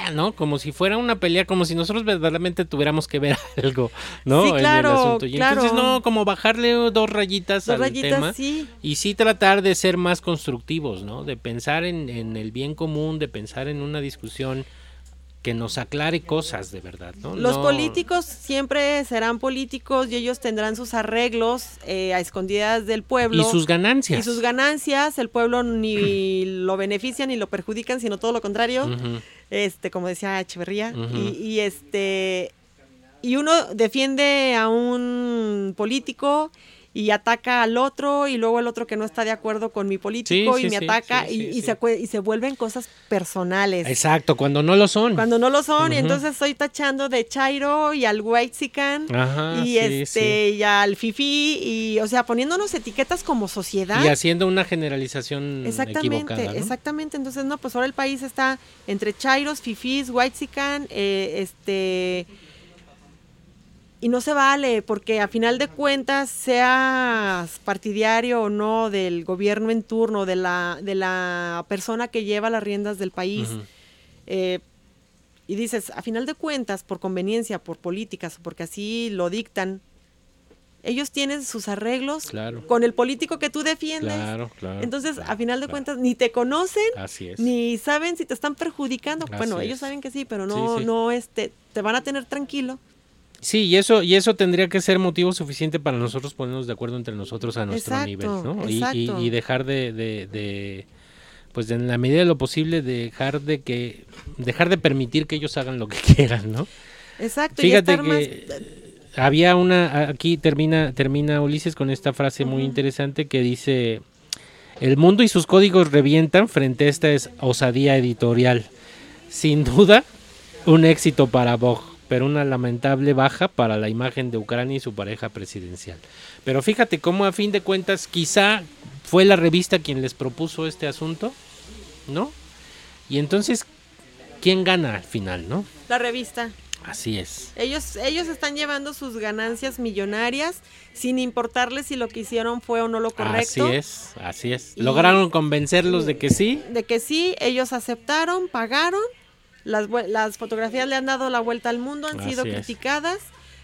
pelea, ¿no? Como si fuera una pelea, como si nosotros verdaderamente tuviéramos que ver algo, ¿no? Sí, claro, en el asunto. Y claro. entonces, no, como bajarle dos rayitas Dos al rayitas, tema sí. y sí tratar de ser más constructivos, ¿no? De pensar en, en el bien común, de pensar en una discusión que nos aclare cosas de verdad, ¿no? Los no... políticos siempre serán políticos y ellos tendrán sus arreglos eh, a escondidas del pueblo. Y sus ganancias. Y sus ganancias, el pueblo ni lo beneficia ni lo perjudican, sino todo lo contrario, Uh-huh. este, como decía Echeverría, Uh-huh. y, y este y uno defiende a un político y ataca al otro, y luego el otro que no está de acuerdo con mi político Sí, y sí, me sí, ataca, sí, y, sí, y sí. Se, acue- y se vuelven cosas personales. Exacto, cuando no lo son. Cuando no lo son, y Ujú. entonces estoy tachando de chairo y al whitexican Ajá, y sí, este y al fifí, y o sea, poniéndonos etiquetas como sociedad. Y haciendo una generalización Exactamente, equivocada, ¿no? exactamente. Entonces, no, pues ahora el país está entre chairos, fifís, whitexican, eh, este y no se vale, porque a final de cuentas, seas partidario o no del gobierno en turno, de la, de la persona que lleva las riendas del país, Ujú. eh, y dices, a final de cuentas, por conveniencia, por políticas, porque así lo dictan, ellos tienen sus arreglos Claro. con el político que tú defiendes. Claro, claro. Entonces, claro, a final de claro. cuentas, ni te conocen, Así es. ni saben si te están perjudicando. Así Bueno, ellos es. saben que sí, pero no, Sí, sí. no, este, te van a tener tranquilo. Sí, y eso, y eso tendría que ser motivo suficiente para nosotros ponernos de acuerdo entre nosotros a nuestro Exacto, nivel, ¿no? Y, y, exacto. y dejar de, de, de, pues en la medida de lo posible, dejar de que, dejar de permitir que ellos hagan lo que quieran, ¿no? Exacto. Fíjate y estar que más, había una, aquí termina, termina Ulises con esta frase muy interesante que dice: el mundo y sus códigos revientan frente a esta es- osadía editorial. Sin duda, un éxito para Vogue, pero una lamentable baja para la imagen de Ucrania y su pareja presidencial. Pero fíjate cómo a fin de cuentas quizá fue la revista quien les propuso este asunto, ¿no? Y entonces, ¿quién gana al final, no? la revista. Así es. Ellos, ellos están llevando sus ganancias millonarias sin importarles si lo que hicieron fue o no lo correcto. Así es, así es. Y- Lograron convencerlos de que sí. De que sí, ellos aceptaron, pagaron. Las, vue- las fotografías le han dado la vuelta al mundo, han Así sido es. criticadas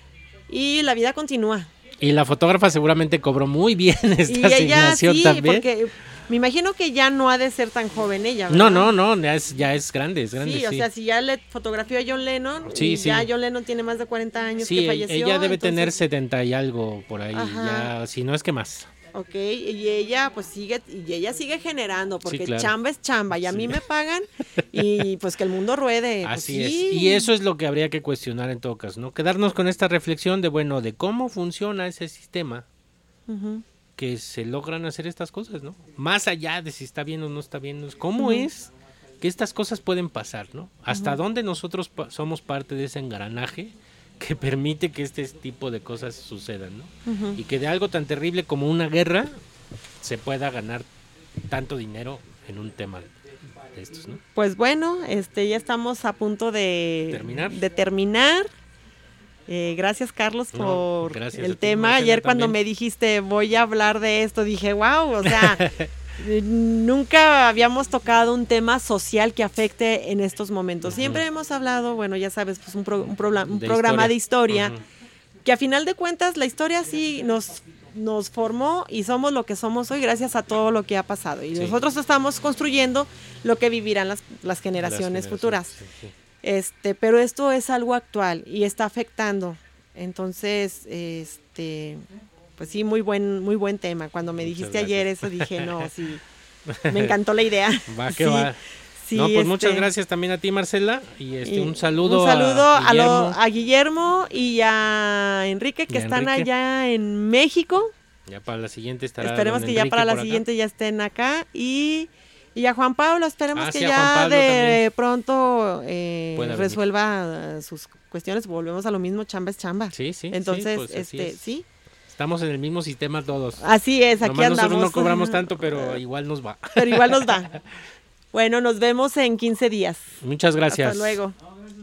y la vida continúa. Y la fotógrafa seguramente cobró muy bien esta Y ella asignación sí, también. porque me imagino que ya no ha de ser tan joven ella, ¿verdad? No, no, no, ya es, ya es grande, es grande. Sí, Sí, o sea, si ya le fotografió a John Lennon, Sí, y sí. ya John Lennon tiene más de cuarenta años Sí, que e- falleció. ella debe entonces- tener setenta y algo por ahí, Ajá. ya, si no es que más. Ok, y ella pues sigue, y ella sigue generando, porque claro. chamba es chamba, y a Sí. mí me pagan, y pues que el mundo ruede. pues, Así es. sí. Y eso es lo que habría que cuestionar en todo caso, ¿no? Quedarnos con esta reflexión de, bueno, de cómo funciona ese sistema Ujú. que se logran hacer estas cosas, ¿no? Más allá de si está bien o no está bien, ¿no? ¿Cómo Ujú. es que estas cosas pueden pasar, ¿no? ¿Hasta dónde nosotros pa- somos parte de ese engranaje que permite que este tipo de cosas sucedan, ¿no? Ujú. Y que de algo tan terrible como una guerra se pueda ganar tanto dinero en un tema de estos, ¿no? Pues bueno, este ya estamos a punto de ¿Terminar? De terminar. Eh, gracias, Carlos, No, por gracias a el ti, tema. Marcela, Ayer cuando también. me dijiste voy a hablar de esto, dije, wow, o sea, eh, nunca habíamos tocado un tema social que afecte en estos momentos. Siempre hemos hablado, bueno, ya sabes, pues un, pro- un, probla- un De programa de historia, Ujú. que a final de cuentas la historia sí nos nos formó y somos lo que somos hoy gracias a todo lo que ha pasado. Y Sí. nosotros estamos construyendo lo que vivirán las, las generaciones Las futuras. generaciones, sí, sí. Este, pero esto es algo actual y está afectando. Entonces, este, pues sí, muy buen, muy buen tema. Cuando me Muchas dijiste ayer gracias. eso, dije, no, sí, me encantó la idea. Va que Sí, va. sí, no, pues este, muchas gracias también a ti, Marcela, y este y un saludo, un saludo a, a, lo- Guillermo. a Guillermo y a Enrique, que Y a están Enrique. allá en México. Ya para la siguiente estará Esperemos don que ya Enrique para la por acá. siguiente ya estén acá. Y, y a Juan Pablo, esperemos Ah, que sí, a ya Juan Pablo de también. pronto eh, Pueda venir. resuelva eh, sus cuestiones. Volvemos a lo mismo, chamba es chamba. Sí, sí. Entonces, sí, pues así este, es. sí, Estamos en el mismo sistema todos. así es, aquí Nomás nosotros andamos. no cobramos tanto, pero igual nos va. Pero igual nos va. Bueno, nos vemos en quince días. Muchas gracias. Hasta luego.